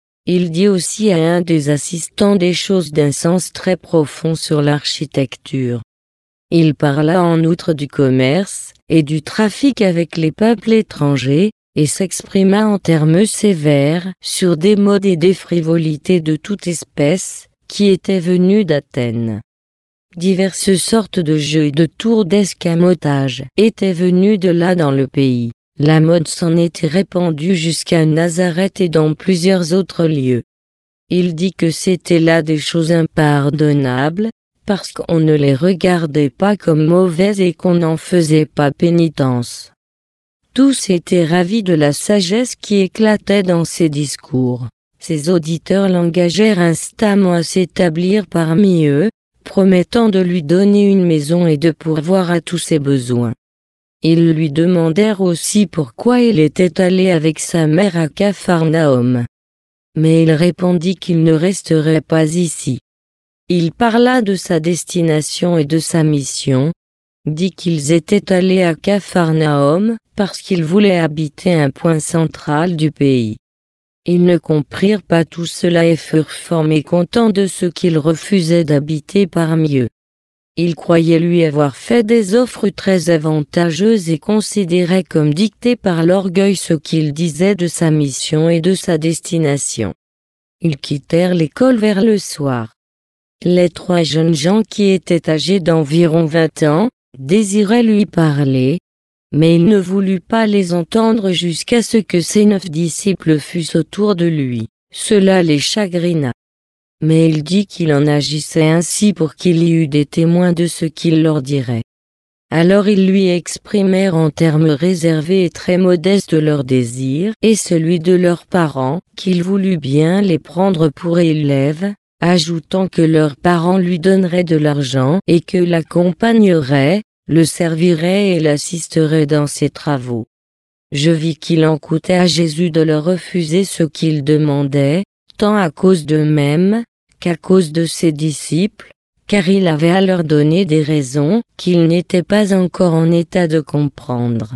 S1: Il dit aussi à un des assistants des choses d'un sens très profond sur l'architecture. Il parla en outre du commerce, et du trafic avec les peuples étrangers, et s'exprima en termes sévères sur des modes et des frivolités de toute espèce, qui étaient venus d'Athènes. Diverses sortes de jeux et de tours d'escamotage étaient venus de là dans le pays. La mode s'en était répandue jusqu'à Nazareth et dans plusieurs autres lieux. Il dit que c'étaient là des choses impardonnables, parce qu'on ne les regardait pas comme mauvaises et qu'on n'en faisait pas pénitence. Tous étaient ravis de la sagesse qui éclatait dans ses discours. Ses auditeurs l'engagèrent instamment à s'établir parmi eux, promettant de lui donner une maison et de pourvoir à tous ses besoins. Ils lui demandèrent aussi pourquoi il était allé avec sa mère à Capharnaüm. Mais il répondit qu'il ne resterait pas ici. Il parla de sa destination et de sa mission, dit qu'ils étaient allés à Capharnaüm parce qu'ils voulaient habiter un point central du pays. Ils ne comprirent pas tout cela et furent fort mécontents de ce qu'il refusait d'habiter parmi eux. Ils croyaient lui avoir fait des offres très avantageuses et considéraient comme dicté par l'orgueil ce qu'il disait de sa mission et de sa destination. Ils quittèrent l'école vers le soir. Les 3 jeunes gens qui étaient âgés d'environ 20 ans, désiraient lui parler, mais il ne voulut pas les entendre jusqu'à ce que ses 9 disciples fussent autour de lui. Cela les chagrina. Mais il dit qu'il en agissait ainsi pour qu'il y eût des témoins de ce qu'il leur dirait. Alors ils lui exprimèrent en termes réservés et très modestes leur désir et celui de leurs parents, qu'il voulut bien les prendre pour élèves, ajoutant que leurs parents lui donneraient de l'argent et que l'accompagneraient, le servirait et l'assisterait dans ses travaux. Je vis qu'il en coûtait à Jésus de leur refuser ce qu'ils demandaient, tant à cause d'eux-mêmes, qu'à cause de ses disciples, car il avait à leur donner des raisons qu'ils n'étaient pas encore en état de comprendre.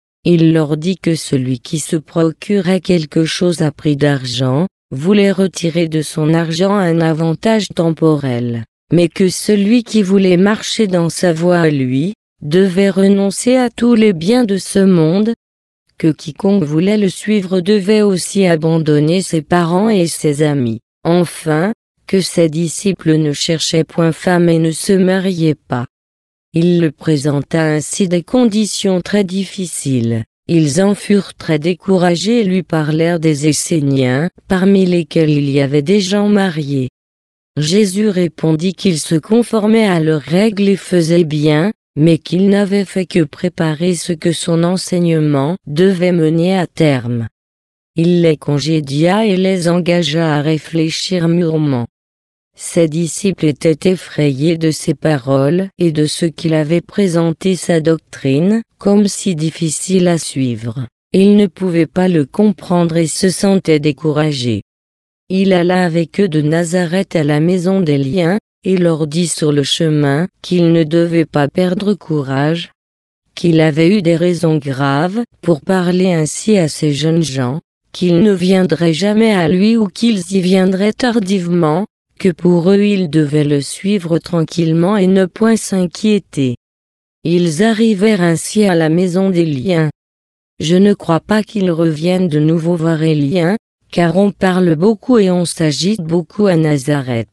S1: Il leur dit que celui qui se procurait quelque chose à prix d'argent, voulait retirer de son argent un avantage temporel, mais que celui qui voulait marcher dans sa voie à lui, devait renoncer à tous les biens de ce monde, que quiconque voulait le suivre devait aussi abandonner ses parents et ses amis. Enfin, que ses disciples ne cherchaient point femme et ne se mariaient pas. Il le présenta ainsi des conditions très difficiles. Ils en furent très découragés et lui parlèrent des Esséniens, parmi lesquels il y avait des gens mariés. Jésus répondit qu'il se conformait à leurs règles et faisait bien, mais qu'il n'avait fait que préparer ce que son enseignement devait mener à terme. Il les congédia et les engagea à réfléchir mûrement. Ses disciples étaient effrayés de ses paroles et de ce qu'il avait présenté sa doctrine, comme si difficile à suivre. Ils ne pouvaient pas le comprendre et se sentaient découragés. Il alla avec eux de Nazareth à la maison des liens, et leur dit sur le chemin qu'ils ne devaient pas perdre courage, qu'il avait eu des raisons graves pour parler ainsi à ces jeunes gens, qu'ils ne viendraient jamais à lui ou qu'ils y viendraient tardivement, que pour eux ils devaient le suivre tranquillement et ne point s'inquiéter. Ils arrivèrent ainsi à la maison des liens. Je ne crois pas qu'ils reviennent de nouveau voir Élien, car on parle beaucoup et on s'agite beaucoup à Nazareth.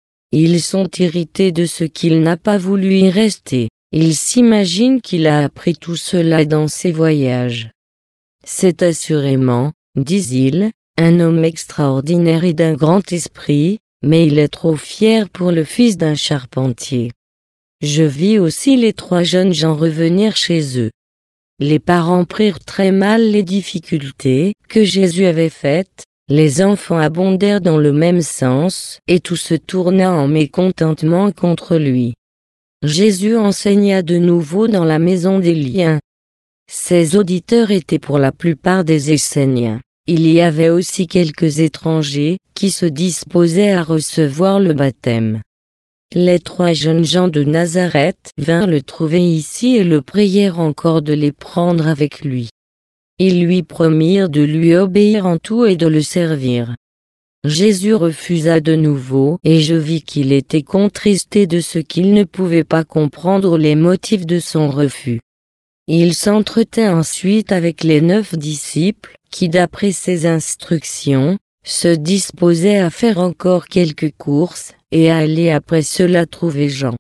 S1: Ils sont irrités de ce qu'il n'a pas voulu y rester. Ils s'imaginent qu'il a appris tout cela dans ses voyages. C'est assurément, disent-ils, un homme extraordinaire et d'un grand esprit, mais il est trop fier pour le fils d'un charpentier. Je vis aussi les 3 jeunes gens revenir chez eux. Les parents prirent très mal les difficultés que Jésus avait faites, Les enfants abondèrent dans le même sens, et tout se tourna en mécontentement contre lui. Jésus enseigna de nouveau dans la maison des liens. Ses auditeurs étaient pour la plupart des Esséniens. Il y avait aussi quelques étrangers, qui se disposaient à recevoir le baptême. Les 3 jeunes gens de Nazareth vinrent le trouver ici et le prièrent encore de les prendre avec lui. Ils lui promirent de lui obéir en tout et de le servir. Jésus refusa de nouveau, et je vis qu'il était contristé de ce qu'il ne pouvait pas comprendre les motifs de son refus. Il s'entretint ensuite avec les 9 disciples, qui d'après ses instructions, se disposaient à faire encore quelques courses, et à aller après cela trouver Jean.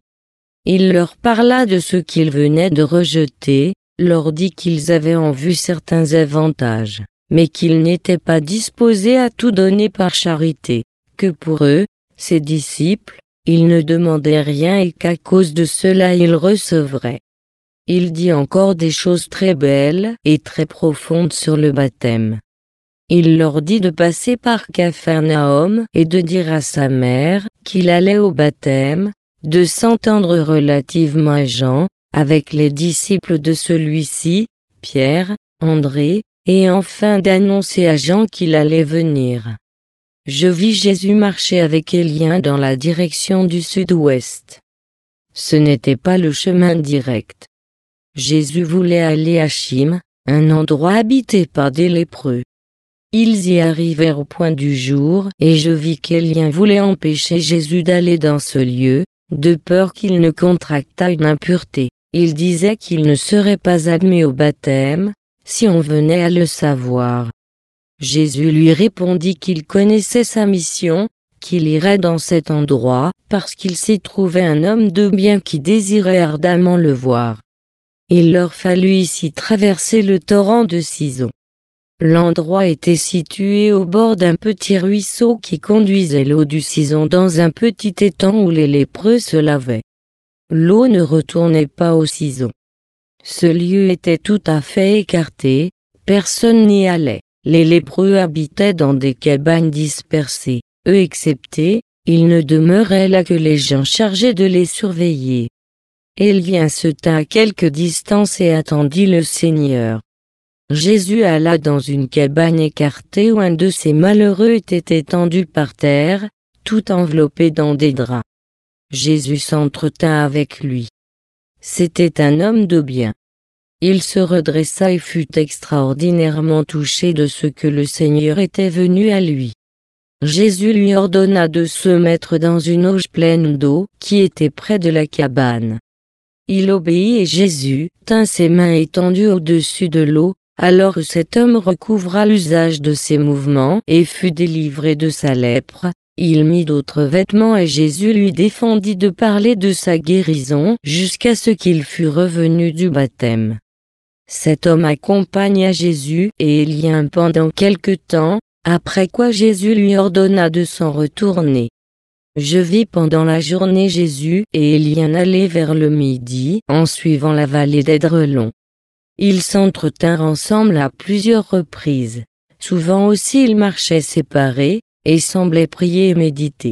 S1: Il leur parla de ce qu'ils venaient de rejeter, leur dit qu'ils avaient en vue certains avantages, mais qu'ils n'étaient pas disposés à tout donner par charité, que pour eux, ses disciples, ils ne demandaient rien et qu'à cause de cela ils recevraient. Il dit encore des choses très belles et très profondes sur le baptême. Il leur dit de passer par Capharnaüm et de dire à sa mère qu'il allait au baptême, de s'entendre relativement à Jean, avec les disciples de celui-ci, Pierre, André, et enfin d'annoncer à Jean qu'il allait venir. Je vis Jésus marcher avec Élien dans la direction du sud-ouest. Ce n'était pas le chemin direct. Jésus voulait aller à Chim, un endroit habité par des lépreux. Ils y arrivèrent au point du jour, et je vis qu'Élien voulait empêcher Jésus d'aller dans ce lieu, de peur qu'il ne contractât une impureté. Il disait qu'il ne serait pas admis au baptême, si on venait à le savoir. Jésus lui répondit qu'il connaissait sa mission, qu'il irait dans cet endroit, parce qu'il s'y trouvait un homme de bien qui désirait ardemment le voir. Il leur fallut ici traverser le torrent de Sison. L'endroit était situé au bord d'un petit ruisseau qui conduisait l'eau du Sison dans un petit étang où les lépreux se lavaient. L'eau ne retournait pas au Sison. Ce lieu était tout à fait écarté, personne n'y allait. Les lépreux habitaient dans des cabanes dispersées. Eux exceptés, ils ne demeuraient là que les gens chargés de les surveiller. Élien se tint à quelque distance et attendit le Seigneur. Jésus alla dans une cabane écartée où un de ces malheureux était étendu par terre, tout enveloppé dans des draps. Jésus s'entretint avec lui. C'était un homme de bien. Il se redressa et fut extraordinairement touché de ce que le Seigneur était venu à lui. Jésus lui ordonna de se mettre dans une auge pleine d'eau qui était près de la cabane. Il obéit et Jésus tint ses mains étendues au-dessus de l'eau, alors cet homme recouvra l'usage de ses mouvements et fut délivré de sa lèpre. Il mit d'autres vêtements et Jésus lui défendit de parler de sa guérison jusqu'à ce qu'il fût revenu du baptême. Cet homme accompagna Jésus et Élien pendant quelque temps, après quoi Jésus lui ordonna de s'en retourner. Je vis pendant la journée Jésus et Élien aller vers le midi en suivant la vallée d'Édrelon. Ils s'entretinrent ensemble à plusieurs reprises. Souvent aussi ils marchaient séparés, et semblaient prier et méditer.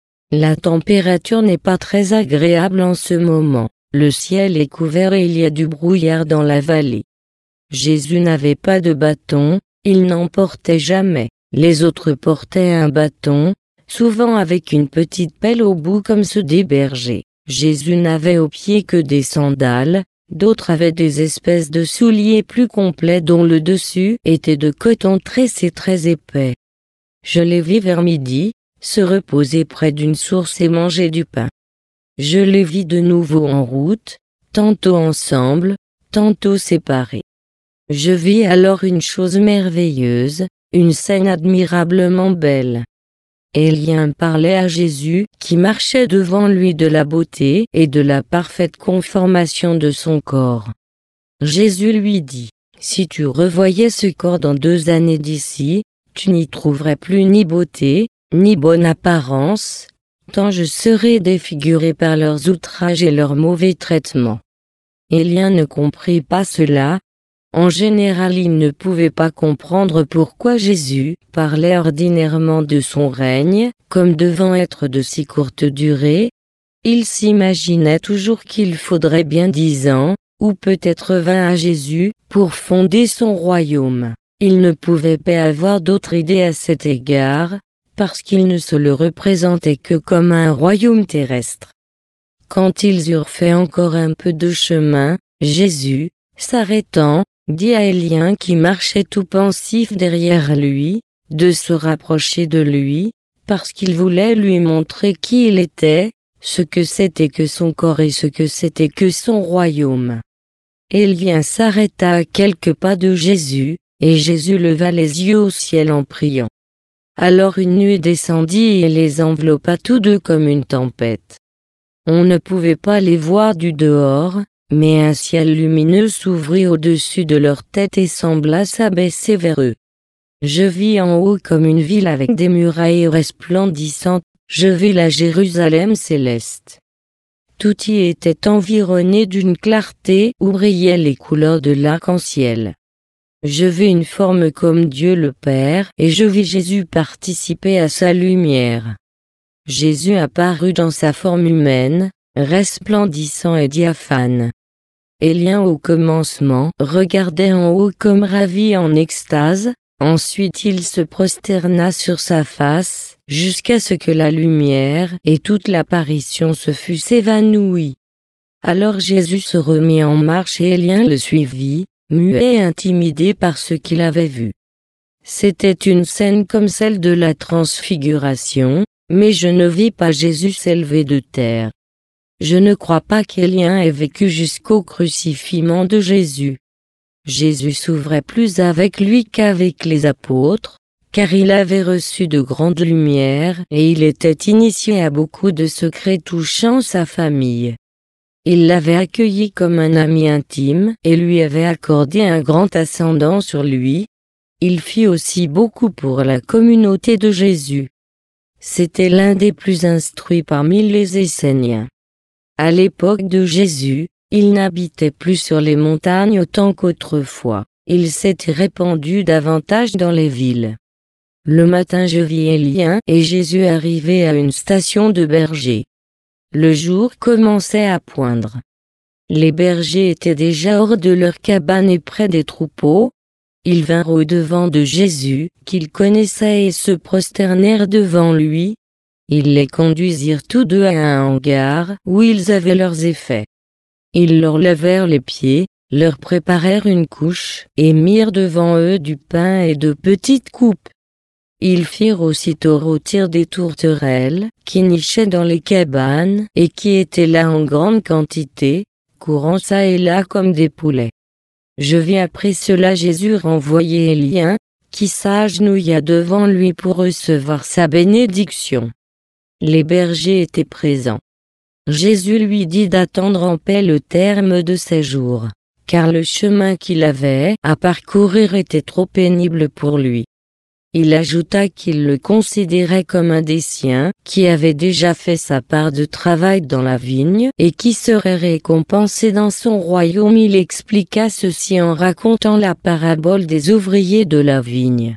S1: La température n'est pas très agréable en ce moment. Le ciel est couvert et il y a du brouillard dans la vallée. Jésus n'avait pas de bâton, il n'en portait jamais. Les autres portaient un bâton, souvent avec une petite pelle au bout comme ceux des bergers. Jésus n'avait aux pieds que des sandales, d'autres avaient des espèces de souliers plus complets dont le dessus était de coton tressé très épais. Je les vis vers midi, se reposer près d'une source et manger du pain. Je les vis de nouveau en route, tantôt ensemble, tantôt séparés. Je vis alors une chose merveilleuse, une scène admirablement belle. Élien parlait à Jésus qui marchait devant lui de la beauté et de la parfaite conformation de son corps. Jésus lui dit, « Si tu revoyais ce corps dans 2 années d'ici, tu n'y trouverais plus ni beauté, ni bonne apparence, tant je serais défiguré par leurs outrages et leurs mauvais traitements. » Élien ne comprit pas cela. En général, ils ne pouvaient pas comprendre pourquoi Jésus parlait ordinairement de son règne, comme devant être de si courte durée. Ils s'imaginaient toujours qu'il faudrait bien 10 ans, ou peut-être 20 à Jésus, pour fonder son royaume. Ils ne pouvaient pas avoir d'autre idée à cet égard, parce qu'ils ne se le représentaient que comme un royaume terrestre. Quand ils eurent fait encore un peu de chemin, Jésus, s'arrêtant, dit à Élien qui marchait tout pensif derrière lui, de se rapprocher de lui, parce qu'il voulait lui montrer qui il était, ce que c'était que son corps et ce que c'était que son royaume. Élien s'arrêta à quelques pas de Jésus, et Jésus leva les yeux au ciel en priant. Alors une nuée descendit et les enveloppa tous deux comme une tempête. On ne pouvait pas les voir du dehors, mais un ciel lumineux s'ouvrit au-dessus de leur tête et sembla s'abaisser vers eux. Je vis en haut comme une ville avec des murailles resplendissantes, je vis la Jérusalem céleste. Tout y était environné d'une clarté où brillaient les couleurs de l'arc-en-ciel. Je vis une forme comme Dieu le Père et je vis Jésus participer à sa lumière. Jésus apparut dans sa forme humaine, resplendissant et diaphane. Élien au commencement regardait en haut comme ravi en extase, ensuite il se prosterna sur sa face, jusqu'à ce que la lumière et toute l'apparition se fussent évanouies. Alors Jésus se remit en marche et Élien le suivit, muet et intimidé par ce qu'il avait vu. C'était une scène comme celle de la transfiguration, mais je ne vis pas Jésus s'élever de terre. Je ne crois pas qu'Élien ait vécu jusqu'au crucifixion de Jésus. Jésus s'ouvrait plus avec lui qu'avec les apôtres, car il avait reçu de grandes lumières et il était initié à beaucoup de secrets touchant sa famille. Il l'avait accueilli comme un ami intime et lui avait accordé un grand ascendant sur lui. Il fit aussi beaucoup pour la communauté de Jésus. C'était l'un des plus instruits parmi les Esséniens. À l'époque de Jésus, il n'habitait plus sur les montagnes autant qu'autrefois. Il s'était répandu davantage dans les villes. Le matin je vis Élien et Jésus arriver à une station de bergers. Le jour commençait à poindre. Les bergers étaient déjà hors de leur cabane et près des troupeaux. Ils vinrent au-devant de Jésus, qu'ils connaissaient et se prosternèrent devant lui. Ils les conduisirent tous deux à un hangar où ils avaient leurs effets. Ils leur lavèrent les pieds, leur préparèrent une couche, et mirent devant eux du pain et de petites coupes. Ils firent aussitôt rôtir des tourterelles, qui nichaient dans les cabanes, et qui étaient là en grande quantité, courant çà et là comme des poulets. Je vis après cela Jésus renvoyer Élien, qui s'agenouilla devant lui pour recevoir sa bénédiction. Les bergers étaient présents. Jésus lui dit d'attendre en paix le terme de ses jours, car le chemin qu'il avait à parcourir était trop pénible pour lui. Il ajouta qu'il le considérait comme un des siens, qui avait déjà fait sa part de travail dans la vigne, et qui serait récompensé dans son royaume. Il expliqua ceci en racontant la parabole des ouvriers de la vigne.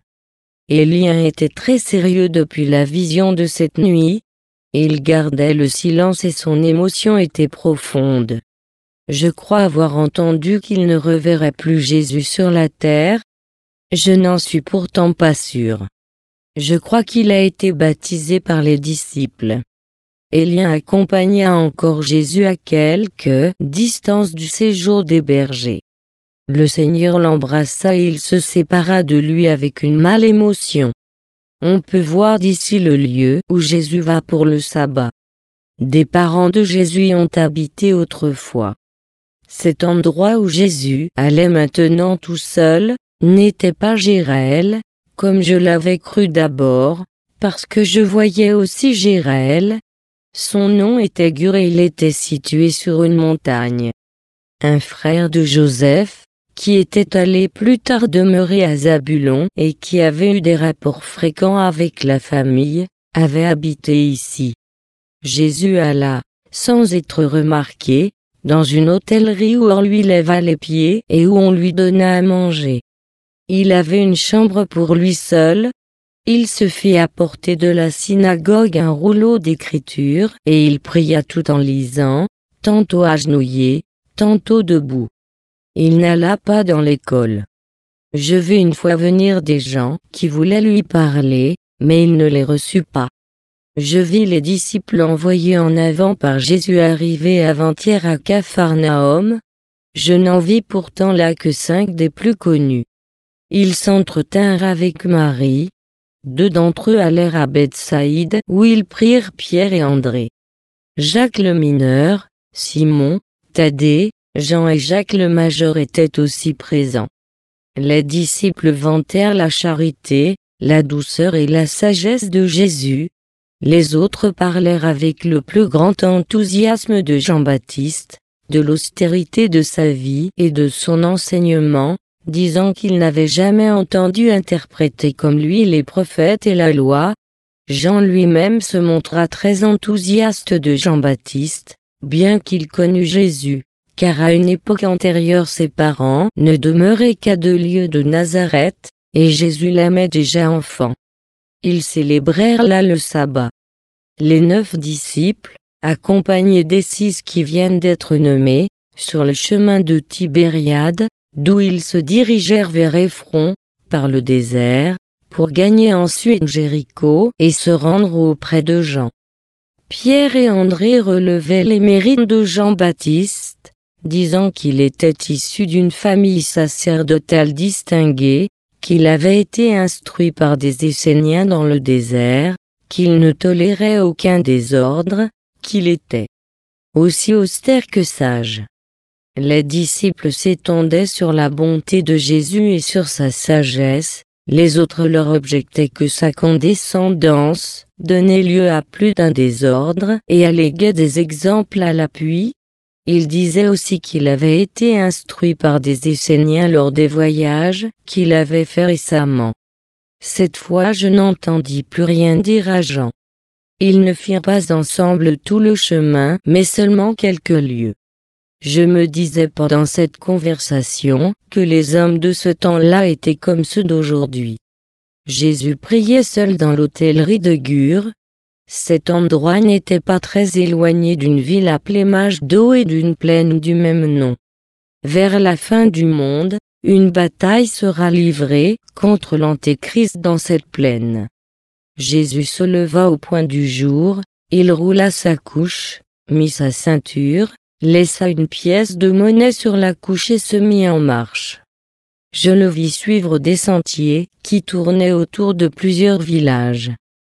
S1: Élien était très sérieux depuis la vision de cette nuit. Il gardait le silence et son émotion était profonde. Je crois avoir entendu qu'il ne reverrait plus Jésus sur la terre. Je n'en suis pourtant pas sûr. Je crois qu'il a été baptisé par les disciples. Élien accompagna encore Jésus à quelque distance du séjour des bergers. Le Seigneur l'embrassa et il se sépara de lui avec une mâle émotion. On peut voir d'ici le lieu où Jésus va pour le sabbat. Des parents de Jésus y ont habité autrefois. Cet endroit où Jésus allait maintenant tout seul, n'était pas Jéraël, comme je l'avais cru d'abord, parce que je voyais aussi Jéraël. Son nom était Gur et il était situé sur une montagne. Un frère de Joseph, qui était allé plus tard demeurer à Zabulon et qui avait eu des rapports fréquents avec la famille, avait habité ici. Jésus alla, sans être remarqué, dans une hôtellerie où on lui lava les pieds et où on lui donna à manger. Il avait une chambre pour lui seul. Il se fit apporter de la synagogue un rouleau d'écriture et il pria tout en lisant, tantôt agenouillé, tantôt debout. Il n'alla pas dans l'école. Je vis une fois venir des gens qui voulaient lui parler, mais il ne les reçut pas. Je vis les disciples envoyés en avant par Jésus arriver avant-hier à Capharnaüm. Je n'en vis pourtant là que 5 des plus connus. Ils s'entretinrent avec Marie. 2 d'entre eux allèrent à Bethsaïde où ils prirent Pierre et André. Jacques le mineur, Simon, Thaddée, Jean et Jacques le major étaient aussi présents. Les disciples vantèrent la charité, la douceur et la sagesse de Jésus. Les autres parlèrent avec le plus grand enthousiasme de Jean-Baptiste, de l'austérité de sa vie et de son enseignement, disant qu'ils n'avaient jamais entendu interpréter comme lui les prophètes et la loi. Jean lui-même se montra très enthousiaste de Jean-Baptiste, bien qu'il connût Jésus, car à une époque antérieure ses parents ne demeuraient qu'à 2 lieues de Nazareth, et Jésus l'aimait déjà enfant. Ils célébrèrent là le sabbat. Les 9 disciples, accompagnés des 6 qui viennent d'être nommés, sur le chemin de Tibériade, d'où ils se dirigèrent vers Éphron, par le désert, pour gagner ensuite Jéricho et se rendre auprès de Jean. Pierre et André relevaient les mérites de Jean-Baptiste, disant qu'il était issu d'une famille sacerdotale distinguée, qu'il avait été instruit par des Esséniens dans le désert, qu'il ne tolérait aucun désordre, qu'il était aussi austère que sage. Les disciples s'étendaient sur la bonté de Jésus et sur sa sagesse, les autres leur objectaient que sa condescendance donnait lieu à plus d'un désordre et alléguaient des exemples à l'appui. Ils disaient aussi qu'il avait été instruit par des Esséniens lors des voyages qu'il avait faits récemment. Cette fois je n'entendis plus rien dire à Jean. Ils ne firent pas ensemble tout le chemin, mais seulement quelques lieues. Je me disais pendant cette conversation que les hommes de ce temps-là étaient comme ceux d'aujourd'hui. Jésus priait seul dans l'hôtellerie de Gure. Cet endroit n'était pas très éloigné d'une ville appelée Majdo et d'une plaine du même nom. Vers la fin du monde, une bataille sera livrée contre l'Antéchrist dans cette plaine. Jésus se leva au point du jour, il roula sa couche, mit sa ceinture, laissa une pièce de monnaie sur la couche et se mit en marche. Je le vis suivre des sentiers qui tournaient autour de plusieurs villages.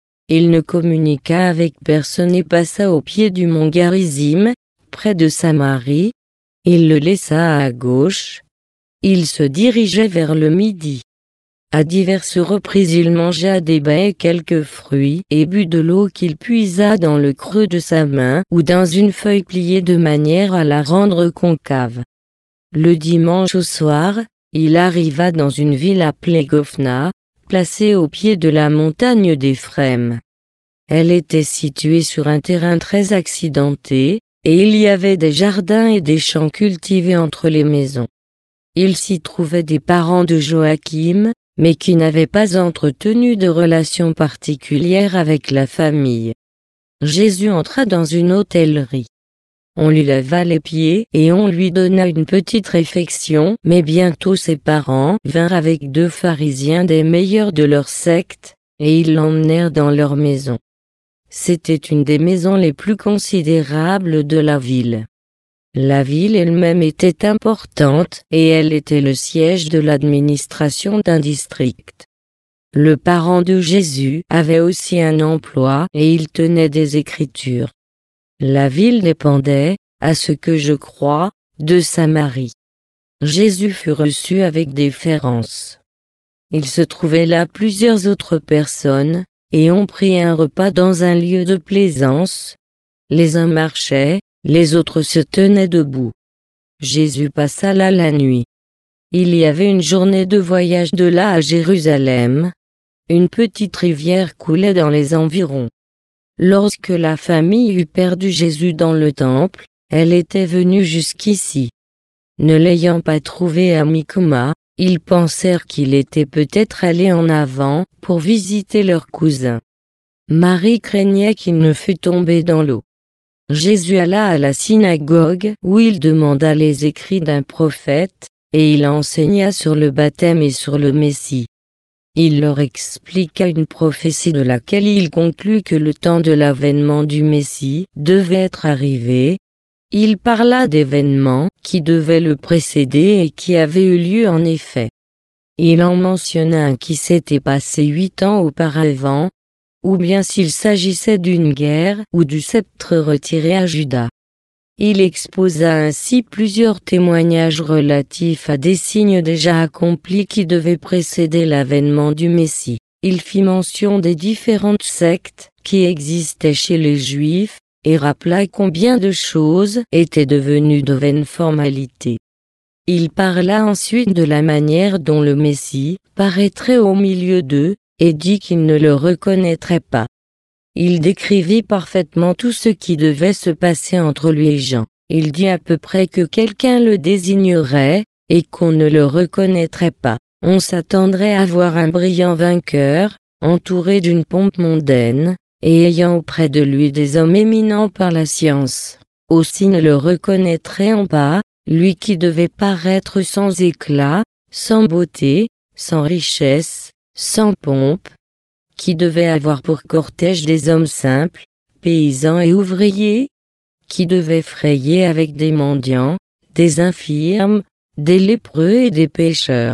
S1: Il ne communiqua avec personne et passa au pied du mont Garizim, près de Samarie. Il le laissa à gauche. Il se dirigeait vers le midi. À diverses reprises il mangea des baies et quelques fruits et but de l'eau qu'il puisa dans le creux de sa main ou dans une feuille pliée de manière à la rendre concave. Le dimanche au soir, il arriva dans une ville appelée Gophna, placée au pied de la montagne d'Éphrem. Elle était située sur un terrain très accidenté, et il y avait des jardins et des champs cultivés entre les maisons. Il s'y trouvait des parents de Joachim, mais qui n'avaient pas entretenu de relation particulière avec la famille. Jésus entra dans une hôtellerie. On lui lava les pieds et on lui donna une petite réfection, mais bientôt ses parents vinrent avec 2 pharisiens des meilleurs de leur secte, et ils l'emmenèrent dans leur maison. C'était une des maisons les plus considérables de la ville. La ville elle-même était importante et elle était le siège de l'administration d'un district. Le parent de Jésus avait aussi un emploi et il tenait des écritures. La ville dépendait, à ce que je crois, de Samarie. Jésus fut reçu avec déférence. Il se trouvait là plusieurs autres personnes, et on prit un repas dans un lieu de plaisance. Les uns marchaient, les autres se tenaient debout. Jésus passa là la nuit. Il y avait une journée de voyage de là à Jérusalem. Une petite rivière coulait dans les environs. Lorsque la famille eut perdu Jésus dans le temple, elle était venue jusqu'ici. Ne l'ayant pas trouvé à Micoma, ils pensèrent qu'il était peut-être allé en avant pour visiter leur cousin. Marie craignait qu'il ne fût tombé dans l'eau. Jésus alla à la synagogue où il demanda les écrits d'un prophète, et il enseigna sur le baptême et sur le Messie. Il leur expliqua une prophétie de laquelle il conclut que le temps de l'avènement du Messie devait être arrivé. Il parla d'événements qui devaient le précéder et qui avaient eu lieu en effet. Il en mentionna un qui s'était passé 8 ans auparavant, ou bien s'il s'agissait d'une guerre ou du sceptre retiré à Juda. Il exposa ainsi plusieurs témoignages relatifs à des signes déjà accomplis qui devaient précéder l'avènement du Messie. Il fit mention des différentes sectes qui existaient chez les Juifs, et rappela combien de choses étaient devenues de vaines formalités. Il parla ensuite de la manière dont le Messie paraîtrait au milieu d'eux, et dit qu'il ne le reconnaîtrait pas. Il décrivit parfaitement tout ce qui devait se passer entre lui et Jean. Il dit à peu près que quelqu'un le désignerait, et qu'on ne le reconnaîtrait pas. On s'attendrait à voir un brillant vainqueur, entouré d'une pompe mondaine, et ayant auprès de lui des hommes éminents par la science. Aussi ne le reconnaîtrait-on pas, lui qui devait paraître sans éclat, sans beauté, sans richesse, sans pompe, qui devait avoir pour cortège des hommes simples, paysans et ouvriers, qui devait frayer avec des mendiants, des infirmes, des lépreux et des pécheurs.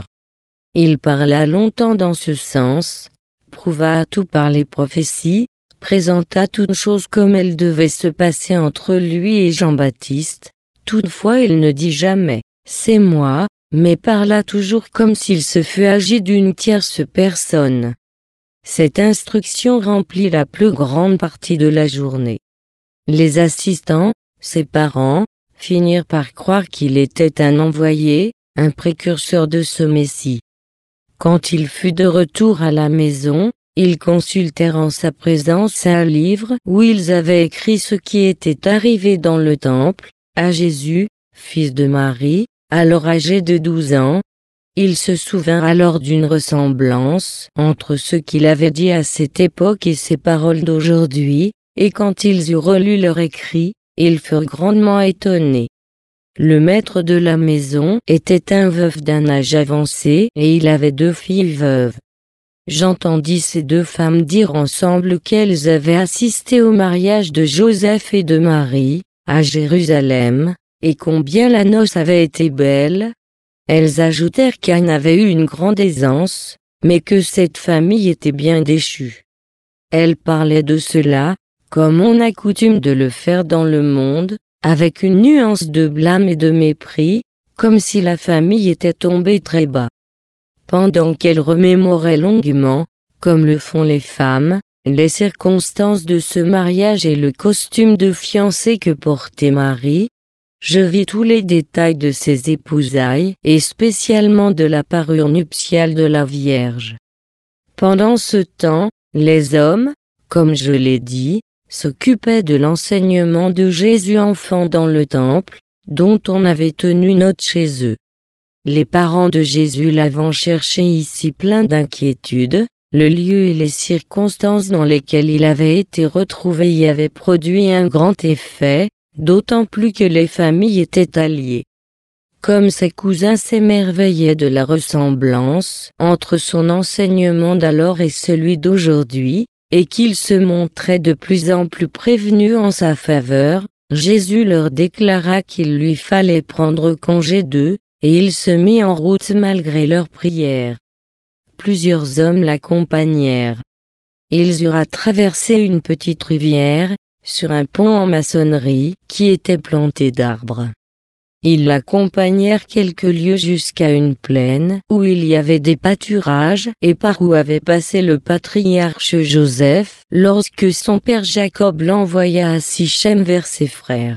S1: Il parla longtemps dans ce sens, prouva tout par les prophéties, présenta toutes choses comme elles devaient se passer entre lui et Jean-Baptiste. Toutefois il ne dit jamais « c'est moi », mais parla toujours comme s'il se fût agi d'une tierce personne. Cette instruction remplit la plus grande partie de la journée. Les assistants, ses parents, finirent par croire qu'il était un envoyé, un précurseur de ce Messie. Quand il fut de retour à la maison, ils consultèrent en sa présence un livre où ils avaient écrit ce qui était arrivé dans le temple, à Jésus, fils de Marie, alors âgé de 12 ans. Ils se souvinrent alors d'une ressemblance entre ce qu'il avait dit à cette époque et ses paroles d'aujourd'hui, et quand ils eurent relu leur écrit, ils furent grandement étonnés. Le maître de la maison était un veuf d'un âge avancé et il avait 2 filles veuves. J'entendis ces 2 femmes dire ensemble qu'elles avaient assisté au mariage de Joseph et de Marie, à Jérusalem, et combien la noce avait été belle. Elles ajoutèrent qu'Anne avait eu une grande aisance, mais que cette famille était bien déchue. Elles parlaient de cela, comme on a coutume de le faire dans le monde, avec une nuance de blâme et de mépris, comme si la famille était tombée très bas. Pendant qu'elles remémoraient longuement, comme le font les femmes, les circonstances de ce mariage et le costume de fiancée que portait Marie, je vis tous les détails de ces épousailles et spécialement de la parure nuptiale de la Vierge. Pendant ce temps, les hommes, comme je l'ai dit, s'occupaient de l'enseignement de Jésus enfant dans le temple, dont on avait tenu note chez eux. Les parents de Jésus l'avant cherché ici plein d'inquiétude, le lieu et les circonstances dans lesquelles il avait été retrouvé y avaient produit un grand effet, d'autant plus que les familles étaient alliées. Comme ses cousins s'émerveillaient de la ressemblance entre son enseignement d'alors et celui d'aujourd'hui, et qu'ils se montraient de plus en plus prévenus en sa faveur, Jésus leur déclara qu'il lui fallait prendre congé d'eux, et il se mit en route malgré leurs prières. Plusieurs hommes l'accompagnèrent. Ils eurent à traverser une petite rivière, sur un pont en maçonnerie qui était planté d'arbres. Ils l'accompagnèrent quelques lieues jusqu'à une plaine où il y avait des pâturages et par où avait passé le patriarche Joseph lorsque son père Jacob l'envoya à Sichem vers ses frères.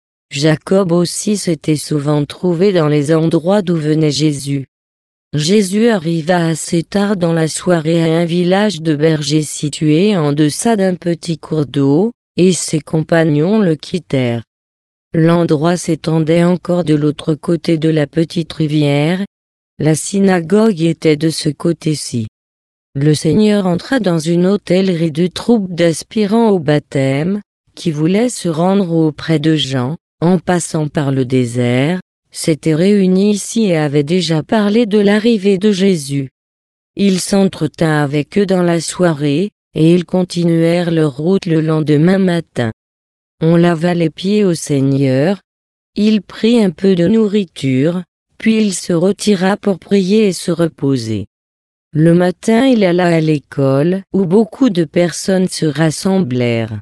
S1: Jacob aussi s'était souvent trouvé dans les endroits d'où venait Jésus. Jésus arriva assez tard dans la soirée à un village de bergers situé en deçà d'un petit cours d'eau, et ses compagnons le quittèrent. L'endroit s'étendait encore de l'autre côté de la petite rivière. La synagogue était de ce côté-ci. Le Seigneur entra dans une hôtellerie de troupes d'aspirants au baptême, qui voulaient se rendre auprès de Jean, en passant par le désert, s'étaient réunis ici et avaient déjà parlé de l'arrivée de Jésus. Il s'entretint avec eux dans la soirée, et ils continuèrent leur route le lendemain matin. On lava les pieds au Seigneur. Il prit un peu de nourriture, puis il se retira pour prier et se reposer. Le matin il alla à l'école, où beaucoup de personnes se rassemblèrent.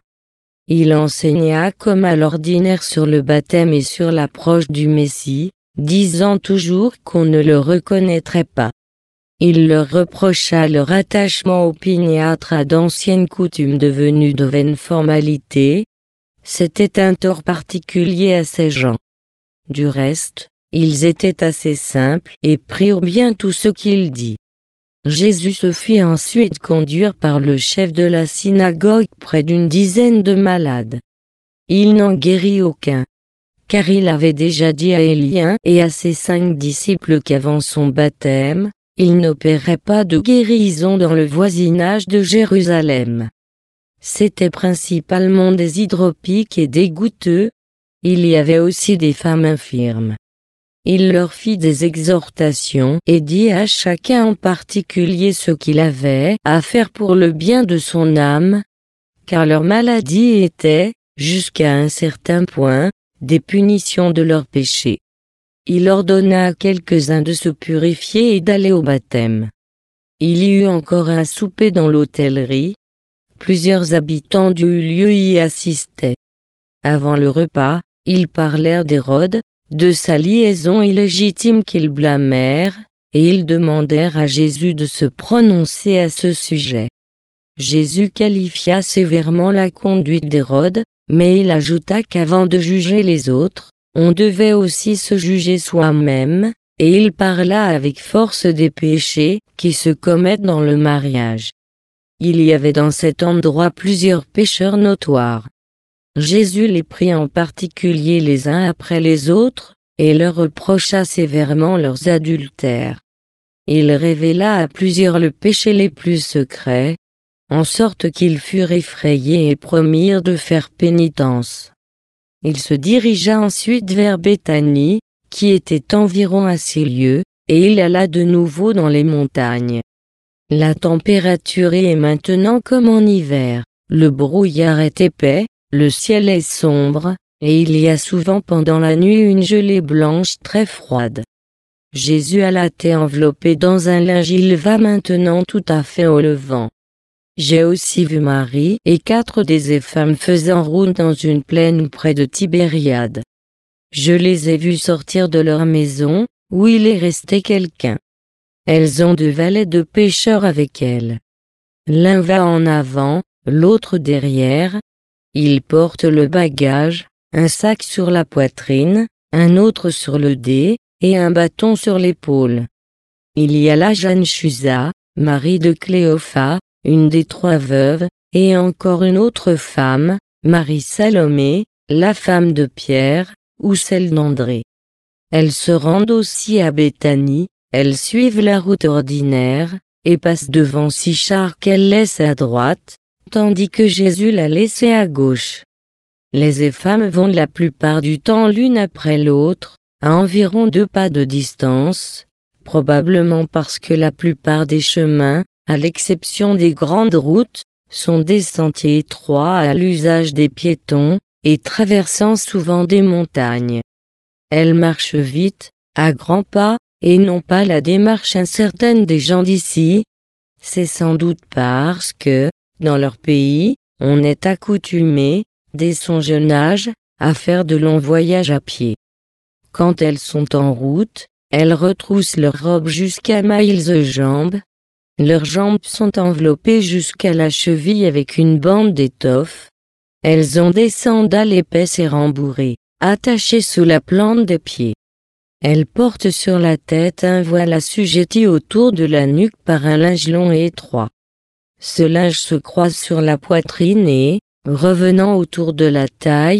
S1: Il enseigna comme à l'ordinaire sur le baptême et sur l'approche du Messie, disant toujours qu'on ne le reconnaîtrait pas. Il leur reprocha leur attachement opiniâtre à d'anciennes coutumes devenues de vaines formalités. C'était un tort particulier à ces gens. Du reste, ils étaient assez simples et prirent bien tout ce qu'il dit. Jésus se fit ensuite conduire par le chef de la synagogue près d'une dizaine de malades. Il n'en guérit aucun, car il avait déjà dit à Élie et à ses 5 disciples qu'avant son baptême, il n'opérait pas de guérison dans le voisinage de Jérusalem. C'étaient principalement des hydropiques et des goutteux. Il y avait aussi des femmes infirmes. Il leur fit des exhortations et dit à chacun en particulier ce qu'il avait à faire pour le bien de son âme, car leur maladie était, jusqu'à un certain point, des punitions de leurs péchés. Il ordonna à quelques-uns de se purifier et d'aller au baptême. Il y eut encore un souper dans l'hôtellerie. Plusieurs habitants du lieu y assistaient. Avant le repas, ils parlèrent d'Hérode, de sa liaison illégitime qu'ils blâmèrent, et ils demandèrent à Jésus de se prononcer à ce sujet. Jésus qualifia sévèrement la conduite d'Hérode, mais il ajouta qu'avant de juger les autres, on devait aussi se juger soi-même, et il parla avec force des péchés qui se commettent dans le mariage. Il y avait dans cet endroit plusieurs pécheurs notoires. Jésus les prit en particulier les uns après les autres, et leur reprocha sévèrement leurs adultères. Il révéla à plusieurs le péché les plus secrets, en sorte qu'ils furent effrayés et promirent de faire pénitence. Il se dirigea ensuite vers Béthanie, qui était environ à 6 lieues, et il alla de nouveau dans les montagnes. La température est maintenant comme en hiver, le brouillard est épais, le ciel est sombre, et il y a souvent pendant la nuit une gelée blanche très froide. Jésus alla être enveloppé dans un linge, il va maintenant tout à fait au levant. J'ai aussi vu Marie et 4 des femmes faisant route dans une plaine près de Tibériade. Je les ai vues sortir de leur maison, où il est resté quelqu'un. Elles ont 2 valets de pêcheurs avec elles. L'un va en avant, l'autre derrière. Ils portent le bagage, un sac sur la poitrine, un autre sur le dé, et un bâton sur l'épaule. Il y a là Jeanne Chusa, Marie de Cléophas, une des 3 veuves, et encore une autre femme, Marie Salomé, la femme de Pierre, ou celle d'André. Elles se rendent aussi à Béthanie, elles suivent la route ordinaire, et passent devant 6 chars qu'elles laissent à droite, tandis que Jésus l'a laissé à gauche. Les femmes vont la plupart du temps l'une après l'autre, à environ 2 pas de distance, probablement parce que la plupart des chemins, à l'exception des grandes routes, sont des sentiers étroits à l'usage des piétons, et traversant souvent des montagnes. Elles marchent vite, à grands pas, et non pas la démarche incertaine des gens d'ici. C'est sans doute parce que, dans leur pays, on est accoutumé, dès son jeune âge, à faire de longs voyages à pied. Quand elles sont en route, elles retroussent leurs robes jusqu'à mailles jambes. Leurs jambes sont enveloppées jusqu'à la cheville avec une bande d'étoffe. Elles ont des sandales épaisses et rembourrées, attachées sous la plante des pieds. Elles portent sur la tête un voile assujetti autour de la nuque par un linge long et étroit. Ce linge se croise sur la poitrine et, revenant autour de la taille,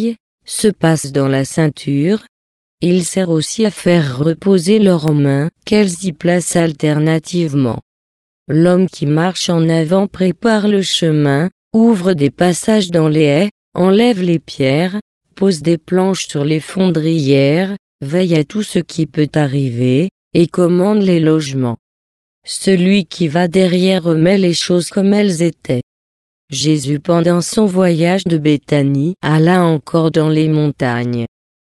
S1: se passe dans la ceinture. Il sert aussi à faire reposer leurs mains, qu'elles y placent alternativement. L'homme qui marche en avant prépare le chemin, ouvre des passages dans les haies, enlève les pierres, pose des planches sur les fondrières, veille à tout ce qui peut arriver, et commande les logements. Celui qui va derrière remet les choses comme elles étaient. Jésus pendant son voyage de Béthanie alla encore dans les montagnes.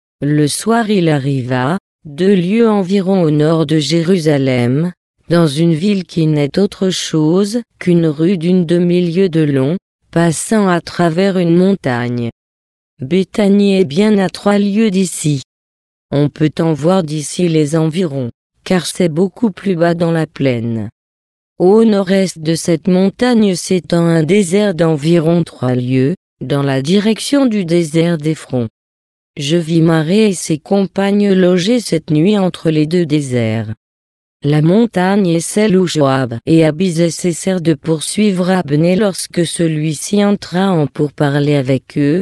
S1: Le soir il arriva, 2 lieues environ au nord de Jérusalem, dans une ville qui n'est autre chose qu'une rue d'une demi-lieue de long, passant à travers une montagne. Béthanie est bien à 3 lieues d'ici. On peut en voir d'ici les environs, car c'est beaucoup plus bas dans la plaine. Au nord-est de cette montagne s'étend un désert d'environ 3 lieues, dans la direction du désert d'Éphron. Je vis Marie et ses compagnes loger cette nuit entre les 2 déserts. La montagne est celle où Joab et Abisai cessèrent de poursuivre Abner lorsque celui-ci entra en pourparlers avec eux.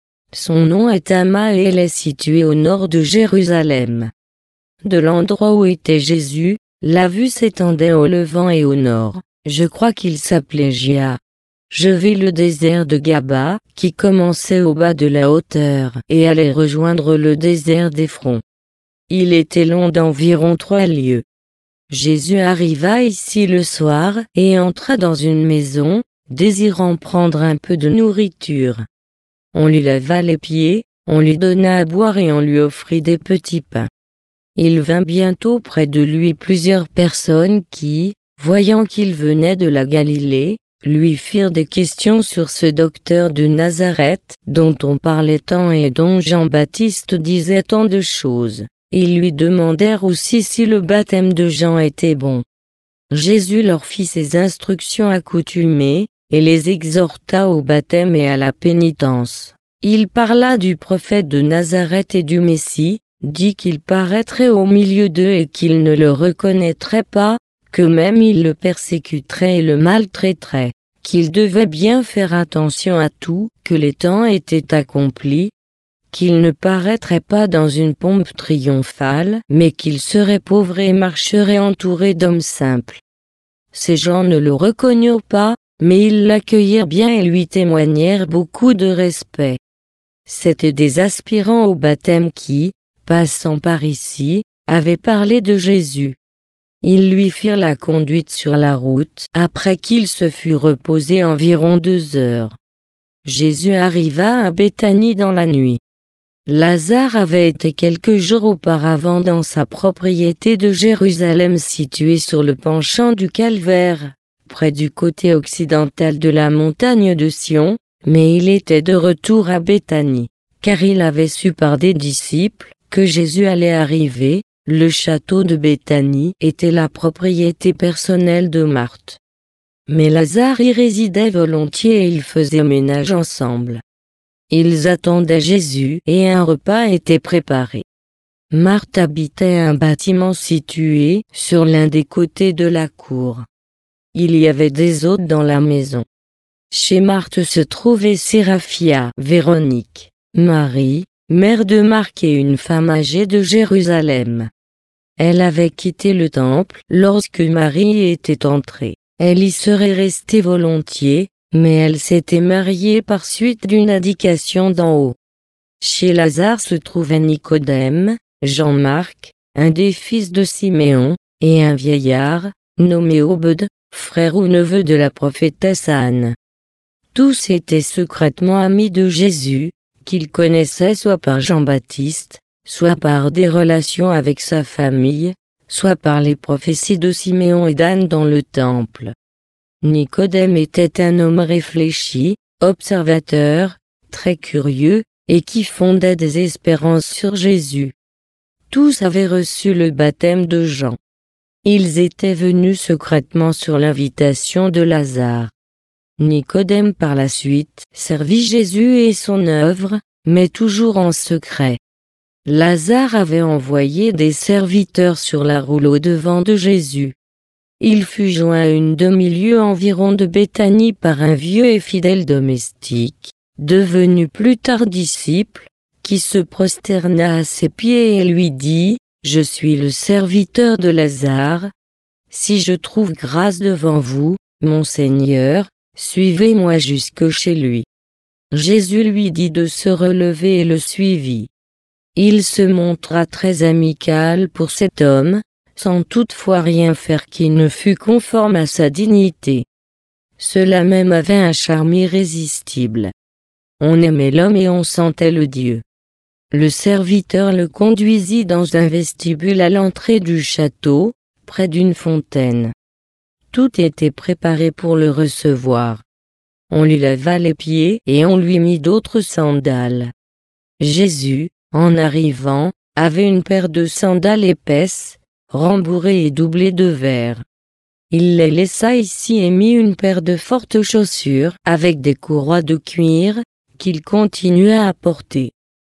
S1: Son nom est Amma et elle est située au nord de Jérusalem. De l'endroit où était Jésus, la vue s'étendait au levant et au nord. Je crois qu'il s'appelait Gia. Je vis le désert de Gaba, qui commençait au bas de la hauteur et allait rejoindre le désert d'Éphron. Il était long d'environ 3 lieues. Jésus arriva ici le soir et entra dans une maison, désirant prendre un peu de nourriture. On lui lava les pieds, on lui donna à boire et on lui offrit des petits pains. Il vint bientôt près de lui plusieurs personnes qui, voyant qu'il venait de la Galilée, lui firent des questions sur ce docteur de Nazareth, dont on parlait tant et dont Jean-Baptiste disait tant de choses. Ils lui demandèrent aussi si le baptême de Jean était bon. Jésus leur fit ses instructions accoutumées, et les exhorta au baptême et à la pénitence. Il parla du prophète de Nazareth et du Messie, dit qu'il paraîtrait au milieu d'eux et qu'ils ne le reconnaîtraient pas, que même ils le persécuteraient et le maltraiteraient, qu'il devait bien faire attention à tout, que les temps étaient accomplis, qu'il ne paraîtrait pas dans une pompe triomphale, mais qu'il serait pauvre et marcherait entouré d'hommes simples. Ces gens ne le reconnurent pas, mais ils l'accueillirent bien et lui témoignèrent beaucoup de respect. C'étaient des aspirants au baptême qui, passant par ici, avaient parlé de Jésus. Ils lui firent la conduite sur la route, après qu'il se fut reposé environ 2 heures. Jésus arriva à Béthanie dans la nuit. Lazare avait été quelques jours auparavant dans sa propriété de Jérusalem située sur le penchant du Calvaire, près du côté occidental de la montagne de Sion, mais il était de retour à Béthanie, car il avait su par des disciples que Jésus allait arriver. Le château de Béthanie était la propriété personnelle de Marthe. Mais Lazare y résidait volontiers et ils faisaient ménage ensemble. Ils attendaient Jésus et un repas était préparé. Marthe habitait un bâtiment situé sur l'un des côtés de la cour. Il y avait des hôtes dans la maison. Chez Marthe se trouvaient Séraphia, Véronique, Marie, mère de Marc et une femme âgée de Jérusalem. Elle avait quitté le temple lorsque Marie était entrée. Elle y serait restée volontiers, mais elle s'était mariée par suite d'une indication d'en haut. Chez Lazare se trouvait Nicodème, Jean-Marc, un des fils de Siméon, et un vieillard, nommé Obed, frère ou neveu de la prophétesse Anne. Tous étaient secrètement amis de Jésus, qu'ils connaissaient soit par Jean-Baptiste, soit par des relations avec sa famille, soit par les prophéties de Siméon et d'Anne dans le temple. Nicodème était un homme réfléchi, observateur, très curieux, et qui fondait des espérances sur Jésus. Tous avaient reçu le baptême de Jean. Ils étaient venus secrètement sur l'invitation de Lazare. Nicodème par la suite servit Jésus et son œuvre, mais toujours en secret. Lazare avait envoyé des serviteurs sur la route au-devant de Jésus. Il fut joint à une demi-lieue environ de Béthanie par un vieux et fidèle domestique, devenu plus tard disciple, qui se prosterna à ses pieds et lui dit, « Je suis le serviteur de Lazare. Si je trouve grâce devant vous, mon Seigneur, suivez-moi jusque chez lui. » Jésus lui dit de se relever et le suivit. Il se montra très amical pour cet homme, sans toutefois rien faire qui ne fût conforme à sa dignité. Cela même avait un charme irrésistible. On aimait l'homme et on sentait le Dieu. Le serviteur le conduisit dans un vestibule à l'entrée du château, près d'une fontaine. Tout était préparé pour le recevoir. On lui lava les pieds et on lui mit d'autres sandales. Jésus, en arrivant, avait une paire de sandales épaisses, rembourrées et doublées de verre. Il les laissa ici et mit une paire de fortes chaussures avec des courroies de cuir, qu'il continua à porter.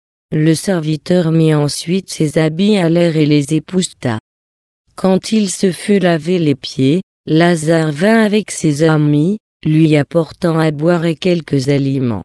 S1: Le serviteur mit ensuite ses habits à l'air et les épousseta. Quand il se fut lavé les pieds, Lazare vint avec ses amis, lui apportant à boire et quelques aliments.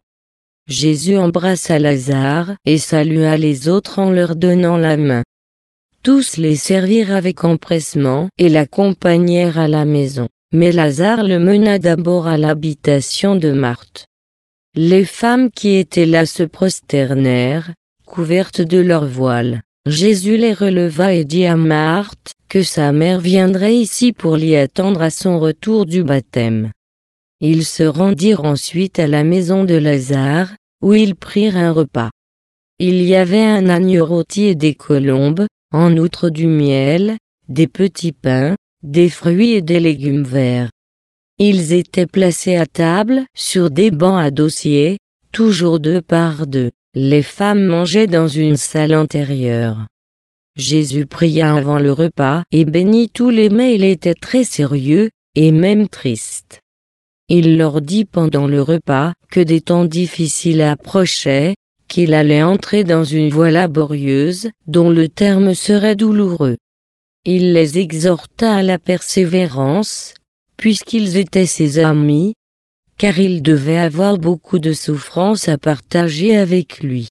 S1: Jésus embrassa Lazare et salua les autres en leur donnant la main. Tous les servirent avec empressement et l'accompagnèrent à la maison, mais Lazare le mena d'abord à l'habitation de Marthe. Les femmes qui étaient là se prosternèrent, couvertes de leurs voiles. Jésus les releva et dit à Marthe que sa mère viendrait ici pour l'y attendre à son retour du baptême. Ils se rendirent ensuite à la maison de Lazare, où ils prirent un repas. Il y avait un agneau rôti et des colombes, en outre du miel, des petits pains, des fruits et des légumes verts. Ils étaient placés à table, sur des bancs à dossiers, toujours 2 par 2. Les femmes mangeaient dans une salle antérieure. Jésus pria avant le repas et bénit tous les mets. Il était très sérieux, et même triste. Il leur dit pendant le repas que des temps difficiles approchaient, qu'il allait entrer dans une voie laborieuse, dont le terme serait douloureux. Il les exhorta à la persévérance, puisqu'ils étaient ses amis, car il devait avoir beaucoup de souffrances à partager avec lui.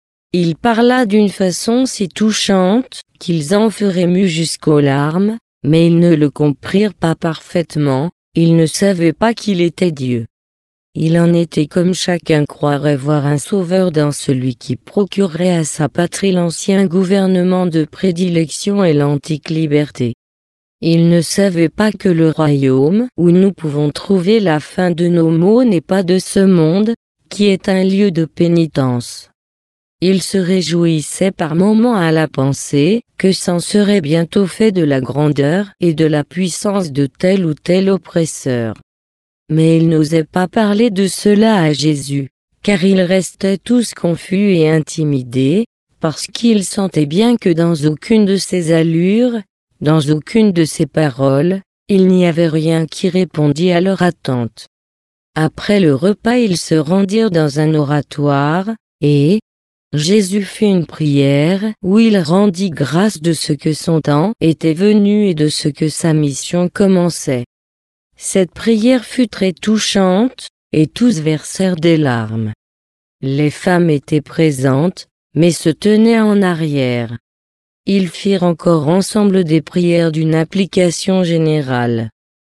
S1: Il parla d'une façon si touchante, qu'ils en furent émus jusqu'aux larmes, mais ils ne le comprirent pas parfaitement, ils ne savaient pas qu'il était Dieu. Il en était comme chacun croirait voir un sauveur dans celui qui procurerait à sa patrie l'ancien gouvernement de prédilection et l'antique liberté. Ils ne savaient pas que le royaume où nous pouvons trouver la fin de nos maux n'est pas de ce monde, qui est un lieu de pénitence. Ils se réjouissaient par moments à la pensée que c'en serait bientôt fait de la grandeur et de la puissance de tel ou tel oppresseur. Mais ils n'osaient pas parler de cela à Jésus, car ils restaient tous confus et intimidés, parce qu'ils sentaient bien que dans aucune de ses allures, dans aucune de ses paroles, il n'y avait rien qui répondît à leur attente. Après le repas, ils se rendirent dans un oratoire, et Jésus fit une prière où il rendit grâce de ce que son temps était venu et de ce que sa mission commençait. Cette prière fut très touchante, et tous versèrent des larmes. Les femmes étaient présentes, mais se tenaient en arrière. Ils firent encore ensemble des prières d'une application générale.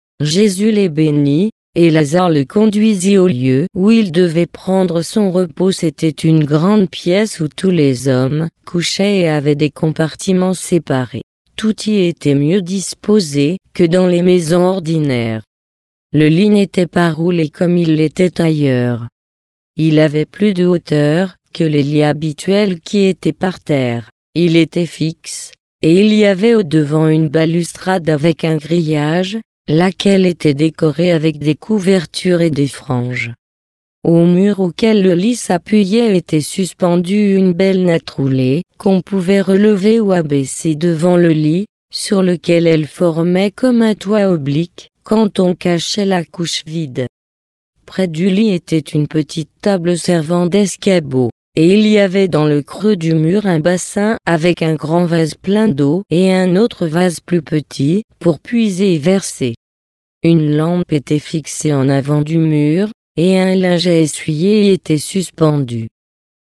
S1: Jésus les bénit, et Lazare le conduisit au lieu où il devait prendre son repos. C'était une grande pièce où tous les hommes couchaient et avaient des compartiments séparés. Tout y était mieux disposé que dans les maisons ordinaires. Le lit n'était pas roulé comme il l'était ailleurs. Il avait plus de hauteur que les lits habituels qui étaient par terre. Il était fixe, et il y avait au-devant une balustrade avec un grillage, laquelle était décorée avec des couvertures et des franges. Au mur auquel le lit s'appuyait était suspendue une belle natte roulée, qu'on pouvait relever ou abaisser devant le lit, sur lequel elle formait comme un toit oblique, quand on cachait la couche vide. Près du lit était une petite table servant d'escabeau, et il y avait dans le creux du mur un bassin avec un grand vase plein d'eau et un autre vase plus petit, pour puiser et verser. Une lampe était fixée en avant du mur, et un linge à essuyer y était suspendu.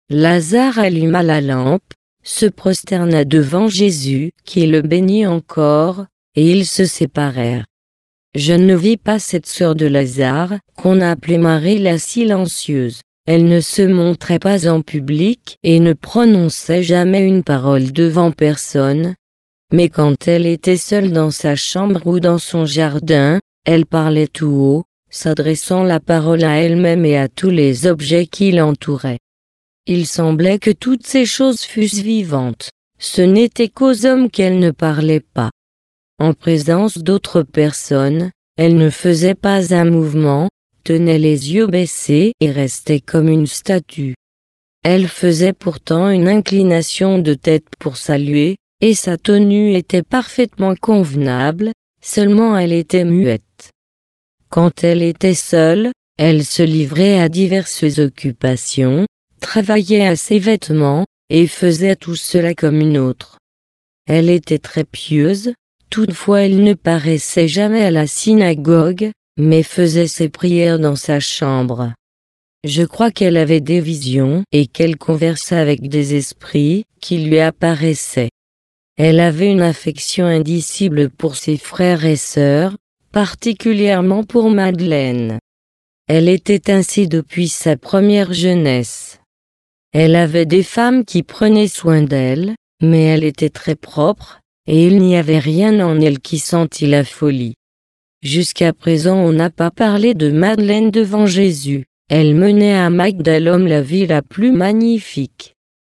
S1: Lazare alluma la lampe, se prosterna devant Jésus, qui le bénit encore, et ils se séparèrent. Je ne vis pas cette sœur de Lazare, qu'on appelait Marie la silencieuse. Elle ne se montrait pas en public et ne prononçait jamais une parole devant personne. Mais quand elle était seule dans sa chambre ou dans son jardin, elle parlait tout haut, s'adressant la parole à elle-même et à tous les objets qui l'entouraient. Il semblait que toutes ces choses fussent vivantes. Ce n'était qu'aux hommes qu'elle ne parlait pas. En présence d'autres personnes, elle ne faisait pas un mouvement, tenait les yeux baissés et restait comme une statue. Elle faisait pourtant une inclination de tête pour saluer, et sa tenue était parfaitement convenable, seulement elle était muette. Quand elle était seule, elle se livrait à diverses occupations, travaillait à ses vêtements, et faisait tout cela comme une autre. Elle était très pieuse, toutefois elle ne paraissait jamais à la synagogue, mais faisait ses prières dans sa chambre. Je crois qu'elle avait des visions et qu'elle conversait avec des esprits qui lui apparaissaient. Elle avait une affection indicible pour ses frères et sœurs, particulièrement pour Madeleine. Elle était ainsi depuis sa première jeunesse. Elle avait des femmes qui prenaient soin d'elle, mais elle était très propre, et il n'y avait rien en elle qui sentît la folie. Jusqu'à présent on n'a pas parlé de Madeleine devant Jésus. Elle menait à Magdalum la vie la plus magnifique.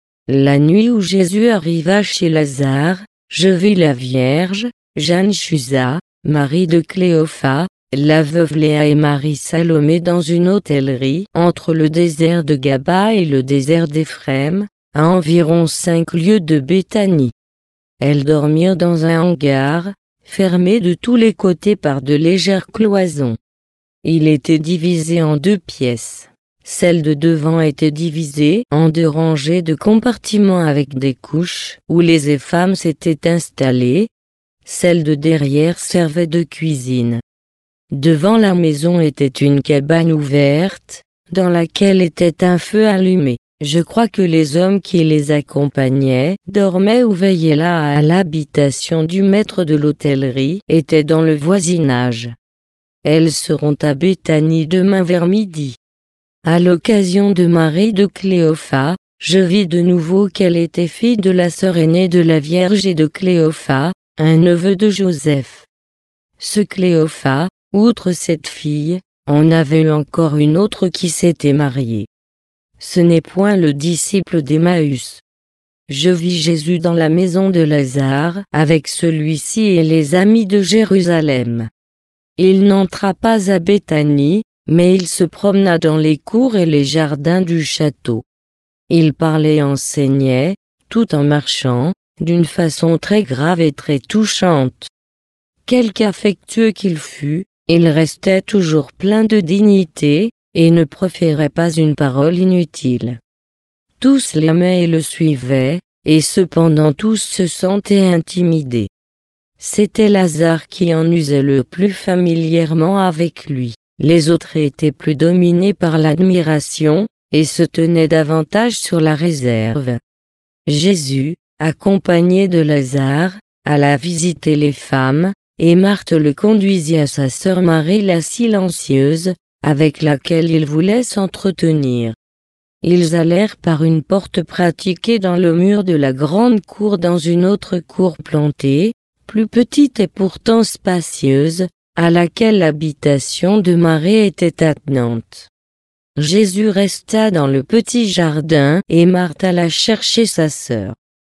S1: La nuit où Jésus arriva chez Lazare, je vis la Vierge, Jeanne Chusa, Marie de Cléophas, la veuve Léa et Marie Salomé dans une hôtellerie entre le désert de Gaba et le désert d'Éphrem, à environ 5 lieues de Béthanie. Elles dormirent dans un hangar, fermé de tous les côtés par de légères cloisons. Il était divisé en 2 pièces. Celle de devant était divisée en 2 rangées de compartiments avec des couches où les femmes s'étaient installées. Celle de derrière servait de cuisine. Devant la maison était une cabane ouverte, dans laquelle était un feu allumé. Je crois que les hommes qui les accompagnaient, dormaient ou veillaient là à l'habitation du maître de l'hôtellerie, étaient dans le voisinage. Elles seront à Béthanie demain vers midi. À l'occasion de Marie de Cléophas, je vis de nouveau qu'elle était fille de la sœur aînée de la Vierge et de Cléophas, un neveu de Joseph. Ce Cléophas, outre cette fille, en avait eu encore une autre qui s'était mariée. Ce n'est point le disciple d'Emmaüs. Je vis Jésus dans la maison de Lazare avec celui-ci et les amis de Jérusalem. Il n'entra pas à Béthanie, mais il se promena dans les cours et les jardins du château. Il parlait et enseignait, tout en marchant, d'une façon très grave et très touchante. Quelque affectueux qu'il fût, il restait toujours plein de dignité, et ne proférait pas une parole inutile. Tous l'aimaient et le suivaient, et cependant tous se sentaient intimidés. C'était Lazare qui en usait le plus familièrement avec lui. Les autres étaient plus dominés par l'admiration, et se tenaient davantage sur la réserve. Jésus, accompagné de Lazare, alla visiter les femmes, et Marthe le conduisit à sa sœur Marie la silencieuse, avec laquelle il voulait s'entretenir. Ils allèrent par une porte pratiquée dans le mur de la grande cour dans une autre cour plantée, plus petite et pourtant spacieuse, à laquelle l'habitation de Marie était attenante. Jésus resta dans le petit jardin et Marthe alla chercher sa sœur.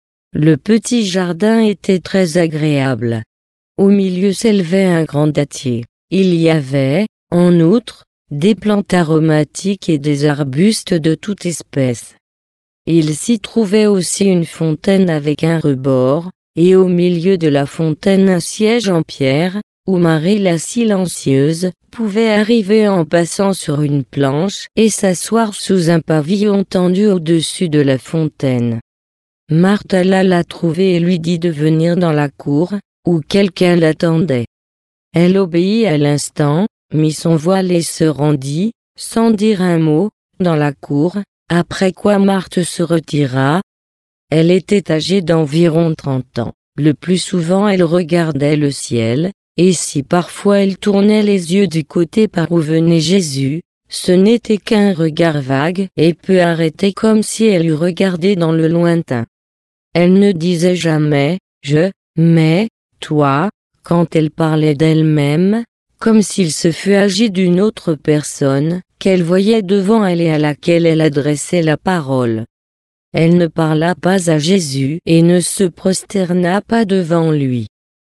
S1: Le petit jardin était très agréable. Au milieu s'élevait un grand dattier. Il y avait, en outre, des plantes aromatiques et des arbustes de toute espèce. Il s'y trouvait aussi une fontaine avec un rebord, et au milieu de la fontaine un siège en pierre, où Marie la silencieuse pouvait arriver en passant sur une planche et s'asseoir sous un pavillon tendu au-dessus de la fontaine. Marthe alla la trouver et lui dit de venir dans la cour, où quelqu'un l'attendait. Elle obéit à l'instant, mit son voile et se rendit, sans dire un mot, dans la cour, après quoi Marthe se retira. Elle était âgée d'environ 30 ans. Le plus souvent elle regardait le ciel, et si parfois elle tournait les yeux du côté par où venait Jésus, ce n'était qu'un regard vague et peu arrêté comme si elle eût regardé dans le lointain. Elle ne disait jamais « je », mais « toi », quand elle parlait d'elle-même, comme s'il se fût agi d'une autre personne, qu'elle voyait devant elle et à laquelle elle adressait la parole. Elle ne parla pas à Jésus et ne se prosterna pas devant lui.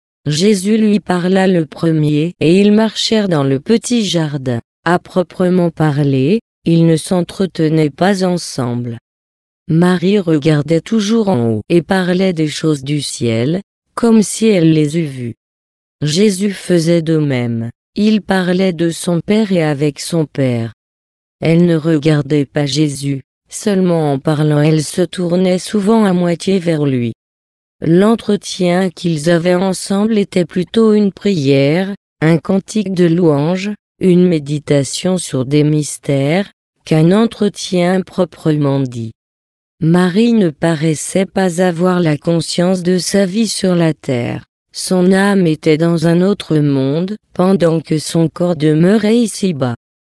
S1: Jésus lui parla le premier et ils marchèrent dans le petit jardin. À proprement parler, ils ne s'entretenaient pas ensemble. Marie regardait toujours en haut et parlait des choses du ciel, comme si elle les eût vues. Jésus faisait de même. Il parlait de son Père et avec son Père. Elle ne regardait pas Jésus, seulement en parlant elle se tournait souvent à moitié vers lui. L'entretien qu'ils avaient ensemble était plutôt une prière, un cantique de louange, une méditation sur des mystères, qu'un entretien proprement dit. Marie ne paraissait pas avoir la conscience de sa vie sur la terre. Son âme était dans un autre monde, pendant que son corps demeurait ici-bas.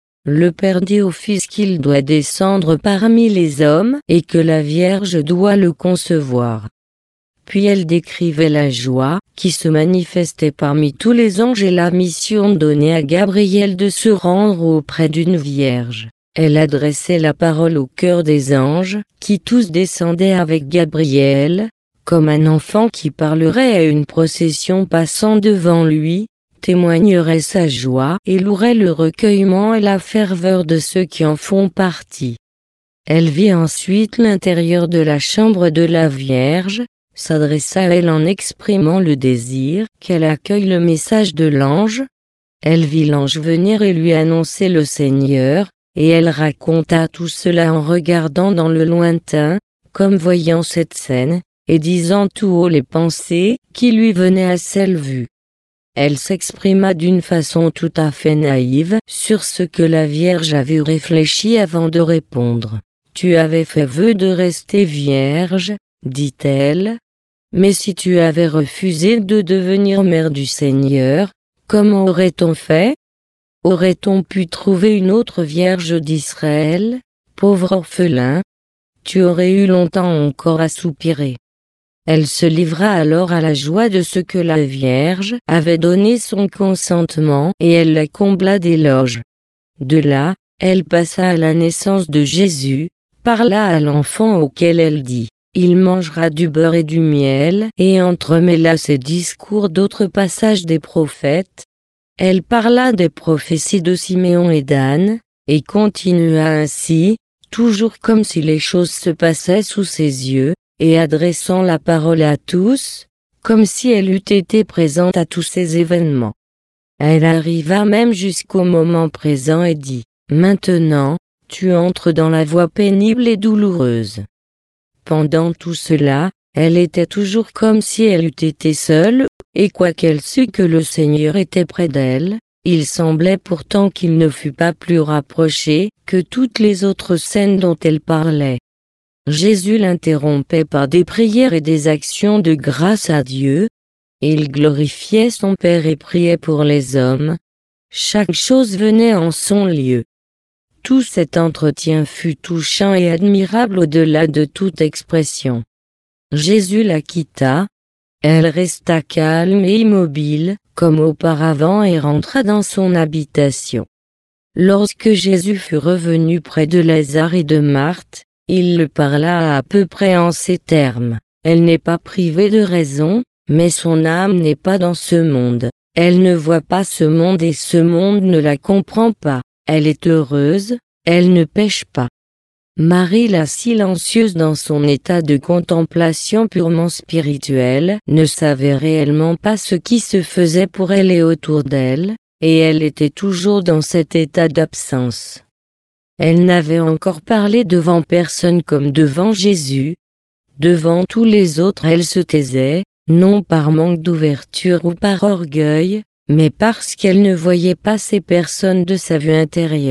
S1: Le Père dit au Fils qu'il doit descendre parmi les hommes et que la Vierge doit le concevoir. Puis elle décrivait la joie qui se manifestait parmi tous les anges et la mission donnée à Gabriel de se rendre auprès d'une Vierge. Elle adressait la parole au cœur des anges, qui tous descendaient avec Gabriel, comme un enfant qui parlerait à une procession passant devant lui, témoignerait sa joie et louerait le recueillement et la ferveur de ceux qui en font partie. Elle vit ensuite l'intérieur de la chambre de la Vierge, s'adressa à elle en exprimant le désir qu'elle accueille le message de l'ange. Elle vit l'ange venir et lui annoncer le Seigneur, et elle raconta tout cela en regardant dans le lointain, comme voyant cette scène, et disant tout haut les pensées qui lui venaient à celle vue. Elle s'exprima d'une façon tout à fait naïve sur ce que la Vierge avait réfléchi avant de répondre. « Tu avais fait vœu de rester vierge, dit-elle. Mais si tu avais refusé de devenir mère du Seigneur, comment aurait-on fait? Aurait-on pu trouver une autre Vierge d'Israël, pauvre orphelin? Tu aurais eu longtemps encore à soupirer. » Elle se livra alors à la joie de ce que la Vierge avait donné son consentement et elle la combla d'éloges. De là, elle passa à la naissance de Jésus, parla à l'enfant auquel elle dit « Il mangera du beurre et du miel » et entremêla ses discours d'autres passages des prophètes. Elle parla des prophéties de Siméon et d'Anne, et continua ainsi, toujours comme si les choses se passaient sous ses yeux, et adressant la parole à tous, comme si elle eût été présente à tous ces événements. Elle arriva même jusqu'au moment présent et dit « Maintenant, tu entres dans la voie pénible et douloureuse. » Pendant tout cela, elle était toujours comme si elle eût été seule, et quoiqu'elle sût que le Seigneur était près d'elle, il semblait pourtant qu'il ne fût pas plus rapproché que toutes les autres scènes dont elle parlait. Jésus l'interrompait par des prières et des actions de grâce à Dieu. Il glorifiait son Père et priait pour les hommes. Chaque chose venait en son lieu. Tout cet entretien fut touchant et admirable au-delà de toute expression. Jésus la quitta. Elle resta calme et immobile, comme auparavant et rentra dans son habitation. Lorsque Jésus fut revenu près de Lazare et de Marthe, il le parla à peu près en ces termes. Elle n'est pas privée de raison, mais son âme n'est pas dans ce monde. Elle ne voit pas ce monde et ce monde ne la comprend pas. Elle est heureuse, elle ne pêche pas. Marie la silencieuse dans son état de contemplation purement spirituelle ne savait réellement pas ce qui se faisait pour elle et autour d'elle, et elle était toujours dans cet état d'absence. Elle n'avait encore parlé devant personne comme devant Jésus. Devant tous les autres elle se taisait, non par manque d'ouverture ou par orgueil, mais parce qu'elle ne voyait pas ces personnes de sa vue intérieure.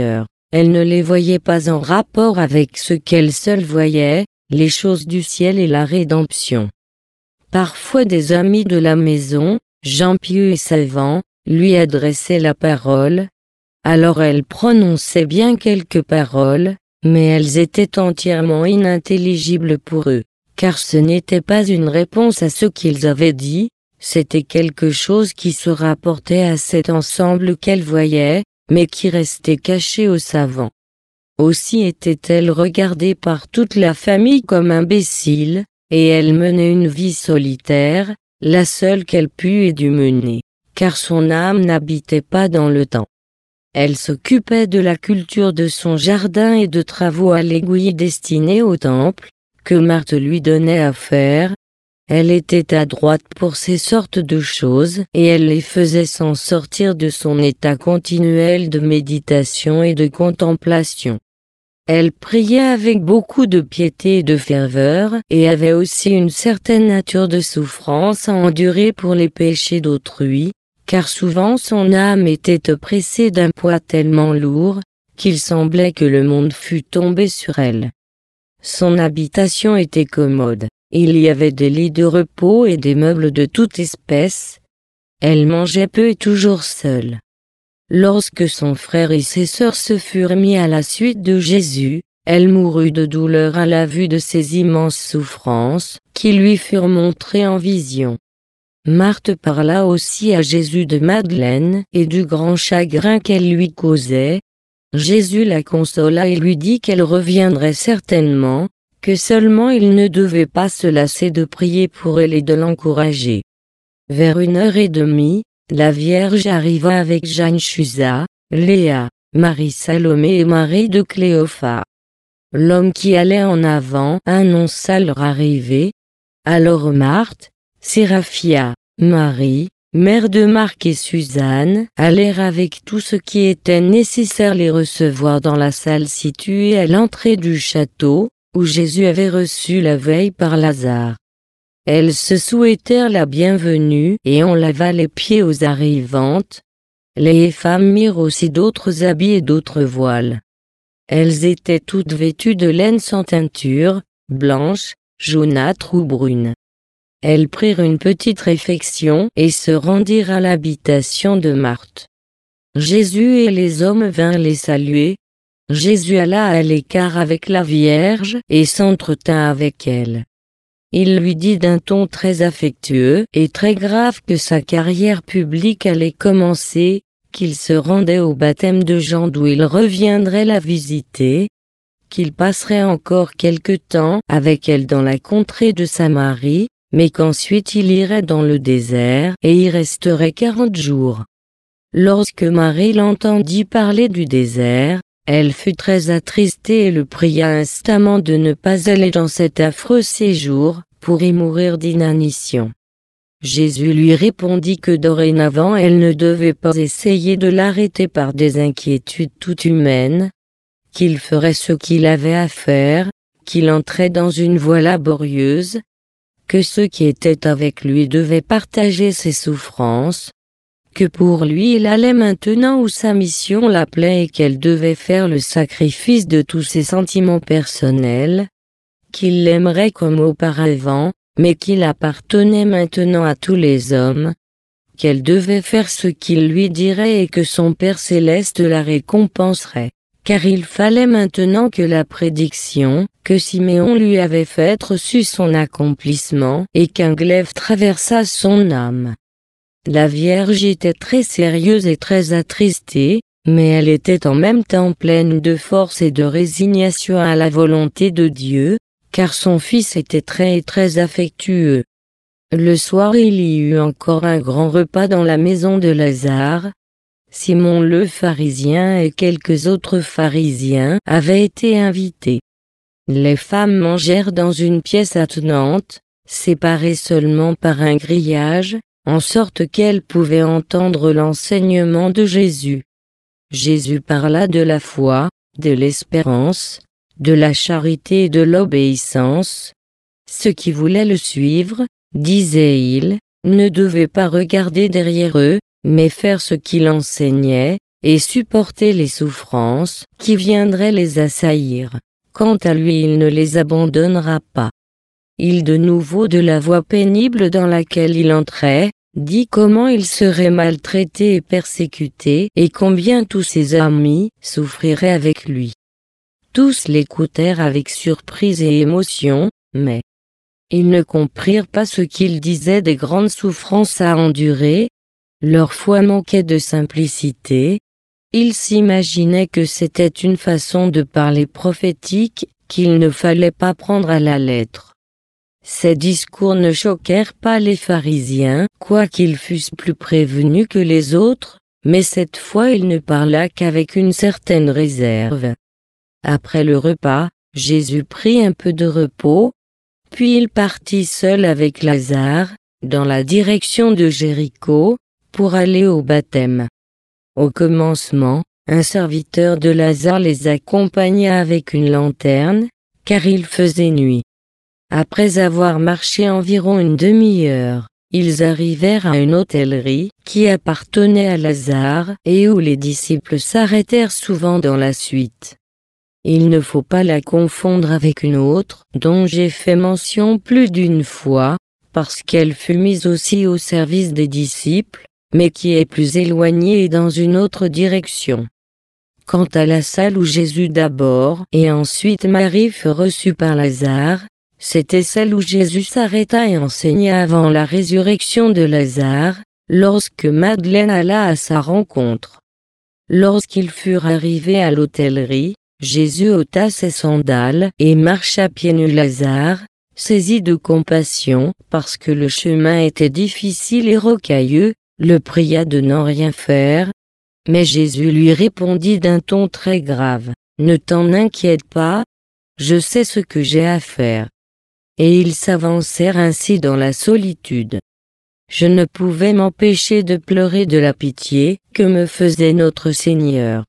S1: Elle ne les voyait pas en rapport avec ce qu'elle seule voyait, les choses du ciel et la rédemption. Parfois des amis de la maison, gens pieux et savants, lui adressaient la parole. Alors elle prononçait bien quelques paroles, mais elles étaient entièrement inintelligibles pour eux, car ce n'était pas une réponse à ce qu'ils avaient dit, c'était quelque chose qui se rapportait à cet ensemble qu'elle voyait, mais qui restait caché aux savants. Aussi était-elle regardée par toute la famille comme imbécile, et elle menait une vie solitaire, la seule qu'elle pût et dût mener, car son âme n'habitait pas dans le temps. Elle s'occupait de la culture de son jardin et de travaux à l'aiguille destinés au temple, que Marthe lui donnait à faire. Elle était adroite pour ces sortes de choses et elle les faisait sans sortir de son état continuel de méditation et de contemplation. Elle priait avec beaucoup de piété et de ferveur et avait aussi une certaine nature de souffrance à endurer pour les péchés d'autrui, car souvent son âme était oppressée d'un poids tellement lourd, qu'il semblait que le monde fût tombé sur elle. Son habitation était commode. Il y avait des lits de repos et des meubles de toute espèce. Elle mangeait peu et toujours seule. Lorsque son frère et ses sœurs se furent mis à la suite de Jésus, elle mourut de douleur à la vue de ces immenses souffrances, qui lui furent montrées en vision. Marthe parla aussi à Jésus de Madeleine et du grand chagrin qu'elle lui causait. Jésus la consola et lui dit qu'elle reviendrait certainement, que seulement il ne devait pas se lasser de prier pour elle et de l'encourager. Vers 1h30, la Vierge arriva avec Jeanne Chusa, Léa, Marie Salomé et Marie de Cléophas. L'homme qui allait en avant annonça leur arrivée. Alors Marthe, Séraphia, Marie, mère de Marc et Suzanne, allèrent avec tout ce qui était nécessaire les recevoir dans la salle située à l'entrée du château, où Jésus avait reçu la veille par Lazare. Elles se souhaitèrent la bienvenue et on lava les pieds aux arrivantes. Les femmes mirent aussi d'autres habits et d'autres voiles. Elles étaient toutes vêtues de laine sans teinture, blanche, jaunâtre ou brune. Elles prirent une petite réfection et se rendirent à l'habitation de Marthe. Jésus et les hommes vinrent les saluer. Jésus alla à l'écart avec la Vierge et s'entretint avec elle. Il lui dit d'un ton très affectueux et très grave que sa carrière publique allait commencer, qu'il se rendait au baptême de Jean d'où il reviendrait la visiter, qu'il passerait encore quelque temps avec elle dans la contrée de Samarie, mais qu'ensuite il irait dans le désert et y resterait 40 jours. Lorsque Marie l'entendit parler du désert, elle fut très attristée et le pria instamment de ne pas aller dans cet affreux séjour, pour y mourir d'inanition. Jésus lui répondit que dorénavant elle ne devait pas essayer de l'arrêter par des inquiétudes toutes humaines, qu'il ferait ce qu'il avait à faire, qu'il entrait dans une voie laborieuse, que ceux qui étaient avec lui devaient partager ses souffrances, que pour lui il allait maintenant où sa mission l'appelait et qu'elle devait faire le sacrifice de tous ses sentiments personnels, qu'il l'aimerait comme auparavant, mais qu'il appartenait maintenant à tous les hommes, qu'elle devait faire ce qu'il lui dirait et que son Père céleste la récompenserait, car il fallait maintenant que la prédiction que Siméon lui avait faite reçût son accomplissement et qu'un glaive traversât son âme. La Vierge était très sérieuse et très attristée, mais elle était en même temps pleine de force et de résignation à la volonté de Dieu, car son fils était très affectueux. Le soir il y eut encore un grand repas dans la maison de Lazare. Simon le pharisien et quelques autres pharisiens avaient été invités. Les femmes mangèrent dans une pièce attenante, séparée seulement par un grillage, en sorte qu'elles pouvaient entendre l'enseignement de Jésus. Jésus parla de la foi, de l'espérance, de la charité et de l'obéissance. Ceux qui voulaient le suivre, disait-il, ne devaient pas regarder derrière eux, mais faire ce qu'il enseignait, et supporter les souffrances qui viendraient les assaillir. Quant à lui, il ne les abandonnera pas. Il de nouveau de la voie pénible dans laquelle il entrait, dit comment il serait maltraité et persécuté et combien tous ses amis souffriraient avec lui. Tous l'écoutèrent avec surprise et émotion, mais ils ne comprirent pas ce qu'il disait des grandes souffrances à endurer. Leur foi manquait de simplicité. Ils s'imaginaient que c'était une façon de parler prophétique qu'il ne fallait pas prendre à la lettre. Ces discours ne choquèrent pas les pharisiens, quoiqu'ils fussent plus prévenus que les autres, mais cette fois il ne parla qu'avec une certaine réserve. Après le repas, Jésus prit un peu de repos, puis il partit seul avec Lazare, dans la direction de Jéricho, pour aller au baptême. Au commencement, un serviteur de Lazare les accompagna avec une lanterne, car il faisait nuit. Après avoir marché environ une demi-heure, ils arrivèrent à une hôtellerie qui appartenait à Lazare et où les disciples s'arrêtèrent souvent dans la suite. Il ne faut pas la confondre avec une autre, dont j'ai fait mention plus d'une fois, parce qu'elle fut mise aussi au service des disciples, mais qui est plus éloignée et dans une autre direction. Quant à la salle où Jésus d'abord et ensuite Marie furent reçus par Lazare, c'était celle où Jésus s'arrêta et enseigna avant la résurrection de Lazare, lorsque Madeleine alla à sa rencontre. Lorsqu'ils furent arrivés à l'hôtellerie, Jésus ôta ses sandales et marcha pieds nus. Lazare, saisi de compassion, parce que le chemin était difficile et rocailleux, le pria de n'en rien faire. Mais Jésus lui répondit d'un ton très grave, « Ne t'en inquiète pas, je sais ce que j'ai à faire. » Et ils s'avancèrent ainsi dans la solitude. Je ne pouvais m'empêcher de pleurer de la pitié que me faisait notre Seigneur.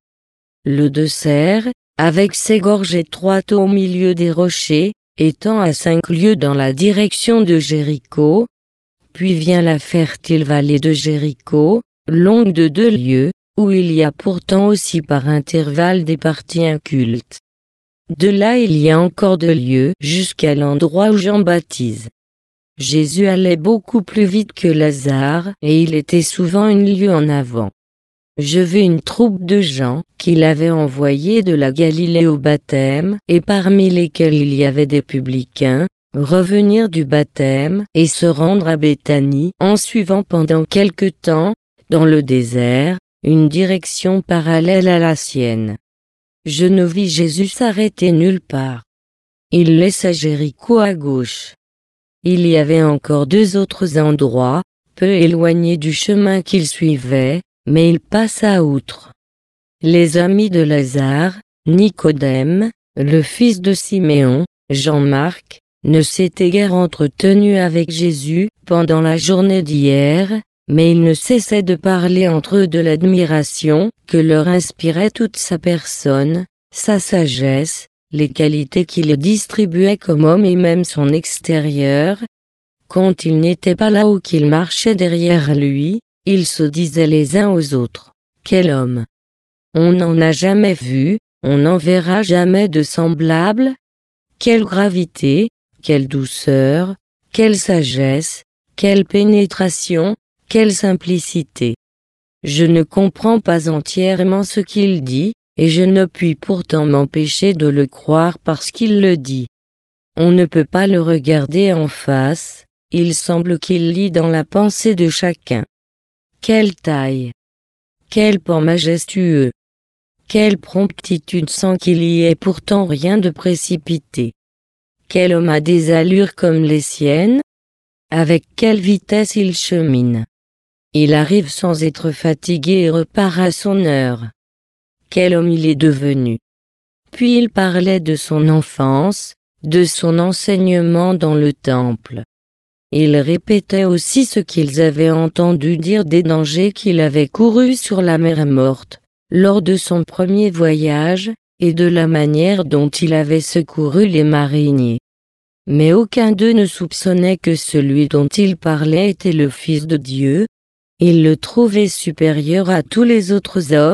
S1: Le dessert, avec ses gorges étroites au milieu des rochers, étant à 5 lieues dans la direction de Jéricho, puis vient la fertile vallée de Jéricho, longue de 2 lieues, où il y a pourtant aussi par intervalles des parties incultes. De là il y a encore 2 lieues jusqu'à l'endroit où Jean baptise. Jésus allait beaucoup plus vite que Lazare et il était souvent 1 lieue en avant. Je vis une troupe de gens qu'il avait envoyés de la Galilée au baptême et parmi lesquels il y avait des publicains, revenir du baptême et se rendre à Béthanie en suivant pendant quelque temps, dans le désert, une direction parallèle à la sienne. Je ne vis Jésus s'arrêter nulle part. Il laissa Jéricho à gauche. Il y avait encore 2 autres endroits, peu éloignés du chemin qu'il suivait, mais il passa outre. Les amis de Lazare, Nicodème, le fils de Siméon, Jean-Marc, ne s'étaient guère entretenus avec Jésus pendant la journée d'hier, mais ils ne cessaient de parler entre eux de l'admiration que leur inspirait toute sa personne, sa sagesse, les qualités qu'il distribuait comme homme et même son extérieur. Quand il n'était pas là ou qu'il marchait derrière lui, ils se disaient les uns aux autres, « Quel homme! On n'en a jamais vu, on n'en verra jamais de semblable. Quelle gravité, quelle douceur, quelle sagesse, quelle pénétration, quelle simplicité! Je ne comprends pas entièrement ce qu'il dit, et je ne puis pourtant m'empêcher de le croire parce qu'il le dit. On ne peut pas le regarder en face, il semble qu'il lit dans la pensée de chacun. Quelle taille! Quel port majestueux! Quelle promptitude sans qu'il y ait pourtant rien de précipité! Quel homme a des allures comme les siennes? Avec quelle vitesse il chemine! Il arrive sans être fatigué et repart à son heure. Quel homme il est devenu! Puis il parlait de son enfance, de son enseignement dans le temple. Il répétait aussi ce qu'ils avaient entendu dire des dangers qu'il avait courus sur la mer Morte, lors de son premier voyage, et de la manière dont il avait secouru les mariniers. Mais aucun d'eux ne soupçonnait que celui dont il parlait était le Fils de Dieu. Il le trouvait supérieur à tous les autres hommes,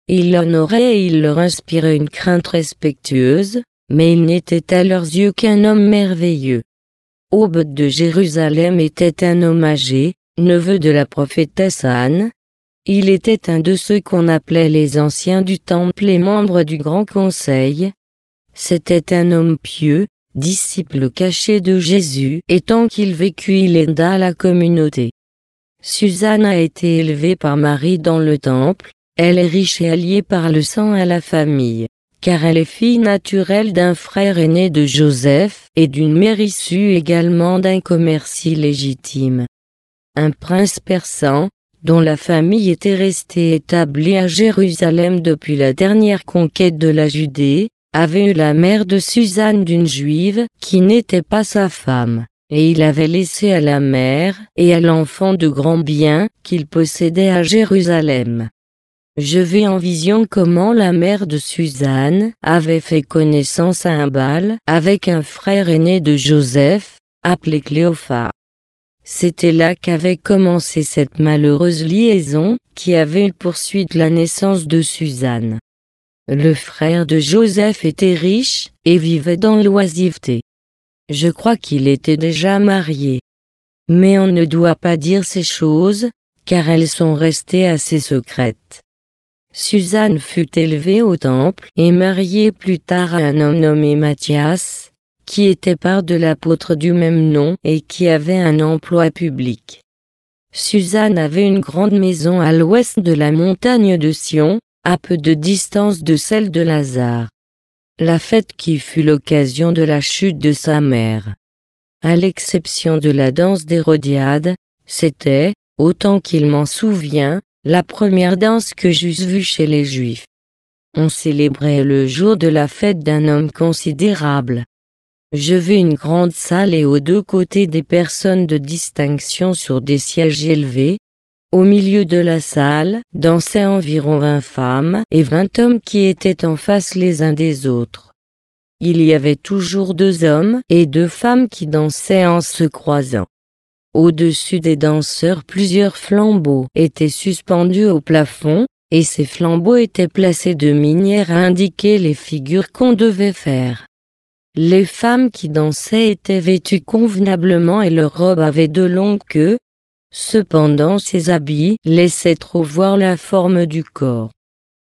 S1: Il l'honorait et il leur inspirait une crainte respectueuse, mais il n'était à leurs yeux qu'un homme merveilleux. Obed de Jérusalem était un homme âgé, neveu de la prophétesse Anne. Il était un de ceux qu'on appelait les anciens du temple et membre du grand conseil. C'était un homme pieux, disciple caché de Jésus, et tant qu'il vécut il aida la communauté. Suzanne a été élevée par Marie dans le temple, elle est riche et alliée par le sang à la famille, car elle est fille naturelle d'un frère aîné de Joseph et d'une mère issue également d'un commerce illégitime. Un prince persan, dont la famille était restée établie à Jérusalem depuis la dernière conquête de la Judée, avait eu la mère de Suzanne d'une juive qui n'était pas sa femme, et il avait laissé à la mère et à l'enfant de grands biens qu'il possédait à Jérusalem. Je vis en vision comment la mère de Suzanne avait fait connaissance à un bal avec un frère aîné de Joseph, appelé Cléophas. C'était là qu'avait commencé cette malheureuse liaison qui avait eu pour suite la naissance de Suzanne. Le frère de Joseph était riche et vivait dans l'oisiveté. Je crois qu'il était déjà marié. Mais on ne doit pas dire ces choses, car elles sont restées assez secrètes. Suzanne fut élevée au temple et mariée plus tard à un homme nommé Matthias, qui était part de l'apôtre du même nom et qui avait un emploi public. Suzanne avait une grande maison à l'ouest de la montagne de Sion, à peu de distance de celle de Lazare. La fête qui fut l'occasion de la chute de sa mère. À l'exception de la danse d'Hérodiade, c'était, autant qu'il m'en souvient, la première danse que j'eusse vue chez les Juifs. On célébrait le jour de la fête d'un homme considérable. Je vis une grande salle et aux deux côtés des personnes de distinction sur des sièges élevés. Au milieu de la salle, dansaient environ 20 femmes et 20 hommes qui étaient en face les uns des autres. Il y avait toujours 2 hommes et 2 femmes qui dansaient en se croisant. Au-dessus des danseurs plusieurs flambeaux étaient suspendus au plafond, et ces flambeaux étaient placés de manière à indiquer les figures qu'on devait faire. Les femmes qui dansaient étaient vêtues convenablement et leurs robes avaient de longues queues. Cependant ces habits laissaient trop voir la forme du corps.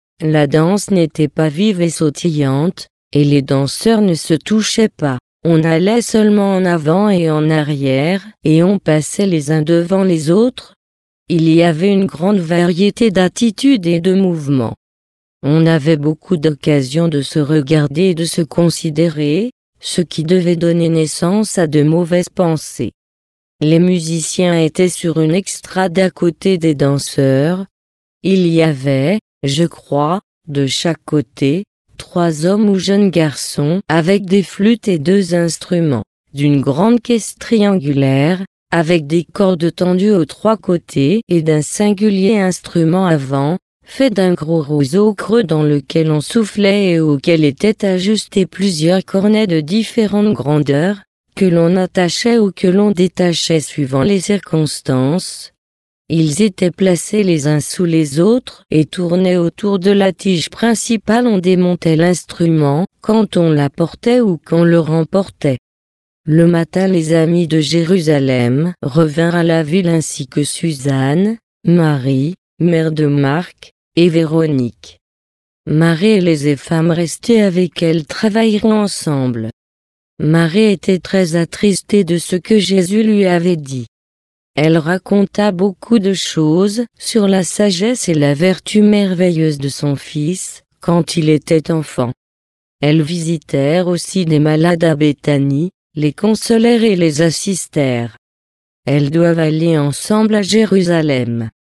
S1: La danse n'était pas vive et sautillante, et les danseurs ne se touchaient pas. On allait seulement en avant et en arrière, et on passait les uns devant les autres. Il y avait une grande variété d'attitudes et de mouvements. On avait beaucoup d'occasions de se regarder et de se considérer, ce qui devait donner naissance à de mauvaises pensées. Les musiciens étaient sur une estrade à côté des danseurs. Il y avait, je crois, de chaque côté, 3 hommes ou jeunes garçons avec des flûtes et 2 instruments, d'une grande caisse triangulaire, avec des cordes tendues aux 3 côtés et d'un singulier instrument avant, fait d'un gros roseau creux dans lequel on soufflait et auquel étaient ajustés plusieurs cornets de différentes grandeurs, que l'on attachait ou que l'on détachait suivant les circonstances. Ils étaient placés les uns sous les autres et tournaient autour de la tige principale. On démontait l'instrument quand on l'apportait ou qu'on le remportait. Le matin les amis de Jérusalem revinrent à la ville ainsi que Suzanne, Marie, mère de Marc, et Véronique. Marie et les femmes restées avec elle travailleraient ensemble. Marie était très attristée de ce que Jésus lui avait dit. Elle raconta beaucoup de choses sur la sagesse et la vertu merveilleuse de son fils, quand il était enfant. Elles visitèrent aussi des malades à Béthanie, les consolèrent et les assistèrent. Elles doivent aller ensemble à Jérusalem.